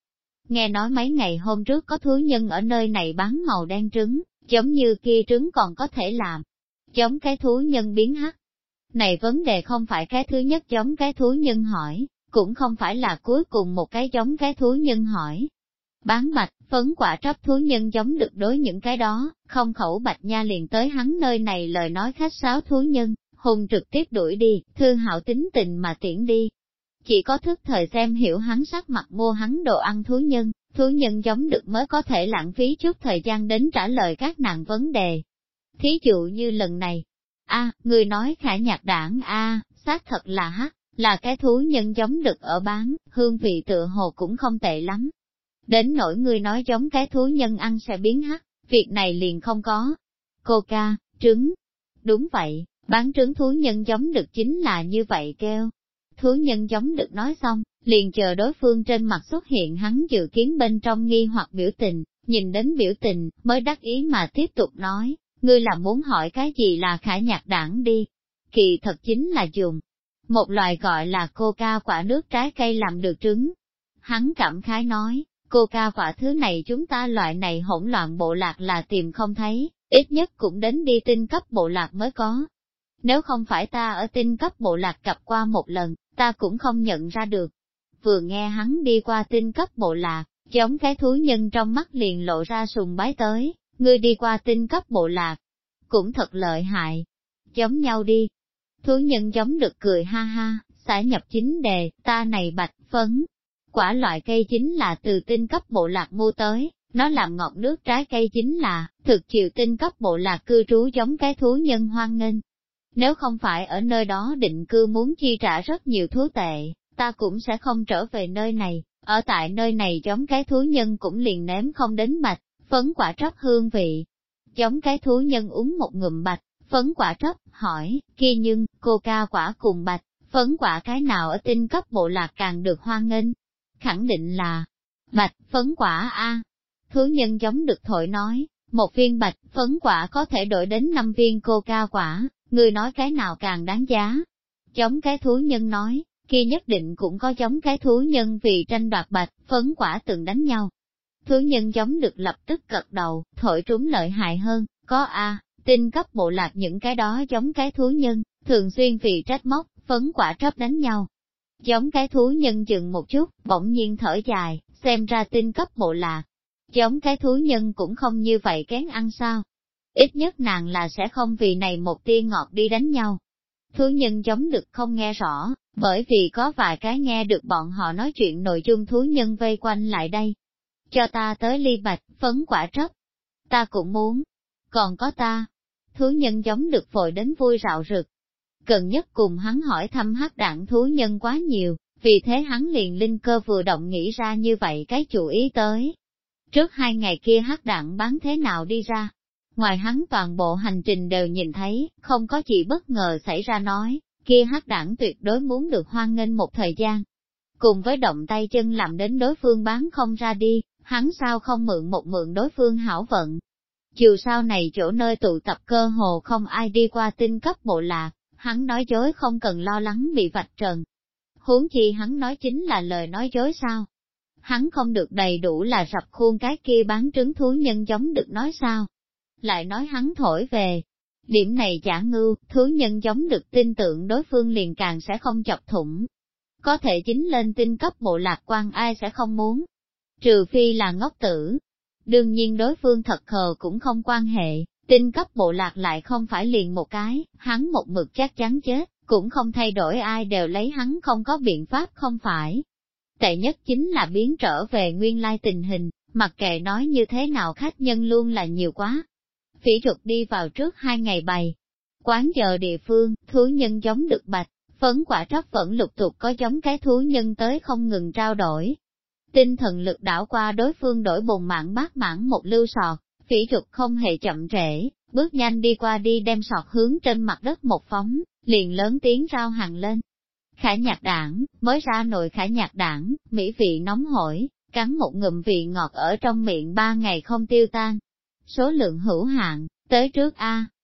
nghe nói mấy ngày hôm trước có thú nhân ở nơi này bán màu đen trứng, giống như kia trứng còn có thể làm, giống cái thú nhân biến hắc. Này vấn đề không phải cái thứ nhất giống cái thú nhân hỏi, cũng không phải là cuối cùng một cái giống cái thú nhân hỏi. Bán bạch, phấn quả trấp thú nhân giống được đối những cái đó, không khẩu bạch nha liền tới hắn nơi này lời nói khách sáo thú nhân, hùng trực tiếp đuổi đi, thương hạo tính tình mà tiễn đi. Chỉ có thức thời xem hiểu hắn sắc mặt mua hắn đồ ăn thú nhân giống được mới có thể lãng phí chút thời gian đến trả lời các nàng vấn đề. Thí dụ như lần này, người nói Khả Nhạc Đảng xác thật là hắc, là cái thú nhân giống được ở bán, hương vị tựa hồ cũng không tệ lắm. Đến nỗi người nói giống cái thú nhân ăn sẽ biến hắc, việc này liền không có. Cô ca, trứng. Đúng vậy, bán trứng thú nhân giống được chính là như vậy kêu. Thú nhân giống được nói xong, liền chờ đối phương trên mặt xuất hiện hắn dự kiến bên trong nghi hoặc biểu tình, nhìn đến biểu tình, mới đắc ý mà tiếp tục nói, ngươi là muốn hỏi cái gì là Khả Nhạc Đảng đi. Kỳ thật chính là dùng một loài gọi là coca quả nước trái cây làm được trứng. Hắn cảm khái nói, coca quả thứ này chúng ta loại này hỗn loạn bộ lạc là tìm không thấy, ít nhất cũng đến đi tinh cấp bộ lạc mới có. Nếu không phải ta ở tinh cấp bộ lạc gặp qua một lần, ta cũng không nhận ra được. Vừa nghe hắn đi qua tinh cấp bộ lạc, giống cái thú nhân trong mắt liền lộ ra sùng bái tới, ngươi đi qua tinh cấp bộ lạc, cũng thật lợi hại. Giống nhau đi. Thú nhân giống được cười ha ha, xả nhập chính đề, ta này bạch, phấn. Quả loại cây chính là từ tinh cấp bộ lạc mua tới, nó làm ngọt nước trái cây chính là, thực chịu tinh cấp bộ lạc cư trú giống cái thú nhân hoan nghênh. Nếu không phải ở nơi đó định cư muốn chi trả rất nhiều thú tệ, ta cũng sẽ không trở về nơi này, ở tại nơi này giống cái thú nhân cũng liền nếm không đến bạch, phấn quả trấp hương vị. Giống cái thú nhân uống một ngụm bạch, phấn quả trấp, hỏi, kia nhưng, coca quả cùng bạch, phấn quả cái nào ở tinh cấp bộ lạc càng được hoan nghênh? Khẳng định là bạch, phấn quả a. Thú nhân giống được thổi nói, một viên bạch, phấn quả có thể đổi đến 5 viên coca quả, người nói cái nào càng đáng giá. Giống cái thú nhân nói, kia nhất định cũng có giống cái thú nhân vì tranh đoạt bạch, phấn quả từng đánh nhau. Thú nhân giống được lập tức gật đầu, thổi trúng lợi hại hơn, có tinh cấp bộ lạc những cái đó giống cái thú nhân, thường xuyên vì trách móc, phấn quả trấp đánh nhau. Giống cái thú nhân dừng một chút, bỗng nhiên thở dài, xem ra tinh cấp bộ lạc. Giống cái thú nhân cũng không như vậy kén ăn sao. Ít nhất nàng là sẽ không vì này một tia ngọt đi đánh nhau. Thú nhân giống được không nghe rõ, bởi vì có vài cái nghe được bọn họ nói chuyện nội dung thú nhân vây quanh lại đây. Cho ta tới ly bạch, phấn quả trấp. Ta cũng muốn. Còn có ta. Thú nhân giống được vội đến vui rạo rực. Gần nhất cùng hắn hỏi thăm hắc đảng thú nhân quá nhiều, vì thế hắn liền linh cơ vừa động nghĩ ra như vậy cái chủ ý tới. Trước 2 ngày kia hắc đảng bán thế nào đi ra? Ngoài hắn toàn bộ hành trình đều nhìn thấy, không có gì bất ngờ xảy ra nói, kia hắc đảng tuyệt đối muốn được hoan nghênh một thời gian. Cùng với động tay chân làm đến đối phương bán không ra đi, hắn sao không mượn đối phương hảo vận. Dù sao này chỗ nơi tụ tập cơ hồ không ai đi qua tinh cấp bộ lạc, hắn nói dối không cần lo lắng bị vạch trần. Huống chi hắn nói chính là lời nói dối sao? Hắn không được đầy đủ là rập khuôn cái kia bán trứng thú nhân giống được nói sao? Lại nói hắn thổi về. Điểm này giả ngưu, thú nhân giống được tin tưởng đối phương liền càng sẽ không chọc thủng. Có thể chính lên tinh cấp bộ lạc quan ai sẽ không muốn. Trừ phi là ngốc tử. Đương nhiên đối phương thật khờ cũng không quan hệ, tinh cấp bộ lạc lại không phải liền một cái, hắn một mực chắc chắn chết, cũng không thay đổi ai đều lấy hắn không có biện pháp không phải. Tệ nhất chính là biến trở về nguyên lai tình hình, mặc kệ nói như thế nào khách nhân luôn là nhiều quá. Phỉ Trục đi vào trước 2 ngày bày. Quán giờ địa phương, thú nhân giống được bạch, phấn quả trấp vẫn lục tục có giống cái thú nhân tới không ngừng trao đổi. Tinh thần lực đảo qua đối phương đổi bồn mạng bát mãn một lưu sọt, Phỉ Trục không hề chậm trễ, bước nhanh đi qua đi đem sọt hướng trên mặt đất một phóng, liền lớn tiếng rao hàng lên. Khả Nhạc Đảng, mới ra nồi Khả Nhạc Đảng, mỹ vị nóng hổi, cắn một ngụm vị ngọt ở trong miệng 3 ngày không tiêu tan. Số lượng hữu hạn, tới trước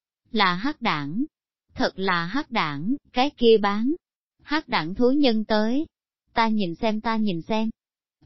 là hắc đảng. Thật là hắc đảng, cái kia bán. Hắc đảng thú nhân tới. Ta nhìn xem.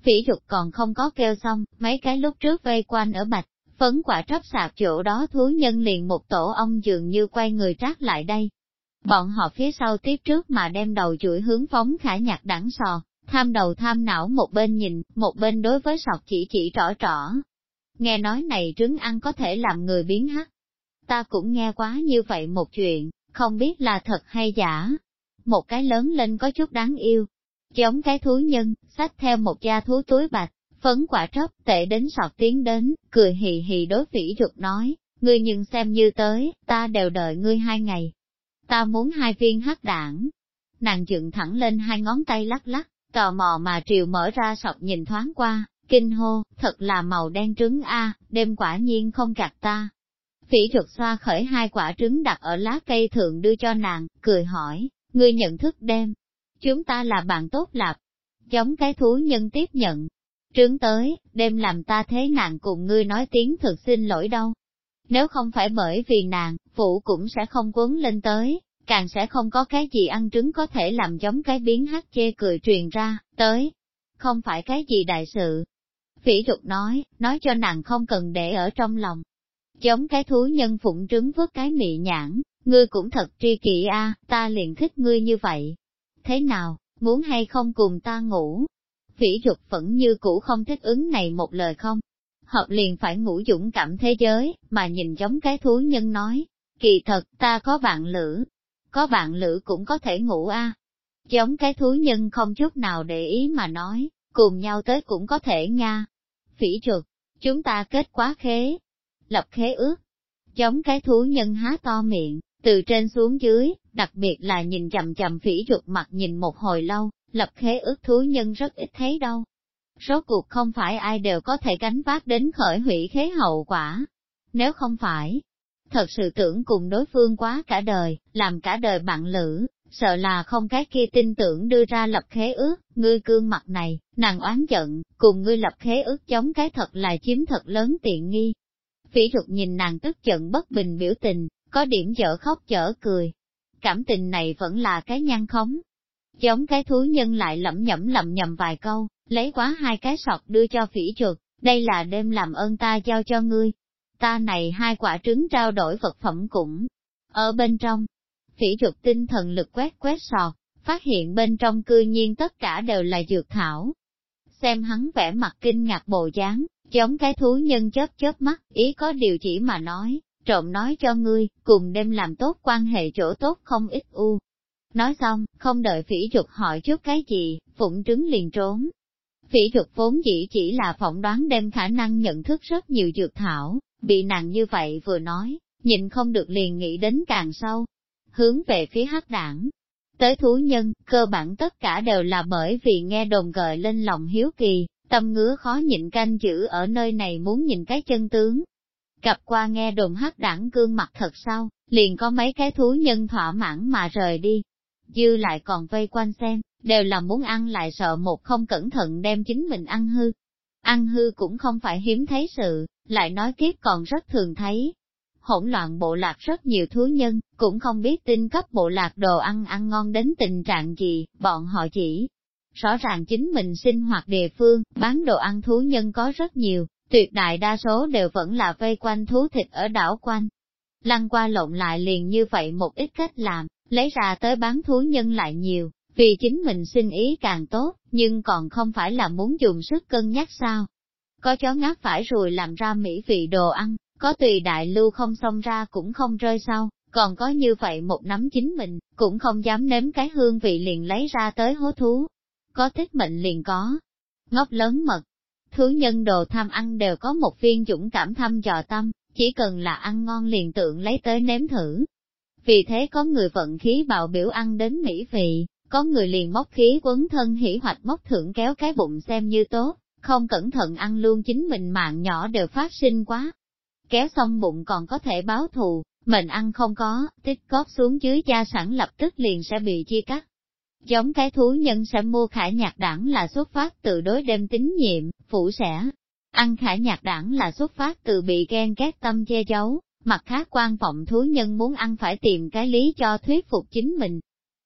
Phỉ Dục còn không có kêu xong, mấy cái lúc trước vây quanh ở bạch, phấn quả trấp sạp chỗ đó thú nhân liền một tổ ong dường như quay người trát lại đây. Bọn họ phía sau tiếp trước mà đem đầu chuỗi hướng phóng Khả Nhạc đẳng sò, tham đầu tham não một bên nhìn, một bên đối với sọt chỉ trỏ trỏ. Nghe nói này trứng ăn có thể làm người biến hắc. Ta cũng nghe quá như vậy một chuyện, không biết là thật hay giả. Một cái lớn lên có chút đáng yêu, giống cái thú nhân, xách theo một da thú túi bạch, phấn quả trấp, tệ đến sọt tiến đến, cười hì hì đối Phỉ Dục nói, ngươi nhưng xem như tới, ta đều đợi ngươi 2 ngày. Ta muốn 2 viên hắc đảng. Nàng dựng thẳng lên 2 ngón tay lắc lắc, tò mò mà triều mở ra sọt nhìn thoáng qua, kinh hô, thật là màu đen trứng a, đêm quả nhiên không gạt ta. Phỉ Dục xoa khởi 2 quả trứng đặt ở lá cây thượng đưa cho nàng, cười hỏi, ngươi nhận thức đêm. Chúng ta là bạn tốt lạp. Giống cái thú nhân tiếp nhận. Trứng tới, đêm làm ta thế nàng cùng ngươi nói tiếng thực xin lỗi đâu. Nếu không phải bởi vì nàng, phụ cũng sẽ không quấn lên tới, càng sẽ không có cái gì ăn trứng có thể làm giống cái biến hát chê cười truyền ra, tới. Không phải cái gì đại sự. Phỉ Dục nói cho nàng không cần để ở trong lòng. Giống cái thú nhân phụng trứng vớt cái mị nhãn, ngươi cũng thật tri kỷ a, ta liền thích ngươi như vậy. Thế nào, muốn hay không cùng ta ngủ? Phỉ Dục vẫn như cũ không thích ứng này một lời không. Hợp liền phải ngủ dũng cảm thế giới, mà nhìn giống cái thú nhân nói, kỳ thật, ta có bạn lữ. Có bạn lữ cũng có thể ngủ a. Giống cái thú nhân không chút nào để ý mà nói, cùng nhau tới cũng có thể nha. Phỉ Dục, chúng ta kết quá khế. Lập khế ước. Giống cái thú nhân há to miệng, từ trên xuống dưới, đặc biệt là nhìn chằm chằm Phỉ Dục mặt nhìn một hồi lâu, lập khế ước thú nhân rất ít thấy đâu. Rốt cuộc không phải ai đều có thể gánh vác đến khởi hủy khế hậu quả. Nếu không phải, thật sự tưởng cùng đối phương quá cả đời, làm cả đời bạn lữ, sợ là không cái kia tin tưởng đưa ra lập khế ước, ngươi cương mặt này, nàng oán giận, cùng ngươi lập khế ước chống cái thật là chiếm thật lớn tiện nghi. Phỉ Dục nhìn nàng tức giận bất bình biểu tình, có điểm dở khóc dở cười. Cảm tình này vẫn là cái nhăn khống. Giống cái thú nhân lại lẩm nhẩm vài câu, lấy quá 2 cái sọt đưa cho Phỉ Dục, đây là đêm làm ơn ta giao cho ngươi. Ta này 2 quả trứng trao đổi vật phẩm cũng ở bên trong. Phỉ Dục tinh thần lực quét sọt, phát hiện bên trong cư nhiên tất cả đều là dược thảo. Xem hắn vẻ mặt kinh ngạc bộ dáng, giống cái thú nhân chớp mắt, ý có điều chỉ mà nói, trộm nói cho ngươi, cùng đêm làm tốt quan hệ chỗ tốt không ít u. Nói xong, không đợi Phỉ Dục hỏi chút cái gì, phụng trứng liền trốn. Phỉ Dục vốn dĩ chỉ là phỏng đoán đêm khả năng nhận thức rất nhiều dược thảo, bị nàng như vậy vừa nói, nhịn không được liền nghĩ đến càng sâu. Hướng về phía hắc đảng. Tới thú nhân, cơ bản tất cả đều là bởi vì nghe đồn gợi lên lòng hiếu kỳ, tâm ngứa khó nhịn canh giữ ở nơi này muốn nhìn cái chân tướng. Gặp qua nghe đồn hắc đảng gương mặt thật sau, liền có mấy cái thú nhân thỏa mãn mà rời đi. Dư lại còn vây quanh xem, đều là muốn ăn lại sợ một không cẩn thận đem chính mình ăn hư. Ăn hư cũng không phải hiếm thấy sự, lại nói tiếp còn rất thường thấy. Hỗn loạn bộ lạc rất nhiều thú nhân, cũng không biết tin cấp bộ lạc đồ ăn ngon đến tình trạng gì, bọn họ chỉ rõ ràng chính mình sinh hoạt địa phương, bán đồ ăn thú nhân có rất nhiều, tuyệt đại đa số đều vẫn là vây quanh thú thịt ở đảo quanh. Lăn qua lộn lại liền như vậy một ít cách làm, lấy ra tới bán thú nhân lại nhiều, vì chính mình sinh ý càng tốt, nhưng còn không phải là muốn dùng sức cân nhắc sao. Có chó ngáp phải rồi làm ra mỹ vị đồ ăn, có tùy đại lưu không xông ra cũng không rơi sau, còn có như vậy một nắm chính mình, cũng không dám nếm cái hương vị liền lấy ra tới hố thú. Có thích mệnh liền có. Ngốc lớn mật. Thú nhân đồ tham ăn đều có một viên dũng cảm thăm dò tâm, chỉ cần là ăn ngon liền tượng lấy tới nếm thử. Vì thế có người vận khí bạo biểu ăn đến mỹ vị, có người liền móc khí quấn thân hỉ hoạch móc thưởng kéo cái bụng xem như tốt, không cẩn thận ăn luôn chính mình mạng nhỏ đều phát sinh quá. Kéo xong bụng còn có thể báo thù, mình ăn không có, tích cóp xuống dưới gia sản lập tức liền sẽ bị chia cắt. Giống cái thú nhân sẽ mua Khả Nhạc đảng là xuất phát từ đối đêm tín nhiệm, phụ sẽ ăn Khả Nhạc đảng là xuất phát từ bị ghen ghét tâm che giấu, mặt khác quan vọng thú nhân muốn ăn phải tìm cái lý cho thuyết phục chính mình.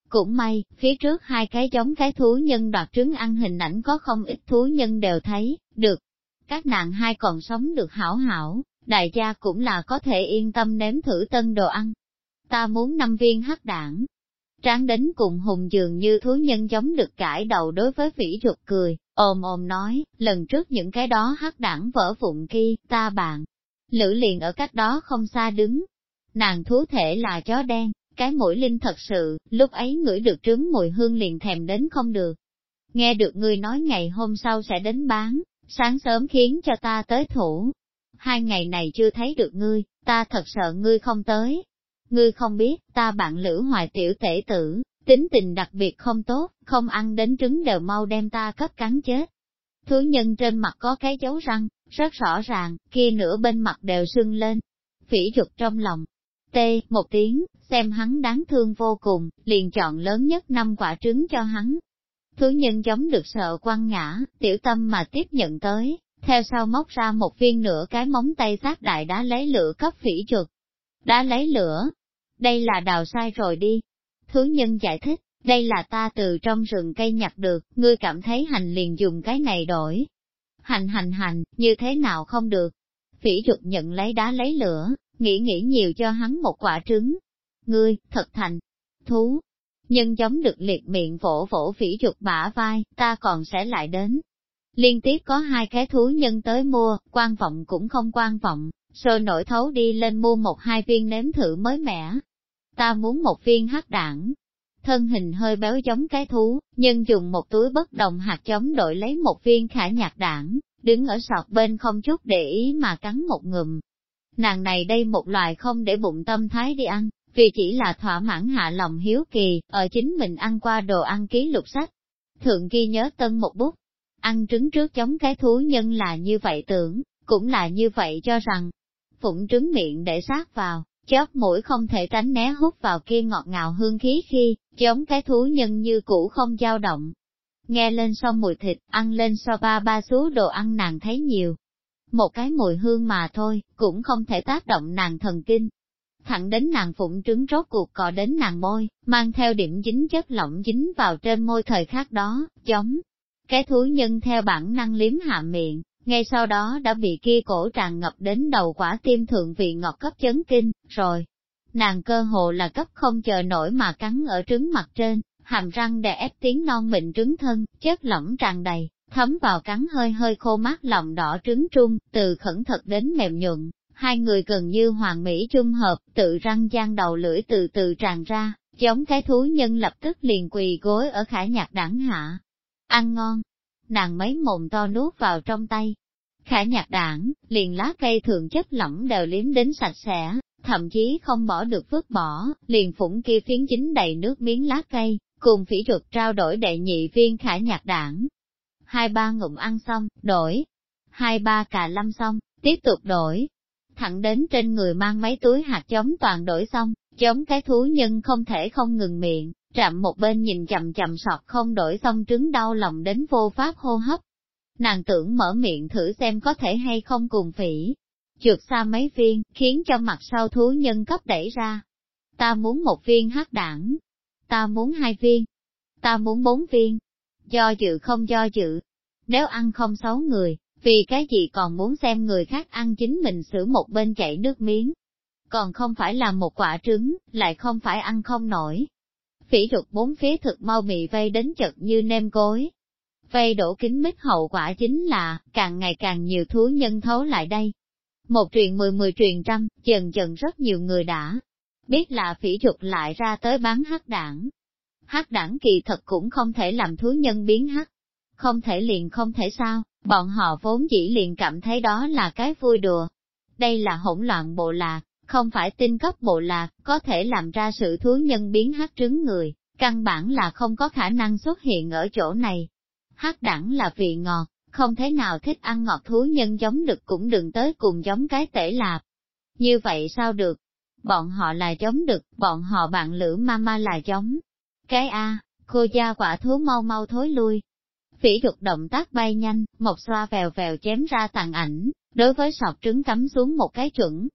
Cũng may, phía trước hai cái giống cái thú nhân đoạt trứng ăn hình ảnh có không ít thú nhân đều thấy, được. Các nàng hai còn sống được hảo hảo, đại gia cũng là có thể yên tâm nếm thử tân đồ ăn. Ta muốn 5 viên hắc đảng. Tráng đến cùng hùng dường như thú nhân giống được cãi đầu đối với Phỉ Dục cười, ồm ồm nói, lần trước những cái đó hắc đảng vỡ vụn kia, ta bạn. Lữ liền ở cách đó không xa đứng. Nàng thú thể là chó đen, cái mũi linh thật sự, lúc ấy ngửi được trứng mùi hương liền thèm đến không được. Nghe được ngươi nói ngày hôm sau sẽ đến bán, sáng sớm khiến cho ta tới thủ. 2 ngày này chưa thấy được ngươi, ta thật sợ ngươi không tới. Ngươi không biết, ta bạn Lữ Hoài tiểu tể tử, tính tình đặc biệt không tốt, không ăn đến trứng đều mau đem ta cấp cắn chết. Thú nhân trên mặt có cái dấu răng, rất rõ ràng, kia nửa bên mặt đều sưng lên. Phỉ Dục trong lòng, tê, một tiếng, xem hắn đáng thương vô cùng, liền chọn lớn nhất 5 quả trứng cho hắn. Thú nhân giống được sợ quăng ngã, tiểu tâm mà tiếp nhận tới, theo sau móc ra một viên nửa cái móng tay sát đại đá lấy lửa cấp Phỉ Dục. Đá lấy lửa, đây là đào sai rồi đi. Thú nhân giải thích, đây là ta từ trong rừng cây nhặt được, ngươi cảm thấy hành liền dùng cái này đổi. Hành, như thế nào không được. Phỉ Dục nhận lấy đá lấy lửa, nghĩ nhiều cho hắn một quả trứng. Ngươi, thật thành, thú. Nhân giống được liệt miệng vỗ vỗ Phỉ Dục bả vai, ta còn sẽ lại đến. Liên tiếp có 2 cái thú nhân tới mua, quan vọng cũng không quan vọng, rồi nổi thấu đi lên mua 1-2 viên nếm thử mới mẻ. Ta muốn 1 viên hắc đảng. Thân hình hơi béo giống cái thú, nhưng dùng một túi bất đồng hạt giống đổi lấy 1 viên khả nhạc đảng, đứng ở sọt bên không chút để ý mà cắn một ngụm. Nàng này đây một loài không để bụng tâm thái đi ăn, vì chỉ là thỏa mãn hạ lòng hiếu kỳ, ở chính mình ăn qua đồ ăn ký lục sách. Thượng ghi nhớ tân một bút, ăn trứng trước giống cái thú nhân là như vậy tưởng, cũng là như vậy cho rằng, phụng trứng miệng để sát vào, chóp mũi không thể tránh né hút vào kia ngọt ngào hương khí khi, giống cái thú nhân như cũ không dao động. Nghe lên xong mùi thịt, ăn lên so ba số đồ ăn nàng thấy nhiều. Một cái mùi hương mà thôi, cũng không thể tác động nàng thần kinh. Thẳng đến nàng phụng trứng rốt cuộc cọ đến nàng môi, mang theo điểm dính chất lỏng dính vào trên môi thời khắc đó, giống. Cái thú nhân theo bản năng liếm hạ miệng, ngay sau đó đã bị kia cổ tràn ngập đến đầu quả tim thượng vị ngọt cấp chấn kinh, rồi. Nàng cơ hồ là cấp không chờ nổi mà cắn ở trứng mặt trên, hàm răng đè ép tiếng non mịn trứng thân, chất lỏng tràn đầy, thấm vào cắn hơi hơi khô mát lòng đỏ trứng trung, từ khẩn thật đến mềm nhuận. 2 người gần như hoàn mỹ chung hợp, tự răng gian đầu lưỡi từ từ tràn ra, giống cái thú nhân lập tức liền quỳ gối ở khả nhạc đẳng hạ. Ăn ngon, nàng mấy mồm to nuốt vào trong tay. Khả nhạc đảng, liền lá cây thường chất lỏng đều liếm đến sạch sẽ, thậm chí không bỏ được vứt bỏ, liền phủng kia phiến dính đầy nước miếng lá cây, cùng Phỉ Dục trao đổi đệ nhị viên khả nhạc đảng. 2-3 ngụm ăn xong, đổi. 2-3 cà lâm xong, tiếp tục đổi. Thẳng đến trên người mang mấy túi hạt giống toàn đổi xong, giống cái thú nhân không thể không ngừng miệng, chạm một bên nhìn chậm sọt không đổi xong trứng đau lòng đến vô pháp hô hấp. Nàng tưởng mở miệng thử xem có thể hay không cùng Phỉ Dục xa mấy viên, khiến cho mặt sau thú nhân cấp đẩy ra. Ta muốn 1 viên hắc đảng. Ta muốn 2 viên. Ta muốn 4 viên. Do dự không do dự. Nếu ăn không xấu người, vì cái gì còn muốn xem người khác ăn chính mình xử một bên chảy nước miếng. Còn không phải là một quả trứng, lại không phải ăn không nổi. Phỉ Dục 4 phía thực mau bị vây đến chật như nêm cối. Vây đổ kín mít hậu quả chính là, càng ngày càng nhiều thú nhân thấu lại đây. 1 truyền 10 truyền trăm, dần rất nhiều người đã biết là Phỉ Dục lại ra tới bán hắc đảng. Hắc đảng kỳ thật cũng không thể làm thú nhân biến hắc. Không thể liền không thể sao, bọn họ vốn dĩ liền cảm thấy đó là cái vui đùa. Đây là hỗn loạn bộ lạc, không phải tinh cấp bộ lạc, có thể làm ra sự thú nhân biến hắc trứng người, căn bản là không có khả năng xuất hiện ở chỗ này. Hắc đẳng là vị ngọt, không thế nào thích ăn ngọt thú nhân giống đực cũng đừng tới cùng giống cái tể lạp. Như vậy sao được? Bọn họ là giống đực, bọn họ bạn Lữ mama là giống. Cái cô gia quả thú mau mau thối lui. Phỉ Dục động tác bay nhanh, một xoa vèo vèo chém ra tàn ảnh, đối với sọt trứng cắm xuống một cái chuẩn.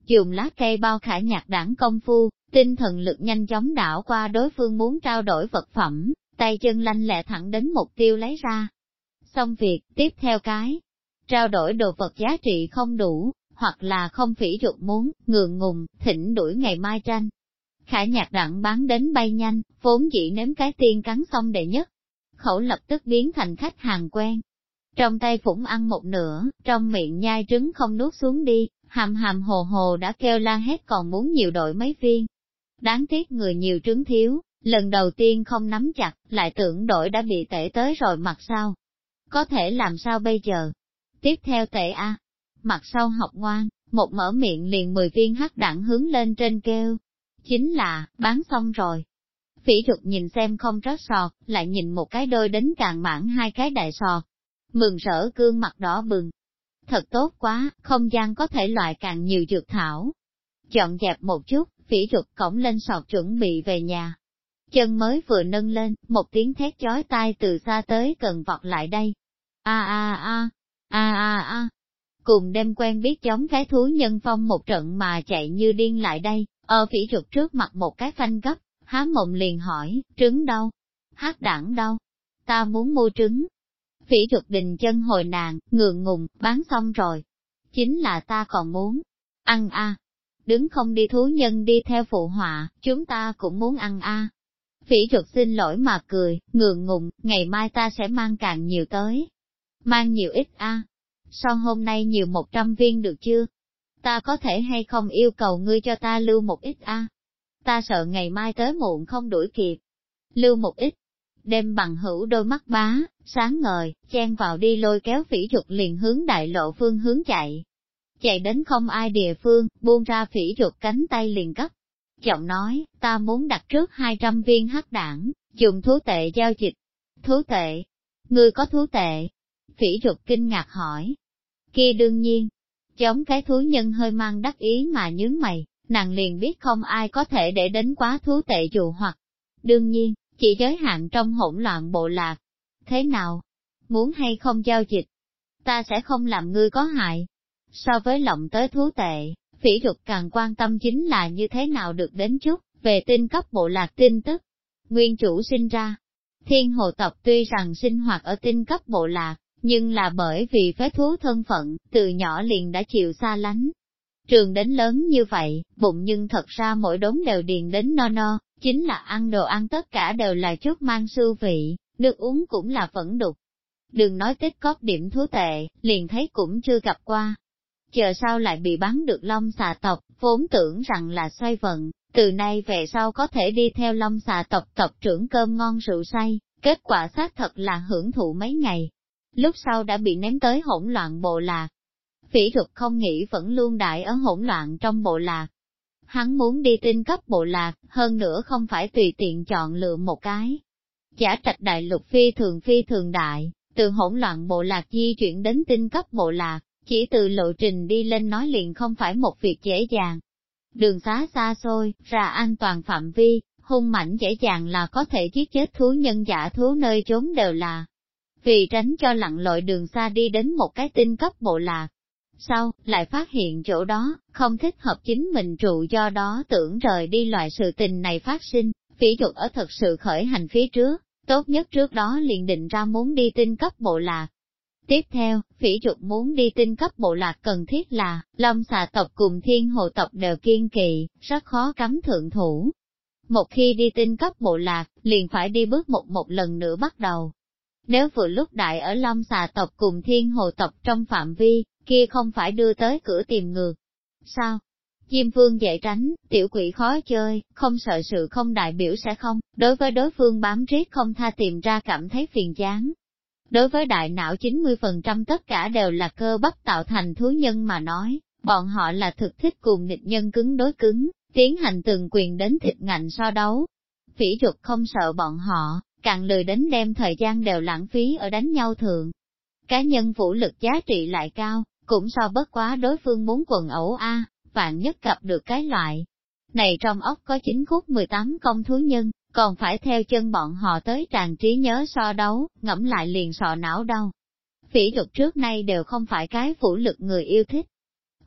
dùng lá cây bao Khả Nhạc Đản công phu, tinh thần lực nhanh chóng đảo qua đối phương muốn trao đổi vật phẩm, tay chân lanh lẹ thẳng đến mục tiêu lấy ra. Xong việc, tiếp theo cái, trao đổi đồ vật giá trị không đủ, hoặc là không Phỉ Trục muốn, ngượng ngùng, thỉnh đuổi ngày mai tranh. Khả Nhạc Đản bán đến bay nhanh, vốn chỉ nếm cái tiên cắn xong đệ nhất. Khẩu lập tức biến thành khách hàng quen. Trong tay phủng ăn một nửa, trong miệng nhai trứng không nuốt xuống đi, hàm hàm hồ hồ đã kêu la hét còn muốn nhiều đổi mấy viên. Đáng tiếc người nhiều trứng thiếu, lần đầu tiên không nắm chặt, lại tưởng đổi đã bị tể tới rồi mặt sau. Có thể làm sao bây giờ? Tiếp theo tệ a, mặt sau học ngoan, một mở miệng liền 10 viên hắc đẳng hướng lên trên kêu. Chính là, bán xong rồi. Phỉ Trục nhìn xem không rớt sọt, lại nhìn một cái đôi đến càng mãn hai cái đại sọt. Mừng rỡ gương mặt đỏ bừng. Thật tốt quá, không gian có thể loại càng nhiều dược thảo. Dọn dẹp một chút, Phỉ Trục cõng lên sọt chuẩn bị về nhà. Chân mới vừa nâng lên, một tiếng thét chói tai từ xa tới gần vọt lại đây. A a a, a a a. Cùng đêm quen biết giống cái thú nhân phong một trận mà chạy như điên lại đây, ở Phỉ Trục trước mặt một cái phanh gấp, há mồm liền hỏi, trứng đâu? Hắc đẳng đâu? Ta muốn mua trứng. Phỉ Trục đình chân hồi nàng, ngượng ngùng, bán xong rồi. Chính là ta còn muốn ăn a. Đứng không đi thú nhân đi theo phụ họa, chúng ta cũng muốn ăn a. Phỉ Trục xin lỗi mà cười, ngượng ngùng, ngày mai ta sẽ mang càng nhiều tới. Mang nhiều ít a. Sau hôm nay nhiều 100 viên được chưa? Ta có thể hay không yêu cầu ngươi cho ta lưu một ít a? Ta sợ ngày mai tới muộn không đuổi kịp. Lưu một ít. Đêm bằng hữu đôi mắt bá, sáng ngời, chen vào đi lôi kéo Phỉ Trục liền hướng đại lộ phương hướng chạy. Chạy đến không ai địa phương, buông ra Phỉ Trục cánh tay liền gấp. Giọng nói, ta muốn đặt trước 200 viên hắc đảng, dùng thú tệ giao dịch. Thú tệ? Ngươi có thú tệ? Phỉ Trục kinh ngạc hỏi. Kia đương nhiên. Giống cái thú nhân hơi mang đắc ý mà nhướng mày, nàng liền biết không ai có thể để đến quá thú tệ dụ hoặc. Đương nhiên, chỉ giới hạn trong hỗn loạn bộ lạc. Thế nào? Muốn hay không giao dịch? Ta sẽ không làm ngươi có hại. So với lộng tới thú tệ, Phỉ Trục càng quan tâm chính là như thế nào được đến chút, về tin cấp bộ lạc tin tức. Nguyên chủ sinh ra. Thiên hồ tộc tuy rằng sinh hoạt ở tinh cấp bộ lạc, nhưng là bởi vì phế thú thân phận, từ nhỏ liền đã chịu xa lánh. Trường đến lớn như vậy, bụng nhưng thật ra mỗi đống đều điền đến no no, chính là ăn đồ ăn tất cả đều là chút mang sưu vị, nước uống cũng là phẫn đục. Đừng nói tích cóp điểm thú tệ, liền thấy cũng chưa gặp qua. Chờ sau lại bị bắn được Long xà tộc, vốn tưởng rằng là xoay vận, từ nay về sau có thể đi theo Long xà tộc tộc trưởng cơm ngon rượu say, kết quả xác thật là hưởng thụ mấy ngày. Lúc sau đã bị ném tới hỗn loạn bộ lạc. Phỉ Trục không nghĩ vẫn luôn đại ở hỗn loạn trong bộ lạc. Hắn muốn đi tinh cấp bộ lạc, hơn nữa không phải tùy tiện chọn lựa một cái. Giả Trạch đại lục phi thường đại, từ hỗn loạn bộ lạc di chuyển đến tinh cấp bộ lạc, chỉ từ lộ trình đi lên nói liền không phải một việc dễ dàng. Đường xá xa xôi, ra an toàn phạm vi, hung mãnh dễ dàng là có thể giết chết thú nhân giả thú nơi trốn đều là. Vì tránh cho lặn lội đường xa đi đến một cái tinh cấp bộ lạc. Sau, lại phát hiện chỗ đó, không thích hợp chính mình trụ do đó tưởng rời đi loại sự tình này phát sinh, Phỉ Trục ở thật sự khởi hành phía trước, tốt nhất trước đó liền định ra muốn đi tinh cấp bộ lạc. Tiếp theo, Phỉ Trục muốn đi tinh cấp bộ lạc cần thiết là, Long xà tộc cùng Thiên hồ tộc đều kiên kỵ, rất khó cấm thượng thủ. Một khi đi tinh cấp bộ lạc, liền phải đi bước một lần nữa bắt đầu. Nếu vừa lúc đại ở Long xà tộc cùng Thiên hồ tộc trong phạm vi, kia không phải đưa tới cửa tìm ngược. Sao? Diêm Vương dễ tránh, tiểu quỷ khó chơi, không sợ sự không đại biểu sẽ không, đối với đối phương bám riết không tha tìm ra cảm thấy phiền chán. Đối với đại não 90% tất cả đều là cơ bắp tạo thành thú nhân mà nói, bọn họ là thực thích cùng nghịch nhân cứng đối cứng, tiến hành từng quyền đến thịt ngạnh so đấu. Phỉ Trục không sợ bọn họ, càng lười đến đem thời gian đều lãng phí ở đánh nhau thường. Cá nhân vũ lực giá trị lại cao, cũng so bất quá đối phương muốn quần ẩu a, vạn nhất gặp được cái loại. Này trong ốc có 9 khúc 18 công thú nhân, còn phải theo chân bọn họ tới tràn trí nhớ so đấu, ngẫm lại liền sọ não đau. Phỉ Trục trước nay đều không phải cái vũ lực người yêu thích.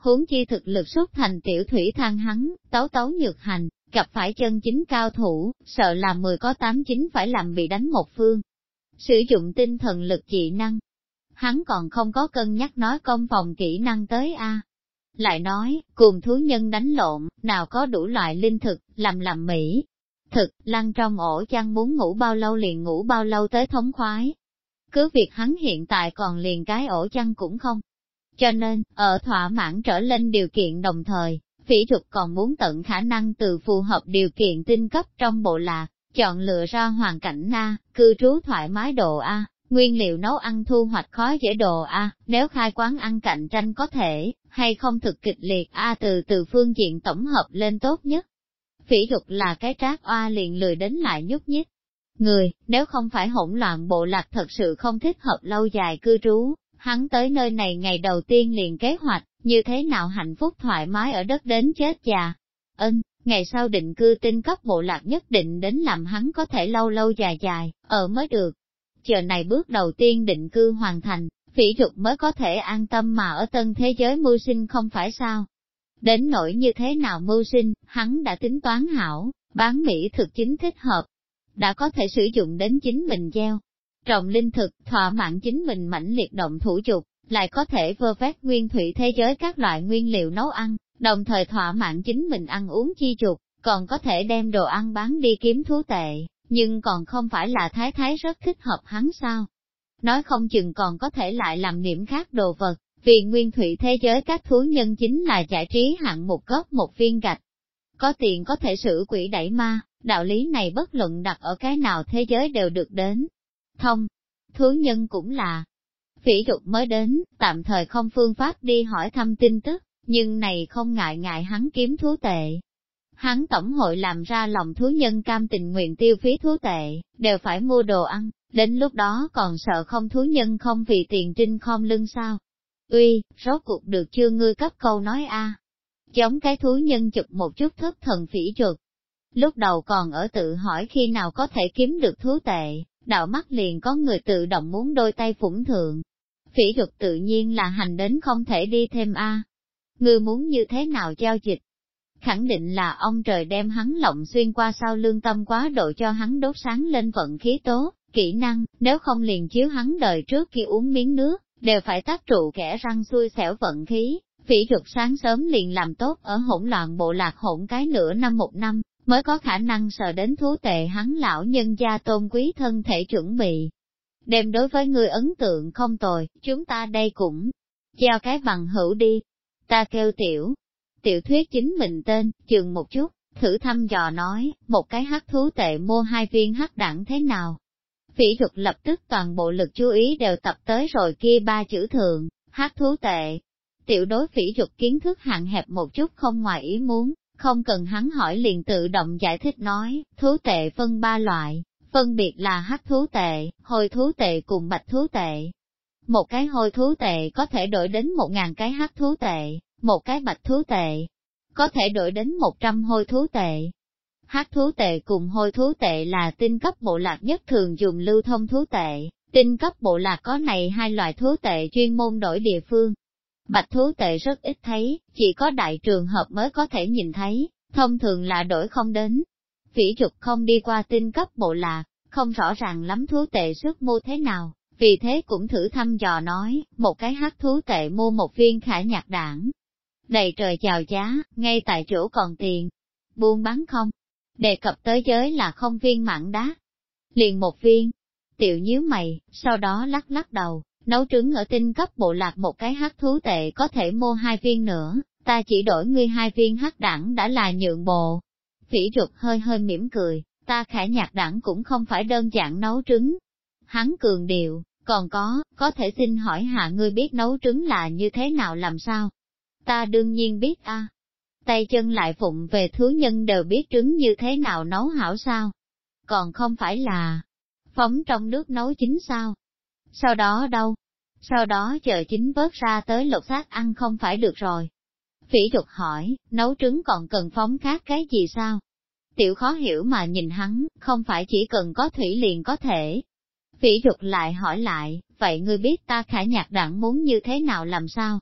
huống chi thực lực xuất thành tiểu thủy than hắn, tấu tấu nhược hành, gặp phải chân chính cao thủ, sợ là 10 có 8 chín phải làm bị đánh một phương. Sử dụng tinh thần lực dị năng, hắn còn không có cân nhắc nói công phòng kỹ năng tới a. Lại nói, cùng thú nhân đánh lộn, nào có đủ loại linh thực, làm mỹ. Thực, lăn trong ổ chăn muốn ngủ bao lâu liền ngủ bao lâu tới thống khoái. Cứ việc hắn hiện tại còn liền cái ổ chăn cũng không. Cho nên, ở thỏa mãn trở lên điều kiện đồng thời, Phỉ Trục còn muốn tận khả năng từ phù hợp điều kiện tinh cấp trong bộ lạc, chọn lựa ra hoàn cảnh A, cư trú thoải mái độ A, nguyên liệu nấu ăn thu hoạch khó dễ đồ A, nếu khai quán ăn cạnh tranh có thể, hay không thực kịch liệt A từ phương diện tổng hợp lên tốt nhất. Phỉ Trục là cái trác oa liền lười đến lại nhúc nhích. Người, nếu không phải hỗn loạn bộ lạc thật sự không thích hợp lâu dài cư trú, hắn tới nơi này ngày đầu tiên liền kế hoạch, như thế nào hạnh phúc thoải mái ở đất đến chết già. Ngày sau định cư tinh cấp bộ lạc nhất định đến làm hắn có thể lâu lâu dài dài, ở mới được. Chờ này bước đầu tiên định cư hoàn thành, Phỉ Trục mới có thể an tâm mà ở tân thế giới mưu sinh không phải sao. Đến nỗi như thế nào mưu sinh, hắn đã tính toán hảo, bán mỹ thực chính thích hợp. Đã có thể sử dụng đến chính mình gieo. Trồng linh thực, thỏa mãn chính mình mãnh liệt động thủ dục, lại có thể vơ vét nguyên thủy thế giới các loại nguyên liệu nấu ăn, đồng thời thỏa mãn chính mình ăn uống chi dục, còn có thể đem đồ ăn bán đi kiếm thú tệ, nhưng còn không phải là thái rất thích hợp hắn sao. Nói không chừng còn có thể lại làm điểm khác đồ vật, vì nguyên thủy thế giới các thú nhân chính là giải trí hạng một gốc một viên gạch. Có tiền có thể xử quỷ đẩy ma, đạo lý này bất luận đặt ở cái nào thế giới đều được đến. Thông, thú nhân cũng là. Phỉ Trục mới đến, tạm thời không phương pháp đi hỏi thăm tin tức, nhưng này không ngại hắn kiếm thú tệ. Hắn tổng hội làm ra lòng thú nhân cam tình nguyện tiêu phí thú tệ, đều phải mua đồ ăn, đến lúc đó còn sợ không thú nhân không vì tiền trinh khom lưng sao. Uy, rốt cuộc được chưa ngươi cấp câu nói a? Giống cái thú nhân chụp một chút thất thần Phỉ Trục. Lúc đầu còn ở tự hỏi khi nào có thể kiếm được thú tệ, đạo mắt liền có người tự động muốn đôi tay phủng thượng. Phỉ Trục tự nhiên là hành đến không thể đi thêm a. Ngươi muốn như thế nào giao dịch? Khẳng định là ông trời đem hắn lộng xuyên qua sau lương tâm quá độ cho hắn đốt sáng lên vận khí tốt, kỹ năng, nếu không liền chiếu hắn đời trước khi uống miếng nước, đều phải tác trụ kẻ răng xui xẻo vận khí. Phỉ Trục sáng sớm liền làm tốt ở hỗn loạn bộ lạc hỗn cái nửa năm một năm, mới có khả năng sờ đến thú tệ hắn lão nhân gia tôn quý thân thể chuẩn bị. Đêm đối với người ấn tượng không tồi, chúng ta đây cũng giao cái bằng hữu đi. Ta kêu Tiểu Thuyết chính mình tên, chừng một chút, thử thăm dò nói, một cái hắc thú tệ mua 2 viên hắc đẳng thế nào. Phỉ Trục lập tức toàn bộ lực chú ý đều tập tới rồi kia 3 chữ thượng, hắc thú tệ. Tiểu đối Phỉ Trục kiến thức hạn hẹp một chút không ngoài ý muốn, không cần hắn hỏi liền tự động giải thích nói, thú tệ phân 3 loại, phân biệt là hắc thú tệ, hôi thú tệ cùng bạch thú tệ. Một cái hôi thú tệ có thể đổi đến 1.000 cái hắc thú tệ, một cái bạch thú tệ có thể đổi đến 100 hôi thú tệ. Hắc thú tệ cùng hôi thú tệ là tinh cấp bộ lạc nhất thường dùng lưu thông thú tệ, tinh cấp bộ lạc có này 2 loại thú tệ chuyên môn đổi địa phương. Bạch thú tệ rất ít thấy, chỉ có đại trường hợp mới có thể nhìn thấy, thông thường là đổi không đến. Phỉ Trục không đi qua tinh cấp bộ lạc, không rõ ràng lắm thú tệ sức mua thế nào, vì thế cũng thử thăm dò nói, một cái hắc thú tệ mua 1 viên khả nhạc đảng. Đầy trời chào giá, ngay tại chỗ còn tiền. Buôn bán không? Đề cập tới giới là không viên mãn đá. Liền 1 viên. Tiểu nhíu mày, sau đó lắc đầu, nấu trứng ở tinh cấp bộ lạc một cái hắc thú tệ có thể mua 2 viên nữa, ta chỉ đổi ngươi 2 viên hắc đẳng đã là nhượng bộ. Phỉ Trục hơi mỉm cười, ta khả nhạc đẳng cũng không phải đơn giản nấu trứng. Hắn cường điệu, còn có thể xin hỏi hạ ngươi biết nấu trứng là như thế nào làm sao? Ta đương nhiên biết a. Tay chân lại phụng về thú nhân đều biết trứng như thế nào nấu hảo sao? Còn không phải là phóng trong nước nấu chín sao? Sau đó đâu? Sau đó chờ chín vớt ra tới lột xác ăn không phải được rồi. Phỉ Trục hỏi, nấu trứng còn cần phóng khác cái gì sao? Tiểu khó hiểu mà nhìn hắn, không phải chỉ cần có thủy liền có thể. Phỉ Trục lại hỏi lại, vậy ngươi biết ta khả nhạc đặng muốn như thế nào làm sao?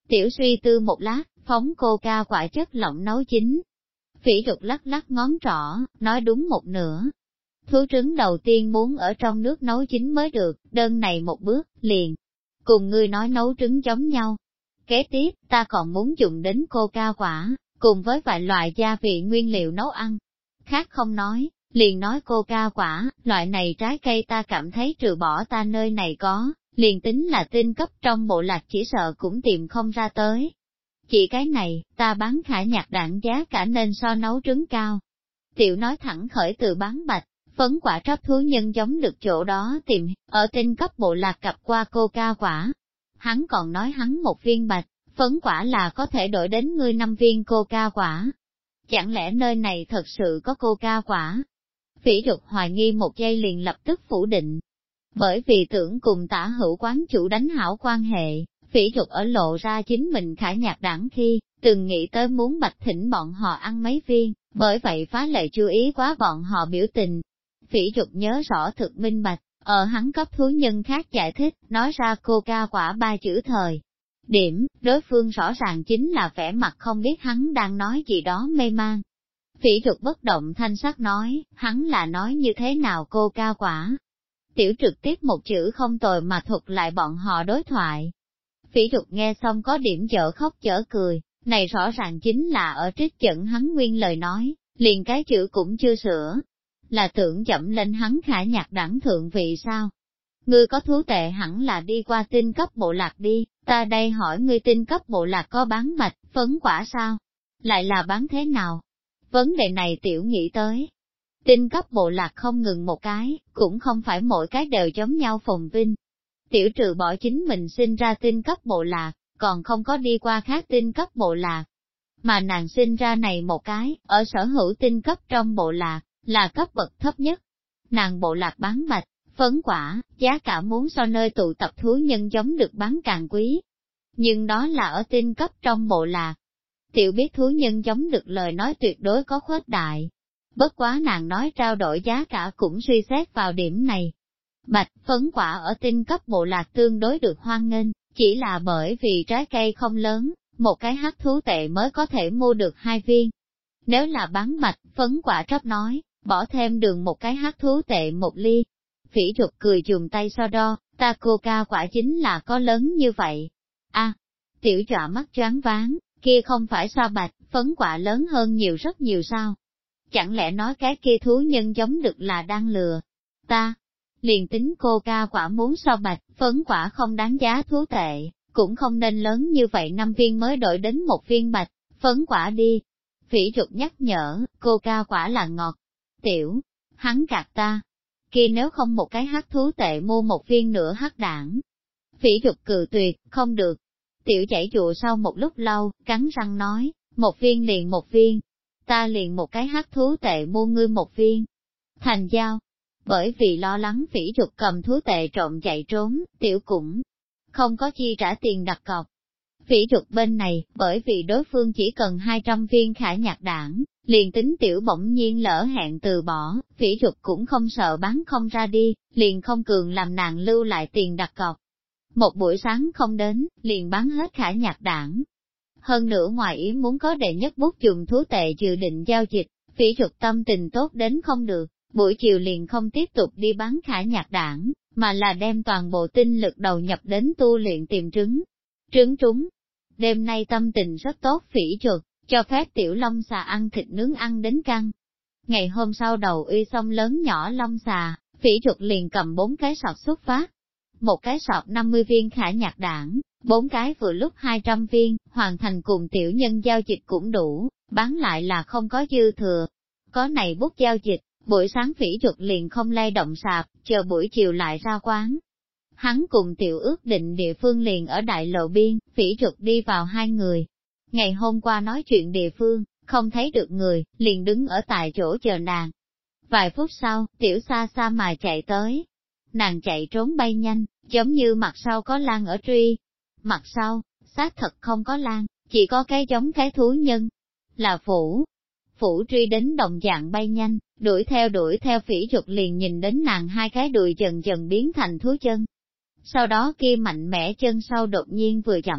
Tiểu suy tư một lát, phóng coca quả chất lỏng nấu chín. Phỉ Trục lắc lắc ngón trỏ, nói đúng một nửa. Thú trứng đầu tiên muốn ở trong nước nấu chín mới được, đơn này một bước, liền. Cùng ngươi nói nấu trứng giống nhau. Kế tiếp, ta còn muốn dùng đến coca quả, cùng với vài loại gia vị nguyên liệu nấu ăn. Khác không nói, liền nói coca quả, loại này trái cây ta cảm thấy trừ bỏ ta nơi này có, liền tính là tinh cấp trong bộ lạc chỉ sợ cũng tìm không ra tới. Chỉ cái này, ta bán khả nhạc đạn giá cả nên so nấu trứng cao. Tiểu nói thẳng khởi từ bán bạch, phấn quả trấp thú nhân giống được chỗ đó tìm, ở tinh cấp bộ lạc cặp qua coca quả. Hắn còn nói hắn một viên bạch, phấn quả là có thể đổi đến ngươi 5 viên coca quả. Chẳng lẽ nơi này thật sự có coca quả? Phỉ Trục hoài nghi một giây liền lập tức phủ định. Bởi vì tưởng cùng Tả Hữu quán chủ đánh hảo quan hệ, Phỉ Trục ở lộ ra chính mình khả nhạc đảng khi, từng nghĩ tới muốn bạch thỉnh bọn họ ăn mấy viên, bởi vậy phá lệ chú ý quá bọn họ biểu tình. Phỉ Trục nhớ rõ thực minh bạch, ở hắn cấp thú nhân khác giải thích, nói ra coca quả 3 chữ thời. Điểm, đối phương rõ ràng chính là vẻ mặt không biết hắn đang nói gì đó mê man. Phỉ Trục bất động thanh sắc nói, hắn là nói như thế nào coca quả. Tiểu trực tiếp một chữ không tồi mà thuật lại bọn họ đối thoại. Phỉ Trục nghe xong có điểm dở khóc dở cười, này rõ ràng chính là ở trích dẫn hắn nguyên lời nói, liền cái chữ cũng chưa sửa. Là tưởng chậm lên hắn khả nhạc đẳng thượng vị sao? Ngươi có thú tệ hẳn là đi qua tinh cấp bộ lạc đi, ta đây hỏi ngươi tinh cấp bộ lạc có bán bạch, phấn quả sao? Lại là bán thế nào? Vấn đề này tiểu nghĩ tới. Tinh cấp bộ lạc không ngừng một cái, cũng không phải mỗi cái đều giống nhau phồn vinh. Tiểu trừ bỏ chính mình sinh ra tinh cấp bộ lạc, còn không có đi qua khác tinh cấp bộ lạc. Mà nàng sinh ra này một cái, ở sở hữu tinh cấp trong bộ lạc, là cấp bậc thấp nhất. Nàng bộ lạc bán bạch, phấn quả, giá cả muốn so nơi tụ tập thú nhân giống được bán càng quý. Nhưng đó là ở tinh cấp trong bộ lạc. Tiểu biết thú nhân giống được lời nói tuyệt đối có khuếch đại. Bất quá nàng nói trao đổi giá cả cũng suy xét vào điểm này. Bạch, phấn quả ở tinh cấp bộ lạc tương đối được hoan nghênh, chỉ là bởi vì trái cây không lớn, một cái hắc thú tệ mới có thể mua được 2 viên. Nếu là bán bạch, phấn quả trấp nói, bỏ thêm đường một cái hắc thú tệ 1 ly. Phỉ Trục cười chùm tay so đo, ta coca quả chính là có lớn như vậy. A, tiểu trọa mắt choáng váng, kia không phải so bạch, phấn quả lớn hơn nhiều rất nhiều sao? Chẳng lẽ nói cái kia thú nhân giống được là đang lừa ta? Liền tính coca quả muốn so bạch, phấn quả không đáng giá thú tệ, cũng không nên lớn như vậy 5 viên mới đổi đến 1 viên bạch, phấn quả đi. Phỉ Trục nhắc nhở, coca quả là ngọt. Tiểu, hắn gạt ta. Kia nếu không một cái hắc thú tệ mua 1 viên nữa hắc đảng. Phỉ Trục cự tuyệt, không được. Tiểu chảy chùa sau một lúc lâu, cắn răng nói, 1 viên liền 1 viên. Ta liền một cái hắc thú tệ mua ngươi 1 viên. Thành giao. Bởi vì lo lắng Phỉ Trục cầm thú tệ trộm chạy trốn, tiểu cũng không có chi trả tiền đặt cọc. Phỉ Trục bên này, bởi vì đối phương chỉ cần 200 viên khả nhạc đảng, liền tính tiểu bỗng nhiên lỡ hẹn từ bỏ, Phỉ Trục cũng không sợ bán không ra đi, liền không cường làm nàng lưu lại tiền đặt cọc. Một buổi sáng không đến, liền bán hết khả nhạc đảng. Hơn nữa ngoài ý muốn có đệ nhất bút dùng thú tệ dự định giao dịch, Phỉ Trục tâm tình tốt đến không được, buổi chiều liền không tiếp tục đi bán khả nhạc đảng, mà là đem toàn bộ tinh lực đầu nhập đến tu luyện tìm trứng. Trứng trúng. Đêm nay tâm tình rất tốt Phỉ Trục, cho phép tiểu long xà ăn thịt nướng ăn đến căng. Ngày hôm sau đầu uy xong lớn nhỏ long xà, Phỉ Trục liền cầm 4 cái sọt xuất phát. Một cái sọt 50 viên khả nhạc đảng, 4 cái vừa lúc 200 viên, hoàn thành cùng tiểu nhân giao dịch cũng đủ, bán lại là không có dư thừa. Có này bút giao dịch, buổi sáng Phỉ Trục liền không lay động sạp, chờ buổi chiều lại ra quán. Hắn cùng tiểu ước định địa phương liền ở đại lộ biên, Phỉ Trục đi vào 2 người. Ngày hôm qua nói chuyện địa phương, không thấy được người, liền đứng ở tại chỗ chờ nàng. Vài phút sau, tiểu xa xa mà chạy tới. Nàng chạy trốn bay nhanh, giống như mặt sau có lan ở truy. Mặt sau, xác thật không có lan, chỉ có cái giống cái thú nhân. Là Phủ. Phủ truy đến đồng dạng bay nhanh, đuổi theo Phỉ Trục liền nhìn đến nàng 2 cái đùi dần dần biến thành thú chân. Sau đó kia mạnh mẽ chân sau đột nhiên vừa chậm,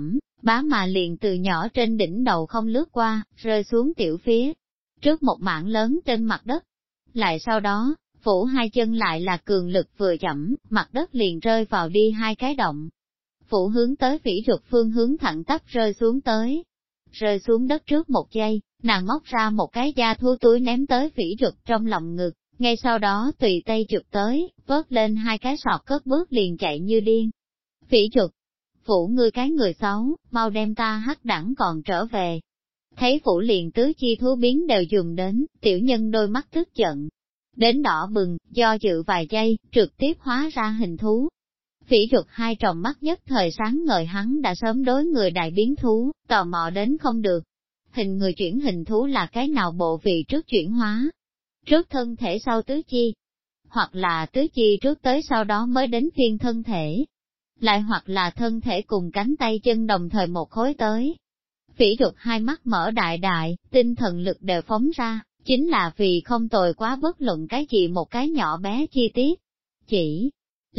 bá mà liền từ nhỏ trên đỉnh đầu không lướt qua, rơi xuống tiểu phía. Trước một mảng lớn trên mặt đất. Lại sau đó, phủ hai chân lại là cường lực vừa chậm, mặt đất liền rơi vào đi hai cái động. Phủ hướng tới phỉ ruột phương hướng thẳng tắp rơi xuống tới. Rơi xuống đất trước một giây, nàng móc ra một cái da thú túi ném tới phỉ ruột trong lòng ngực, ngay sau đó tùy tay chụp tới, vớt lên hai cái sọt cất bước liền chạy như điên. Phỉ ruột, phủ ngươi cái người xấu, mau đem ta hắc đẳng còn trở về. Thấy phủ liền tứ chi thú biến đều dùng đến, tiểu nhân đôi mắt tức giận. Đến đỏ bừng, do dự vài giây, trực tiếp hóa ra hình thú. Phỉ ruột hai tròng mắt nhất thời sáng ngời, hắn đã sớm đối người đại biến thú, tò mò đến không được. Hình người chuyển hình thú là cái nào bộ vị trước chuyển hóa? Trước thân thể sau tứ chi, hoặc là tứ chi trước tới sau đó mới đến phiên thân thể, lại hoặc là thân thể cùng cánh tay chân đồng thời một khối tới. Phỉ ruột hai mắt mở đại đại, tinh thần lực đều phóng ra, chính là vì không tồi quá bất luận cái gì một cái nhỏ bé chi tiết. Chỉ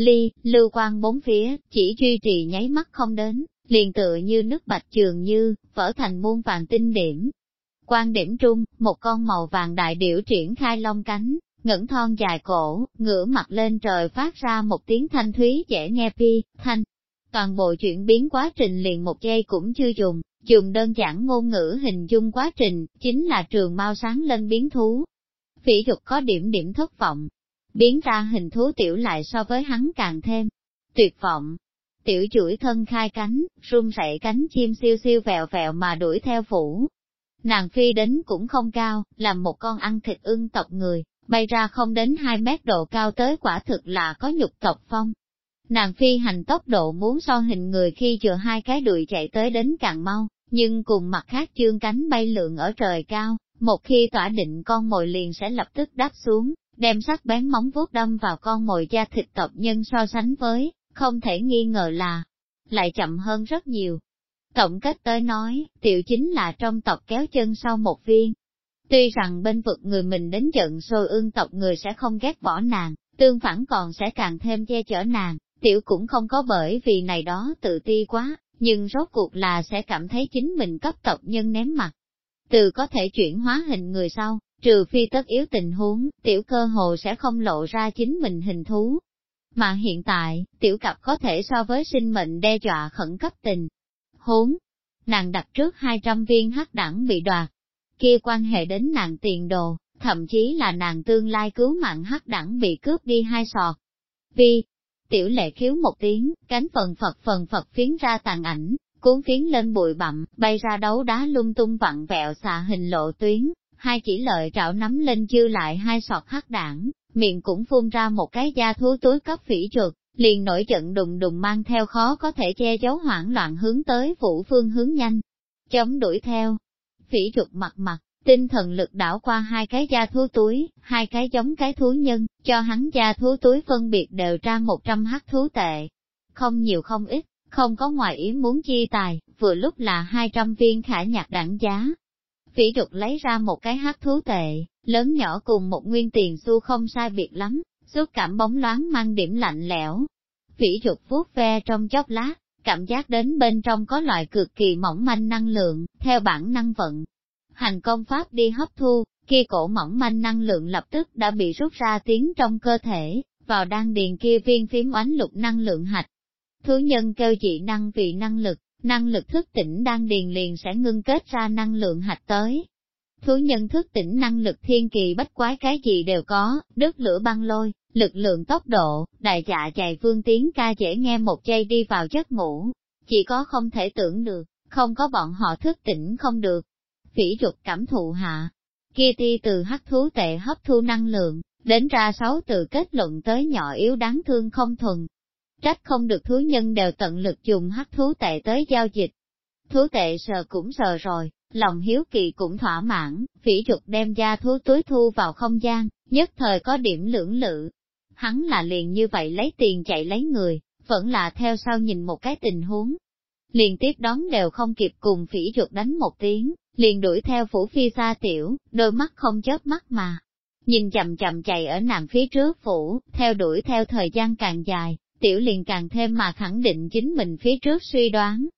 lưu quang bốn phía, chỉ duy trì nháy mắt không đến, liền tựa như nước bạch dường như, vỡ thành muôn vàng tinh điểm. Quan điểm trung, một con màu vàng đại điểu triển khai lông cánh, ngẩng thon dài cổ, ngửa mặt lên trời phát ra một tiếng thanh thúy dễ nghe pi, thanh. Toàn bộ chuyển biến quá trình liền một giây cũng chưa dùng đơn giản ngôn ngữ hình dung quá trình, chính là trường mau sáng lên biến thú. Phỉ ruột có điểm thất vọng, biến ra hình thú tiểu lại so với hắn càng thêm tuyệt vọng. Tiểu chuỗi thân khai cánh, run rẩy cánh chim siêu siêu vẹo vẹo mà đuổi theo phủ. Nàng phi đến cũng không cao, làm một con ăn thịt ưng tộc người, bay ra không đến 2 mét độ cao tới quả thực là có nhục tộc phong. Nàng phi hành tốc độ muốn so hình người khi chừa hai cái đùi chạy tới đến càng mau, nhưng cùng mặt khác chương cánh bay lượn ở trời cao, một khi tỏa định con mồi liền sẽ lập tức đáp xuống, đem sắc bén móng vuốt đâm vào con mồi da thịt tộc nhân so sánh với, không thể nghi ngờ là lại chậm hơn rất nhiều. Tổng kết tới nói, tiểu chính là trong tộc kéo chân sau một viên. Tuy rằng bên vực người mình đến giận sôi ương tộc người sẽ không ghét bỏ nàng, tương phản còn sẽ càng thêm che chở nàng, tiểu cũng không có bởi vì này đó tự ti quá, nhưng rốt cuộc là sẽ cảm thấy chính mình cấp tộc nhân ném mặt. Từ có thể chuyển hóa hình người sau, trừ phi tất yếu tình huống, tiểu cơ hồ sẽ không lộ ra chính mình hình thú. Mà hiện tại, tiểu cặp có thể so với sinh mệnh đe dọa khẩn cấp tình huống. Nàng đặt trước 200 viên hắc đẳng bị đoạt, kia quan hệ đến nàng tiền đồ, thậm chí là nàng tương lai cứu mạng hắc đẳng bị cướp đi 2 sọt. Vì, tiểu lệ khiếu một tiếng, cánh phần phật phiến ra tàn ảnh, cuốn phiến lên bụi bặm, bay ra đấu đá lung tung vặn vẹo xà hình lộ tuyến, hai chỉ lợi trảo nắm lên dư lại 2 sọt hắc đảng, miệng cũng phun ra một cái da thú túi cấp phỉ chuột, liền nổi giận đùng đùng mang theo khó có thể che giấu hoảng loạn hướng tới Vũ phương hướng nhanh, chống đuổi theo. Phỉ chuột mặt, tinh thần lực đảo qua 2 cái da thú túi, 2 cái giống cái thú nhân, cho hắn da thú túi phân biệt đều ra 100 hắc thú tệ. Không nhiều không ít, không có ngoài ý muốn chi tài, vừa lúc là 200 viên khả nhạc đẳng giá. Phỉ chuột lấy ra một cái hắc thú tệ, lớn nhỏ cùng một nguyên tiền xu không sai biệt lắm, xúc cảm bóng loáng mang điểm lạnh lẽo. Phỉ chuột vuốt ve trong chốc lát, cảm giác đến bên trong có loại cực kỳ mỏng manh năng lượng, theo bản năng vận. Hành công pháp đi hấp thu, kia cổ mỏng manh năng lượng lập tức đã bị rút ra tiến trong cơ thể, vào đan điền kia viên phím oánh lục năng lượng hạch. Thú nhân kêu dị năng vì năng lực thức tỉnh đan điền liền sẽ ngưng kết ra năng lượng hạch tới. Thú nhân thức tỉnh năng lực thiên kỳ bách quái cái gì đều có, đứt lửa băng lôi, lực lượng tốc độ, đại dạ chạy vương tiếng ca dễ nghe một giây đi vào giấc ngủ. Chỉ có không thể tưởng được, không có bọn họ thức tỉnh không được. Phỉ chuột cảm thụ hạ, kia ti từ hắc thú tệ hấp thu năng lượng, đến ra 6 từ kết luận tới nhỏ yếu đáng thương không thuần. Trách không được thú nhân đều tận lực dùng hắc thú tệ tới giao dịch. Thú tệ sờ cũng sờ rồi, lòng hiếu kỳ cũng thỏa mãn, phỉ chuột đem da thú túi thu vào không gian, nhất thời có điểm lưỡng lự. Hắn là liền như vậy lấy tiền chạy lấy người, vẫn là theo sau nhìn một cái tình huống. Liền tiếp đón đều không kịp cùng phỉ chuột đánh một tiếng, liền đuổi theo phủ phi xa tiểu, đôi mắt không chớp mắt mà. Nhìn chậm chậm chạy ở nàng phía trước phủ, theo đuổi theo thời gian càng dài, tiểu liền càng thêm mà khẳng định chính mình phía trước suy đoán.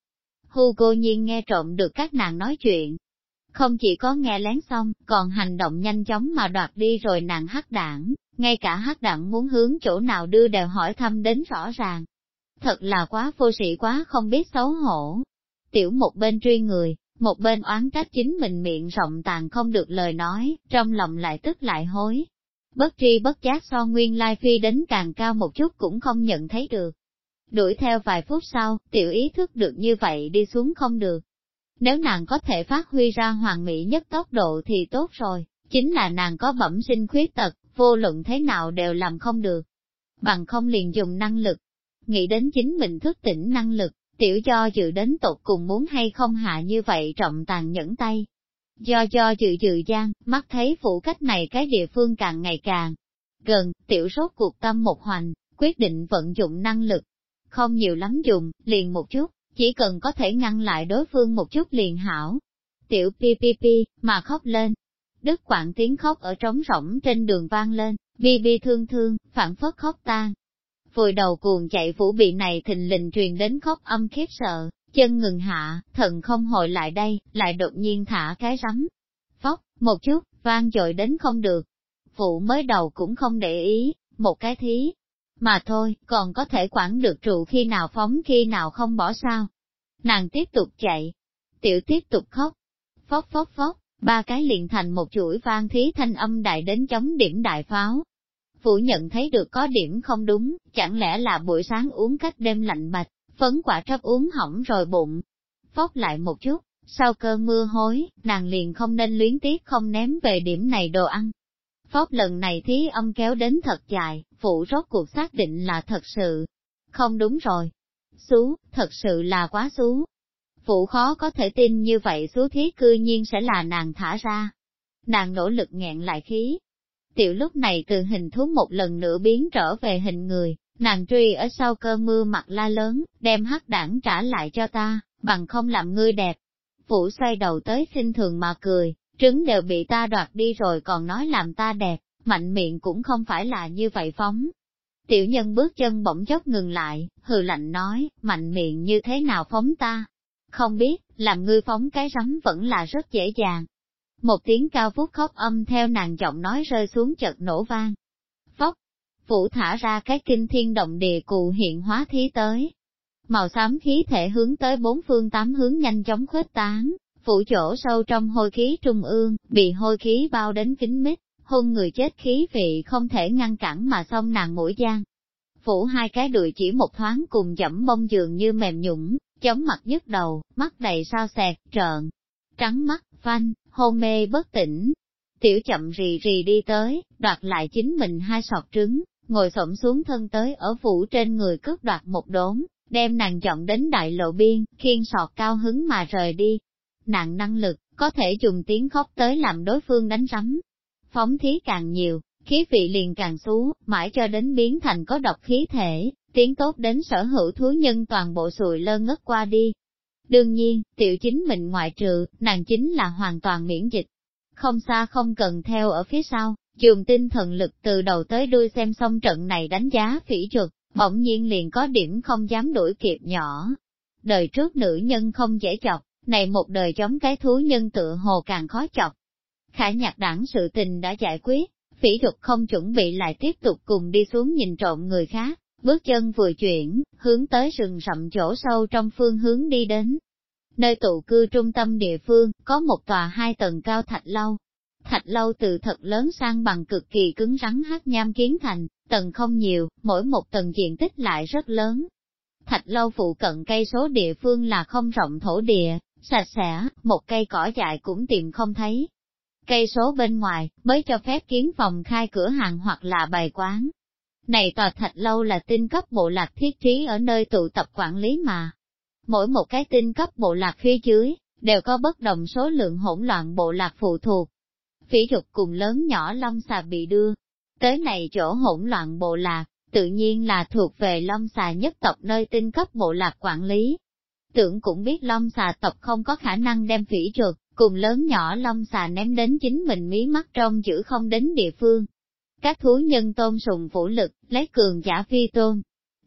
Hugo nhiên nghe trộm được các nàng nói chuyện. Không chỉ có nghe lén xong, còn hành động nhanh chóng mà đoạt đi rồi nàng hắc đảng, ngay cả hắc đảng muốn hướng chỗ nào đưa đều hỏi thăm đến rõ ràng. Thật là quá vô sĩ, quá không biết xấu hổ. Tiểu một bên truy người, một bên oán trách chính mình miệng rộng tàn không được lời nói, trong lòng lại tức lại hối. Bất tri bất giác so nguyên lai phi đến càng cao một chút cũng không nhận thấy được. Đuổi theo vài phút sau, tiểu ý thức được như vậy đi xuống không được. Nếu nàng có thể phát huy ra hoàn mỹ nhất tốc độ thì tốt rồi, chính là nàng có bẩm sinh khuyết tật, vô luận thế nào đều làm không được. Bằng không liền dùng năng lực. Nghĩ đến chính mình thức tỉnh năng lực, tiểu do dự đến tột cùng muốn hay không hạ như vậy trọng tàn nhẫn tay. Do dự gian, mắt thấy phủ cách này cái địa phương càng ngày càng gần, tiểu rốt cuộc tâm một hoành, quyết định vận dụng năng lực. Không nhiều lắm dùng, liền một chút, chỉ cần có thể ngăn lại đối phương một chút liền hảo. Tiểu pi pi pi, mà khóc lên. Đứt quãng tiếng khóc ở trống rỗng trên đường vang lên, bi bi thương thương, phản phất khóc tan. Vùi đầu cuồng chạy phủ bị này thình lình truyền đến khóc âm khiếp sợ, chân ngừng hạ, thần không hồi lại đây, lại đột nhiên thả cái rắm. Phóc, một chút, vang dội đến không được. Phụ mới đầu cũng không để ý, một cái thí. Mà thôi, còn có thể quản được trụ khi nào phóng khi nào không bỏ sao. Nàng tiếp tục chạy. Tiểu tiếp tục khóc. Phóc phóc phóc, ba cái liền thành một chuỗi vang thí thanh âm đại đến chống điểm đại pháo. Phụ nhận thấy được có điểm không đúng, chẳng lẽ là buổi sáng uống cách đêm lạnh bạch, phấn quả trấp uống hỏng rồi bụng. Phóc lại một chút, sau cơn mưa hối, nàng liền không nên luyến tiếc không ném về điểm này đồ ăn. Phóc lần này thí âm kéo đến thật dài, phụ rốt cuộc xác định là thật sự. Không đúng rồi. Xú, thật sự là quá xú. Phụ khó có thể tin như vậy xú thí cư nhiên sẽ là nàng thả ra. Nàng nỗ lực nghẹn lại khí. Tiểu lúc này từ hình thú một lần nữa biến trở về hình người, nàng truy ở sau cơn mưa mặt la lớn, đem hắc đảng trả lại cho ta, bằng không làm ngươi đẹp. Phụ xoay đầu tới khinh thường mà cười, trứng đều bị ta đoạt đi rồi còn nói làm ta đẹp, mạnh miệng cũng không phải là như vậy phóng. Tiểu nhân bước chân bỗng chốc ngừng lại, hừ lạnh nói, mạnh miệng như thế nào phóng ta? Không biết, làm ngươi phóng cái rắm vẫn là rất dễ dàng. Một tiếng cao vút khóc âm theo nàng giọng nói rơi xuống chợt nổ vang. Phóc, Phủ thả ra cái kinh thiên động địa cụ hiện hóa thí tới. Màu xám khí thể hướng tới bốn phương tám hướng nhanh chóng khuếch tán, phủ chỗ sâu trong hôi khí trung ương, bị hôi khí bao đến kín mít, hôn người chết khí vị không thể ngăn cản mà xông nàng mũi gian. Phủ hai cái đùi chỉ một thoáng cùng dẫm bông dường như mềm nhũng, chóng mặt nhức đầu, mắt đầy sao xẹt, trợn, trắng mắt, phanh, hôn mê bất tỉnh. Tiểu chậm rì rì đi tới, đoạt lại chính mình hai sọt trứng, ngồi xổm xuống thân tới ở phủ trên người cướp đoạt một đốn, đem nàng dọn đến đại lộ biên, khiêng sọt cao hứng mà rời đi. Nàng năng lực, có thể dùng tiếng khóc tới làm đối phương đánh rắm. Phóng thí càng nhiều, khí vị liền càng xú, mãi cho đến biến thành có độc khí thể, tiếng tốt đến sở hữu thú nhân toàn bộ sùi lơ ngất qua đi. Đương nhiên, tiểu chính mình ngoại trừ, nàng chính là hoàn toàn miễn dịch. Không xa không cần theo ở phía sau, dùng tinh thần lực từ đầu tới đuôi xem xong trận này đánh giá phỉ chuột, bỗng nhiên liền có điểm không dám đuổi kịp nhỏ. Đời trước nữ nhân không dễ chọc, này một đời giống cái thú nhân tựa hồ càng khó chọc. Khải Nhạc đảng sự tình đã giải quyết, phỉ chuột không chuẩn bị lại tiếp tục cùng đi xuống nhìn trộm người khác, bước chân vừa chuyển, hướng tới rừng rậm chỗ sâu trong phương hướng đi đến. Nơi tụ cư trung tâm địa phương, có một tòa 2 tầng cao thạch lâu. Thạch lâu từ thật lớn sang bằng cực kỳ cứng rắn hắc nham kiến thành, tầng không nhiều, mỗi một tầng diện tích lại rất lớn. Thạch lâu phụ cận cây số địa phương là không rộng thổ địa, sạch sẽ, một cây cỏ dại cũng tìm không thấy. Cây số bên ngoài, mới cho phép kiến phòng khai cửa hàng hoặc là bày quán. Này tòa thạch lâu là tinh cấp bộ lạc thiết trí ở nơi tụ tập quản lý mà. Mỗi một cái tinh cấp bộ lạc phía dưới, đều có bất đồng số lượng hỗn loạn bộ lạc phụ thuộc. Phỉ dục cùng lớn nhỏ long xà bị đưa tới này chỗ hỗn loạn bộ lạc, tự nhiên là thuộc về long xà nhất tộc nơi tinh cấp bộ lạc quản lý. Tưởng cũng biết long xà tộc không có khả năng đem phỉ dục cùng lớn nhỏ long xà ném đến chính mình mí mắt trong giữ không đến địa phương. Các thú nhân tôn sùng vũ lực, lấy cường giả phi tôn.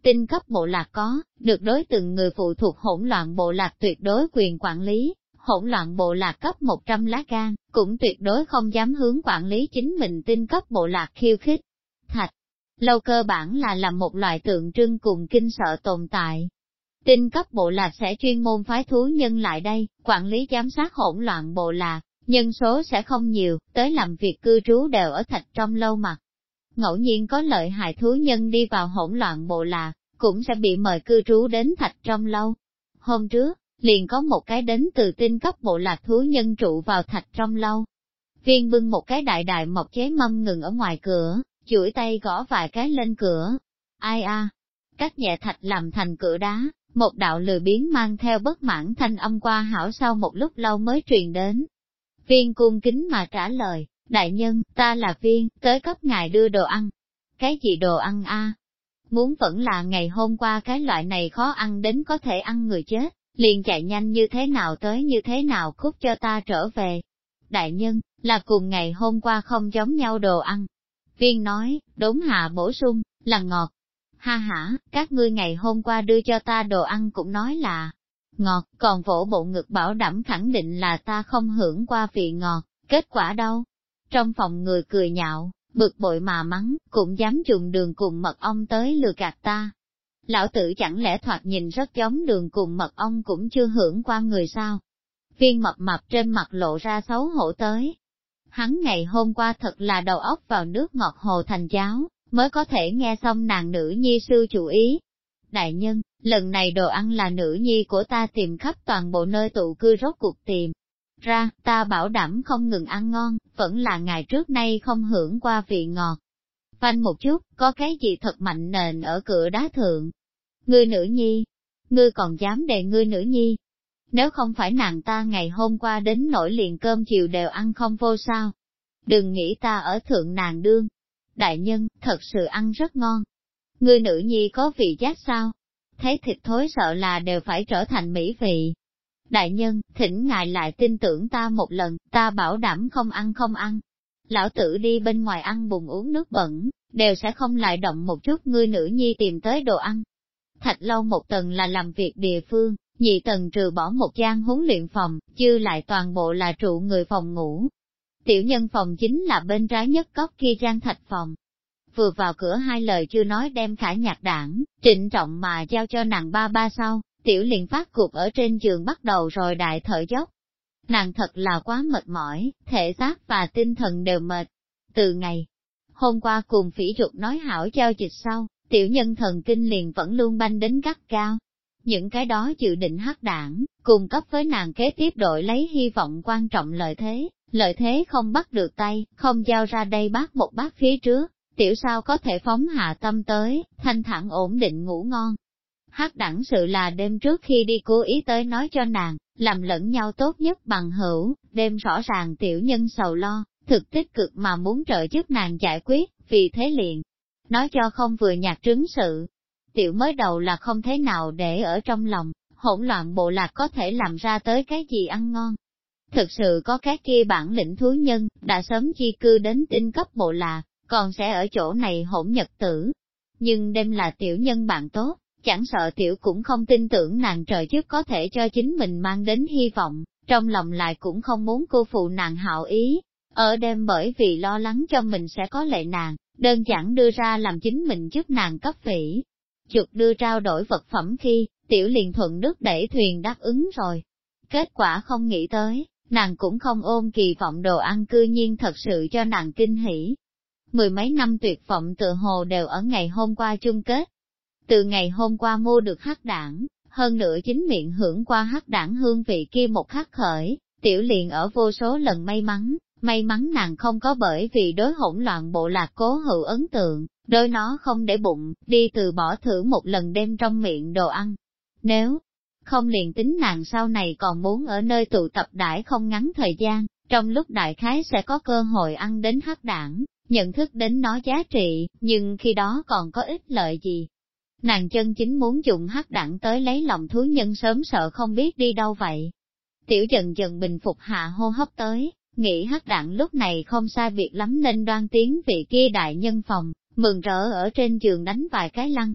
Tinh cấp bộ lạc có, được đối từng người phụ thuộc hỗn loạn bộ lạc tuyệt đối quyền quản lý, hỗn loạn bộ lạc cấp 100 lá gan, cũng tuyệt đối không dám hướng quản lý chính mình tinh cấp bộ lạc khiêu khích. Thạch lâu cơ bản là làm một loại tượng trưng cùng kinh sợ tồn tại. Tinh cấp bộ lạc sẽ chuyên môn phái thú nhân lại đây, quản lý giám sát hỗn loạn bộ lạc, nhân số sẽ không nhiều, tới làm việc cư trú đều ở thạch trong lâu mặt. Ngẫu nhiên có lợi hại thú nhân đi vào hỗn loạn bộ lạc, cũng sẽ bị mời cư trú đến thạch trong lâu. Hôm trước, liền có một cái đến từ tinh cấp bộ lạc thú nhân trụ vào thạch trong lâu. Viên bưng một cái đại đại mộc chế mâm ngừng ở ngoài cửa, duỗi tay gõ vài cái lên cửa. Ai a? Cắt nhẹ thạch làm thành cửa đá, một đạo lười biếng mang theo bất mãn thanh âm qua hảo sau một lúc lâu mới truyền đến. Viên cung kính mà trả lời, đại nhân, ta là Viên, tới cấp ngài đưa đồ ăn. Cái gì đồ ăn a? Muốn vẫn là ngày hôm qua cái loại này khó ăn đến có thể ăn người chết, liền chạy nhanh như thế nào tới như thế nào cút cho ta trở về. Đại nhân, là cùng ngày hôm qua không giống nhau đồ ăn. Viên nói, đốn hạ bổ sung, là ngọt. Ha ha, các ngươi ngày hôm qua đưa cho ta đồ ăn cũng nói là ngọt, còn vỗ bộ ngực bảo đảm khẳng định là ta không hưởng qua vị ngọt, kết quả đâu? Trong phòng người cười nhạo, bực bội mà mắng, cũng dám dùng đường cùng mật ong tới lừa gạt ta. Lão tử chẳng lẽ thoạt nhìn rất giống đường cùng mật ong cũng chưa hưởng qua người sao? Viên mập mập trên mặt lộ ra xấu hổ tới. Hắn ngày hôm qua thật là đầu óc vào nước ngọt hồ thành cháo, mới có thể nghe xong nàng nữ nhi sư chủ ý. Đại nhân, lần này đồ ăn là nữ nhi của ta tìm khắp toàn bộ nơi tụ cư rốt cuộc tìm ra, ta bảo đảm không ngừng ăn ngon, vẫn là ngày trước nay không hưởng qua vị ngọt. Phanh một chút, có cái gì thật mạnh nền ở cửa đá thượng. Ngươi nữ nhi, ngươi còn dám đề ngươi nữ nhi. Nếu không phải nàng ta ngày hôm qua đến nỗi liền cơm chiều đều ăn không vô sao. Đừng nghĩ ta ở thượng nàng đương. Đại nhân, thật sự ăn rất ngon. Ngươi nữ nhi có vị giác sao? Thấy thịt thối sợ là đều phải trở thành mỹ vị. Đại nhân, thỉnh ngài lại tin tưởng ta một lần, ta bảo đảm không ăn không ăn. Lão tử đi bên ngoài ăn bùn uống nước bẩn, đều sẽ không lại động một chút ngươi nữ nhi tìm tới đồ ăn. Thạch lâu một tầng là làm việc địa phương, nhị tầng trừ bỏ một gian huấn luyện phòng, dư lại toàn bộ là trụ người phòng ngủ. Tiểu nhân phòng chính là bên trái nhất góc kia gian thạch phòng. Vừa vào cửa hai lời chưa nói đem Khả Nhạc Đảng, trịnh trọng mà giao cho nàng ba ba sau, tiểu liền phát cuộc ở trên giường bắt đầu rồi đại thở dốc. Nàng thật là quá mệt mỏi, thể xác và tinh thần đều mệt. Từ ngày hôm qua cùng Phỉ Trục nói hảo giao dịch sau, tiểu nhân thần kinh liền vẫn luôn banh đến gắt cao. Những cái đó dự định hắc đảng, cùng cấp với nàng kế tiếp đội lấy hy vọng quan trọng lợi thế không bắt được tay, không giao ra đây bác một bác phía trước, tiểu sao có thể phóng hạ tâm tới, thanh thản ổn định ngủ ngon. Hắc đẳng sự là đêm trước khi đi cố ý tới nói cho nàng, làm lẫn nhau tốt nhất bằng hữu, đêm rõ ràng tiểu nhân sầu lo, thực tích cực mà muốn trợ giúp nàng giải quyết, vì thế liền nói cho không vừa nhạc trứng sự. Tiểu mới đầu là không thế nào để ở trong lòng, hỗn loạn bộ lạc có thể làm ra tới cái gì ăn ngon. Thực sự có cái kia bản lĩnh thú nhân, đã sớm chi cư đến tinh cấp bộ lạc, còn sẽ ở chỗ này hỗn nhật tử. Nhưng đêm là tiểu nhân bạn tốt, chẳng sợ tiểu cũng không tin tưởng nàng trợ giúp có thể cho chính mình mang đến hy vọng, trong lòng lại cũng không muốn cô phụ nàng hảo ý. Ở đêm bởi vì lo lắng cho mình sẽ có lệ nàng, đơn giản đưa ra làm chính mình giúp nàng cấp Phỉ Trục đưa trao đổi vật phẩm khi, tiểu liền thuận nước đẩy thuyền đáp ứng rồi. Kết quả không nghĩ tới, nàng cũng không ôm kỳ vọng đồ ăn cư nhiên thật sự cho nàng kinh hỉ. Mười mấy năm tuyệt vọng tự hồ đều ở ngày hôm qua chung kết. Từ ngày hôm qua mua được hắc đảng, hơn nữa chính miệng hưởng qua hắc đảng hương vị kia một khắc khởi, tiểu liền ở vô số lần may mắn nàng không có bởi vì đối hỗn loạn bộ lạc cố hữu ấn tượng, đối nó không để bụng, đi từ bỏ thử một lần đem trong miệng đồ ăn. Nếu không liền tính nàng sau này còn muốn ở nơi tụ tập đãi không ngắn thời gian, trong lúc đại khái sẽ có cơ hội ăn đến hắc đảng, nhận thức đến nó giá trị, nhưng khi đó còn có ích lợi gì. Nàng chân chính muốn dùng hắc đảng tới lấy lòng thú nhân sớm sợ không biết đi đâu vậy. Tiểu dần dần bình phục hạ hô hấp tới, nghĩ hắc đảng lúc này không sai việc lắm nên đoan tiếng vị kia đại nhân phòng, mừng rỡ ở trên giường đánh vài cái lăn.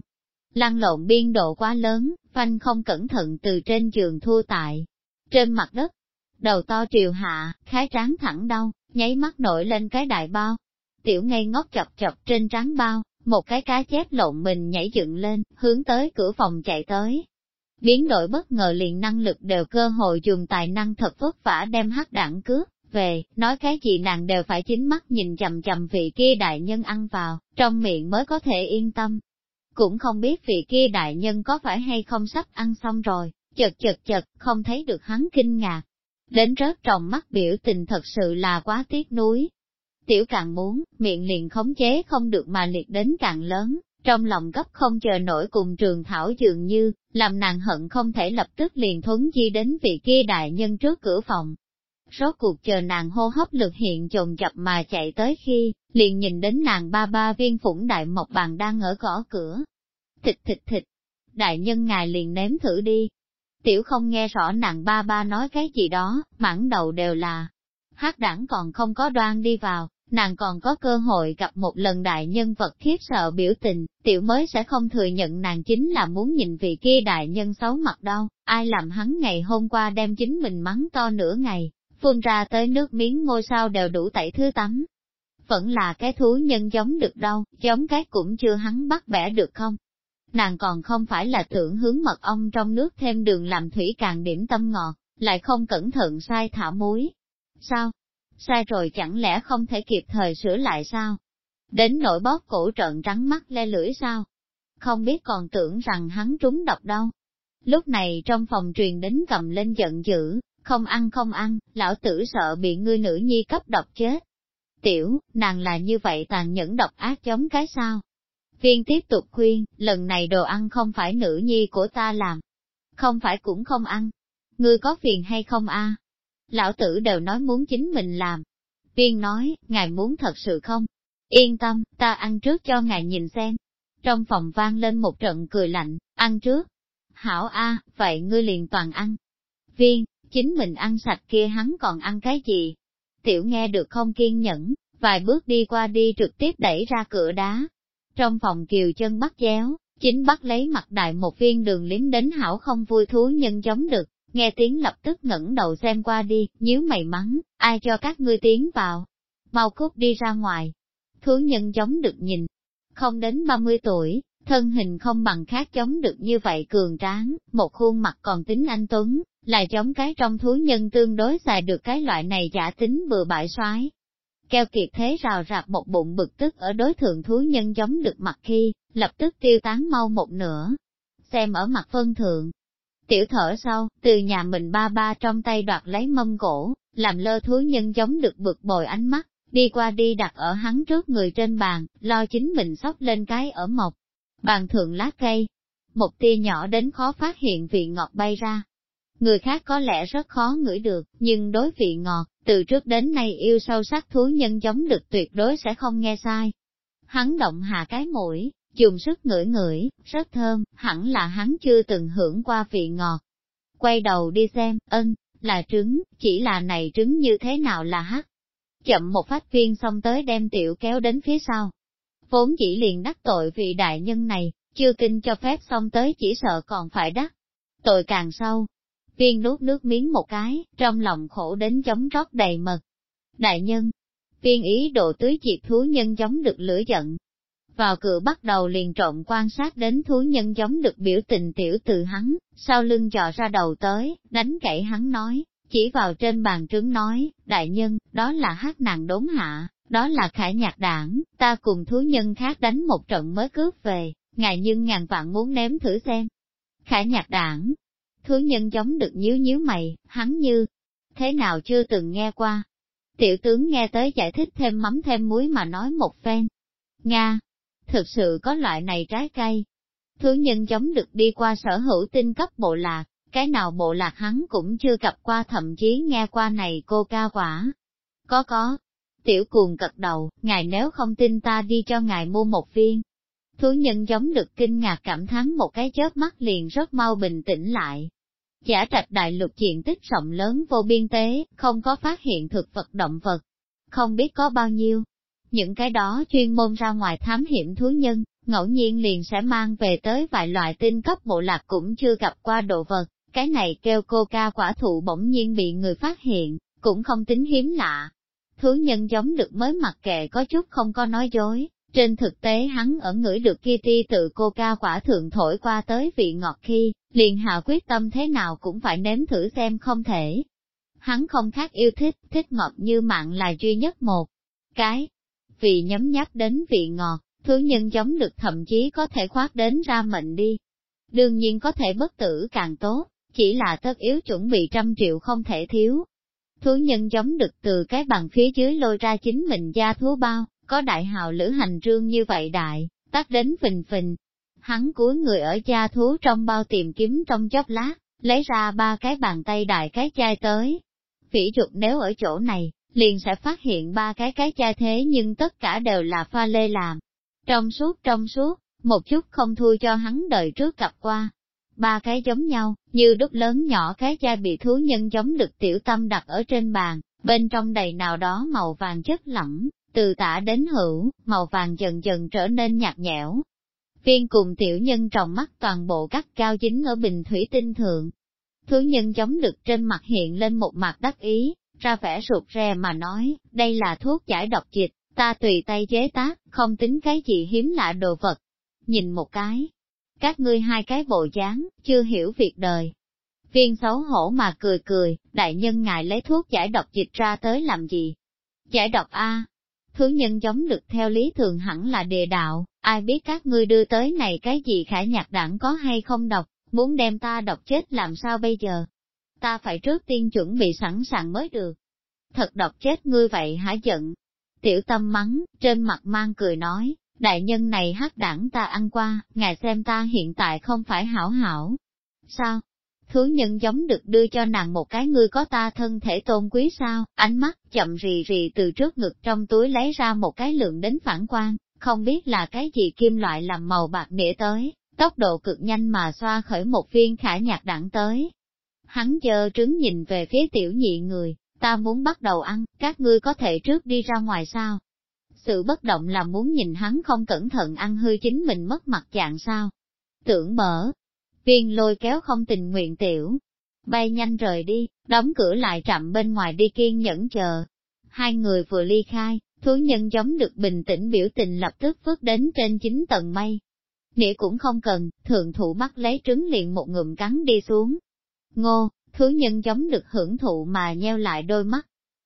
lăn lộn biên độ quá lớn, phanh không cẩn thận từ trên giường thua tại trên mặt đất. Đầu to triều hạ, khái trán thẳng đau, nháy mắt nổi lên cái đại bao. Tiểu ngây ngốc chọc chọc trên trán bao, một cái cá chép lộn mình nhảy dựng lên, hướng tới cửa phòng chạy tới. Biến đổi bất ngờ liền năng lực đều cơ hội dùng tài năng thật vất vả đem hắc đảng cướp về, nói cái gì nàng đều phải chính mắt nhìn chằm chằm vị kia đại nhân ăn vào, trong miệng mới có thể yên tâm. Cũng không biết vị kia đại nhân có phải hay không sắp ăn xong rồi, chật, không thấy được hắn kinh ngạc. Đến rớt trong mắt biểu tình thật sự là quá tiếc nuối. Tiểu càng muốn, miệng liền khống chế không được mà liệt đến càng lớn, trong lòng gấp không chờ nổi cùng Trường Thảo dường như, làm nàng hận không thể lập tức liền thuấn di đến vị kia đại nhân trước cửa phòng. Rốt cuộc chờ nàng hô hấp lực hiện chồn chập mà chạy tới khi, liền nhìn đến nàng ba viên phủng đại mộc bàn đang ở gõ cửa. Thịt, đại nhân ngài liền nếm thử đi. Tiểu không nghe rõ nàng ba nói cái gì đó, mãn đầu đều là hắc đảng còn không có đoan đi vào, nàng còn có cơ hội gặp một lần đại nhân vật khiếp sợ biểu tình, tiểu mới sẽ không thừa nhận nàng chính là muốn nhìn vị kia đại nhân xấu mặt đâu, ai làm hắn ngày hôm qua đem chính mình mắng to nửa ngày, phun ra tới nước miếng ngôi sao đều đủ tẩy thứ tắm. Vẫn là cái thú nhân giống được đâu, giống cái cũng chưa hắn bắt bẻ được không. Nàng còn không phải là tưởng hướng mật ong trong nước thêm đường làm thủy càng điểm tâm ngọt, lại không cẩn thận sai thả muối. Sao? Sai rồi chẳng lẽ không thể kịp thời sửa lại sao? Đến nỗi bóp cổ trợn trắng mắt le lưỡi sao? Không biết còn tưởng rằng hắn trúng độc đâu. Lúc này trong phòng truyền đến cầm lên giận dữ, không ăn, lão tử sợ bị ngươi nữ nhi cấp độc chết. Tiểu, nàng là như vậy tàn nhẫn độc ác giống cái sao? Viên tiếp tục khuyên, lần này đồ ăn không phải nữ nhi của ta làm. Không phải cũng không ăn. Ngươi có phiền hay không a? Lão tử đều nói muốn chính mình làm. Viên nói, ngài muốn thật sự không? Yên tâm, ta ăn trước cho ngài nhìn xem. Trong phòng vang lên một trận cười lạnh, ăn trước. Hảo a, vậy ngươi liền toàn ăn. Viên, chính mình ăn sạch kia hắn còn ăn cái gì? Tiểu nghe được không kiên nhẫn, vài bước đi qua đi trực tiếp đẩy ra cửa đá. Trong phòng kiều chân bắt chéo, chính bắt lấy mặt đại một viên đường liếm đến hảo không vui thú nhân giống được, nghe tiếng lập tức ngẩng đầu xem qua đi, nhíu mày mắng, ai cho các ngươi tiến vào, mau cút đi ra ngoài. Thú nhân giống được nhìn, không đến 30 tuổi, thân hình không bằng khác giống được như vậy cường tráng, một khuôn mặt còn tính anh tuấn, là giống cái trong thú nhân tương đối xài được cái loại này giả tính bừa bãi soái. Keo kiệt thế rào rạp một bụng bực tức ở đối thượng thú nhân giống được mặt khi, lập tức tiêu tán mau một nửa. Xem ở mặt phân thượng. Tiểu thở sau, từ nhà mình ba trong tay đoạt lấy mâm gỗ, làm lơ thú nhân giống được bực bội ánh mắt, đi qua đi đặt ở hắn trước người trên bàn, lo chính mình xốc lên cái ở mộc. Bàn thượng lá cây, một tia nhỏ đến khó phát hiện vị ngọt bay ra. Người khác có lẽ rất khó ngửi được, nhưng đối vị ngọt, từ trước đến nay yêu sâu sắc thú nhân giống được tuyệt đối sẽ không nghe sai. Hắn động hạ cái mũi, dùng sức ngửi, rất thơm, hẳn là hắn chưa từng hưởng qua vị ngọt. Quay đầu đi xem, là trứng, chỉ là này trứng như thế nào là hắc. Chậm một phát viên xong tới đem tiểu kéo đến phía sau. Vốn chỉ liền đắc tội vị đại nhân này, chưa kinh cho phép xong tới chỉ sợ còn phải đắc. Tội càng sâu. Viên nuốt nước miếng một cái, trong lòng khổ đến giống rót đầy mật. Đại nhân, viên ý đồ tưới diệt thú nhân giống được lửa giận. Vào cửa bắt đầu liền trộm quan sát đến thú nhân giống được biểu tình tiểu từ hắn, sau lưng dò ra đầu tới, đánh gãy hắn nói, chỉ vào trên bàn trứng nói, đại nhân, đó là hát nàng đốn hạ, đó là khải nhạc đảng, ta cùng thú nhân khác đánh một trận mới cướp về, ngài nhưng ngàn vạn muốn nếm thử xem. Khải nhạc đảng. Thú nhân giống được nhíu mày, hắn như, thế nào chưa từng nghe qua. Tiểu tướng nghe tới giải thích thêm mắm thêm muối mà nói một phen. Nga, thực sự có loại này trái cây. Thú nhân giống được đi qua sở hữu tinh cấp bộ lạc, cái nào bộ lạc hắn cũng chưa gặp qua thậm chí nghe qua này cô ca quả. Có. Tiểu cuồng cật đầu, ngài nếu không tin ta đi cho ngài mua một viên. Thú nhân giống được kinh ngạc cảm thán một cái chớp mắt liền rất mau bình tĩnh lại. Giả Trạch đại lục diện tích rộng lớn vô biên tế, không có phát hiện thực vật động vật. Không biết có bao nhiêu. Những cái đó chuyên môn ra ngoài thám hiểm thú nhân, ngẫu nhiên liền sẽ mang về tới vài loại tinh cấp bộ lạc cũng chưa gặp qua đồ vật, cái này kêu coca quả thụ bỗng nhiên bị người phát hiện, cũng không tính hiếm lạ. Thú nhân giống được mới mặc kệ có chút không có nói dối, trên thực tế hắn ở ngửi được Kitty tự coca quả thượng thổi qua tới vị ngọt khi, liền hạ quyết tâm thế nào cũng phải nếm thử xem không thể. Hắn không khác yêu thích ngọt như mặn là duy nhất một cái. Vì nhấm nháp đến vị ngọt, thú nhân giống được thậm chí có thể khoác đến ra mệnh đi. Đương nhiên có thể bất tử càng tốt, chỉ là tất yếu chuẩn bị 100 triệu không thể thiếu. Thú nhân giống được từ cái bằng phía dưới lôi ra chính mình gia thú bao, có đại hào lữ hành trương như vậy đại, tắt đến phình phình. Hắn cúi người ở gia thú trong bao tìm kiếm trong chốc lát, lấy ra 3 cái bàn tay đại cái chai tới. Phỉ Dục nếu ở chỗ này, liền sẽ phát hiện 3 cái chai thế nhưng tất cả đều là pha lê làm. Trong suốt, một chút không thua cho hắn đời trước gặp qua. 3 cái giống nhau, như đúc lớn nhỏ cái chai bị thú nhân giống được tiểu tâm đặt ở trên bàn, bên trong đầy nào đó màu vàng chất lỏng, từ tả đến hữu, màu vàng dần dần trở nên nhạt nhẽo. Viên cùng tiểu nhân trong mắt toàn bộ cắt cao dính ở bình thủy tinh thượng. Thú nhân giống được trên mặt hiện lên một mặt đắc ý, ra vẻ rụt rè mà nói, đây là thuốc giải độc dịch, ta tùy tay chế tác, không tính cái gì hiếm lạ đồ vật. Nhìn một cái, các ngươi 2 cái bộ dáng, chưa hiểu việc đời. Viên xấu hổ mà cười, đại nhân ngài lấy thuốc giải độc dịch ra tới làm gì? Giải độc a? Thú nhân giống được theo lý thường hẳn là địa đạo, ai biết các ngươi đưa tới này cái gì khả nhạc đảng có hay không độc, muốn đem ta độc chết làm sao bây giờ? Ta phải trước tiên chuẩn bị sẵn sàng mới được. Thật độc chết ngươi vậy hả giận? Tiểu tâm mắng, trên mặt mang cười nói, đại nhân này hắc đảng ta ăn qua, ngài xem ta hiện tại không phải hảo hảo. Sao? Thú nhân giống được đưa cho nàng một cái ngươi có ta thân thể tôn quý sao, ánh mắt chậm rì rì từ trước ngực trong túi lấy ra một cái lượng đến phản quang, không biết là cái gì kim loại làm màu bạc nĩa tới, tốc độ cực nhanh mà xoa khởi một viên khả nhạc đảng tới. Hắn giơ trứng nhìn về phía tiểu nhị người, ta muốn bắt đầu ăn, các ngươi có thể trước đi ra ngoài sao? Sự bất động là muốn nhìn hắn không cẩn thận ăn hư chính mình mất mặt dạng sao? Tưởng bở, viên lôi kéo không tình nguyện tiểu, bay nhanh rời đi, đóng cửa lại trạm bên ngoài đi kiên nhẫn chờ. 2 người vừa ly khai, thú nhân giống được bình tĩnh biểu tình lập tức vớt đến trên 9 tầng mây. Nĩa cũng không cần, thượng thủ bắt lấy trứng liền một ngụm cắn đi xuống. Ngô, thú nhân giống được hưởng thụ mà nheo lại đôi mắt.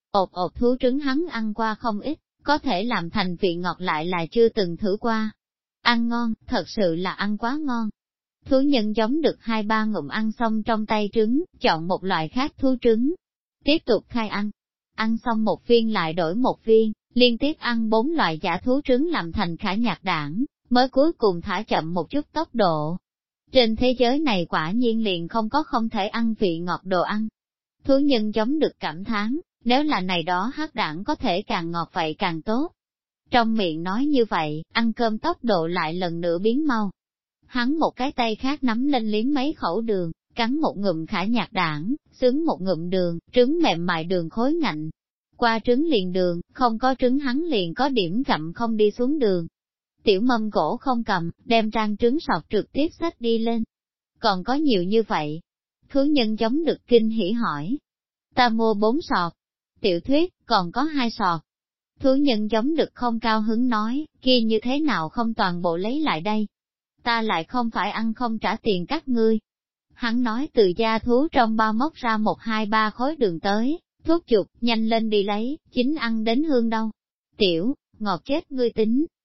Ột thú trứng hắn ăn qua không ít, có thể làm thành vị ngọt lại là chưa từng thử qua. Ăn ngon, thật sự là ăn quá ngon. Thú nhân giống được 2-3 ngụm ăn xong trong tay trứng, chọn một loại khác thú trứng. Tiếp tục khai ăn. Ăn xong một viên lại đổi một viên, liên tiếp ăn 4 loại giả thú trứng làm thành khả nhạc đảng, mới cuối cùng thả chậm một chút tốc độ. Trên thế giới này quả nhiên liền không có không thể ăn vị ngọt đồ ăn. Thú nhân giống được cảm thán, nếu là này đó hắc đảng có thể càng ngọt vậy càng tốt. Trong miệng nói như vậy, ăn cơm tốc độ lại lần nữa biến mau. Hắn một cái tay khác nắm lên liếm mấy khẩu đường, cắn một ngụm khả nhạc đảng, xứng một ngụm đường, trứng mềm mại đường khối ngạnh. Qua trứng liền đường, không có trứng hắn liền có điểm gặm không đi xuống đường. Tiểu mâm gỗ không cầm, đem trang trứng sọt trực tiếp xách đi lên. Còn có nhiều như vậy. Thú nhân giống được kinh hỉ hỏi. Ta mua 4 sọt. Tiểu thuyết, còn có 2 sọt. Thú nhân giống được không cao hứng nói, kia như thế nào không toàn bộ lấy lại đây. Ta lại không phải ăn không trả tiền các ngươi. Hắn nói từ gia thú trong bao móc ra 1-2-3 khối đường tới, thuốc chuột, nhanh lên đi lấy, chính ăn đến hương đâu. Tiểu, ngọt chết ngươi tính.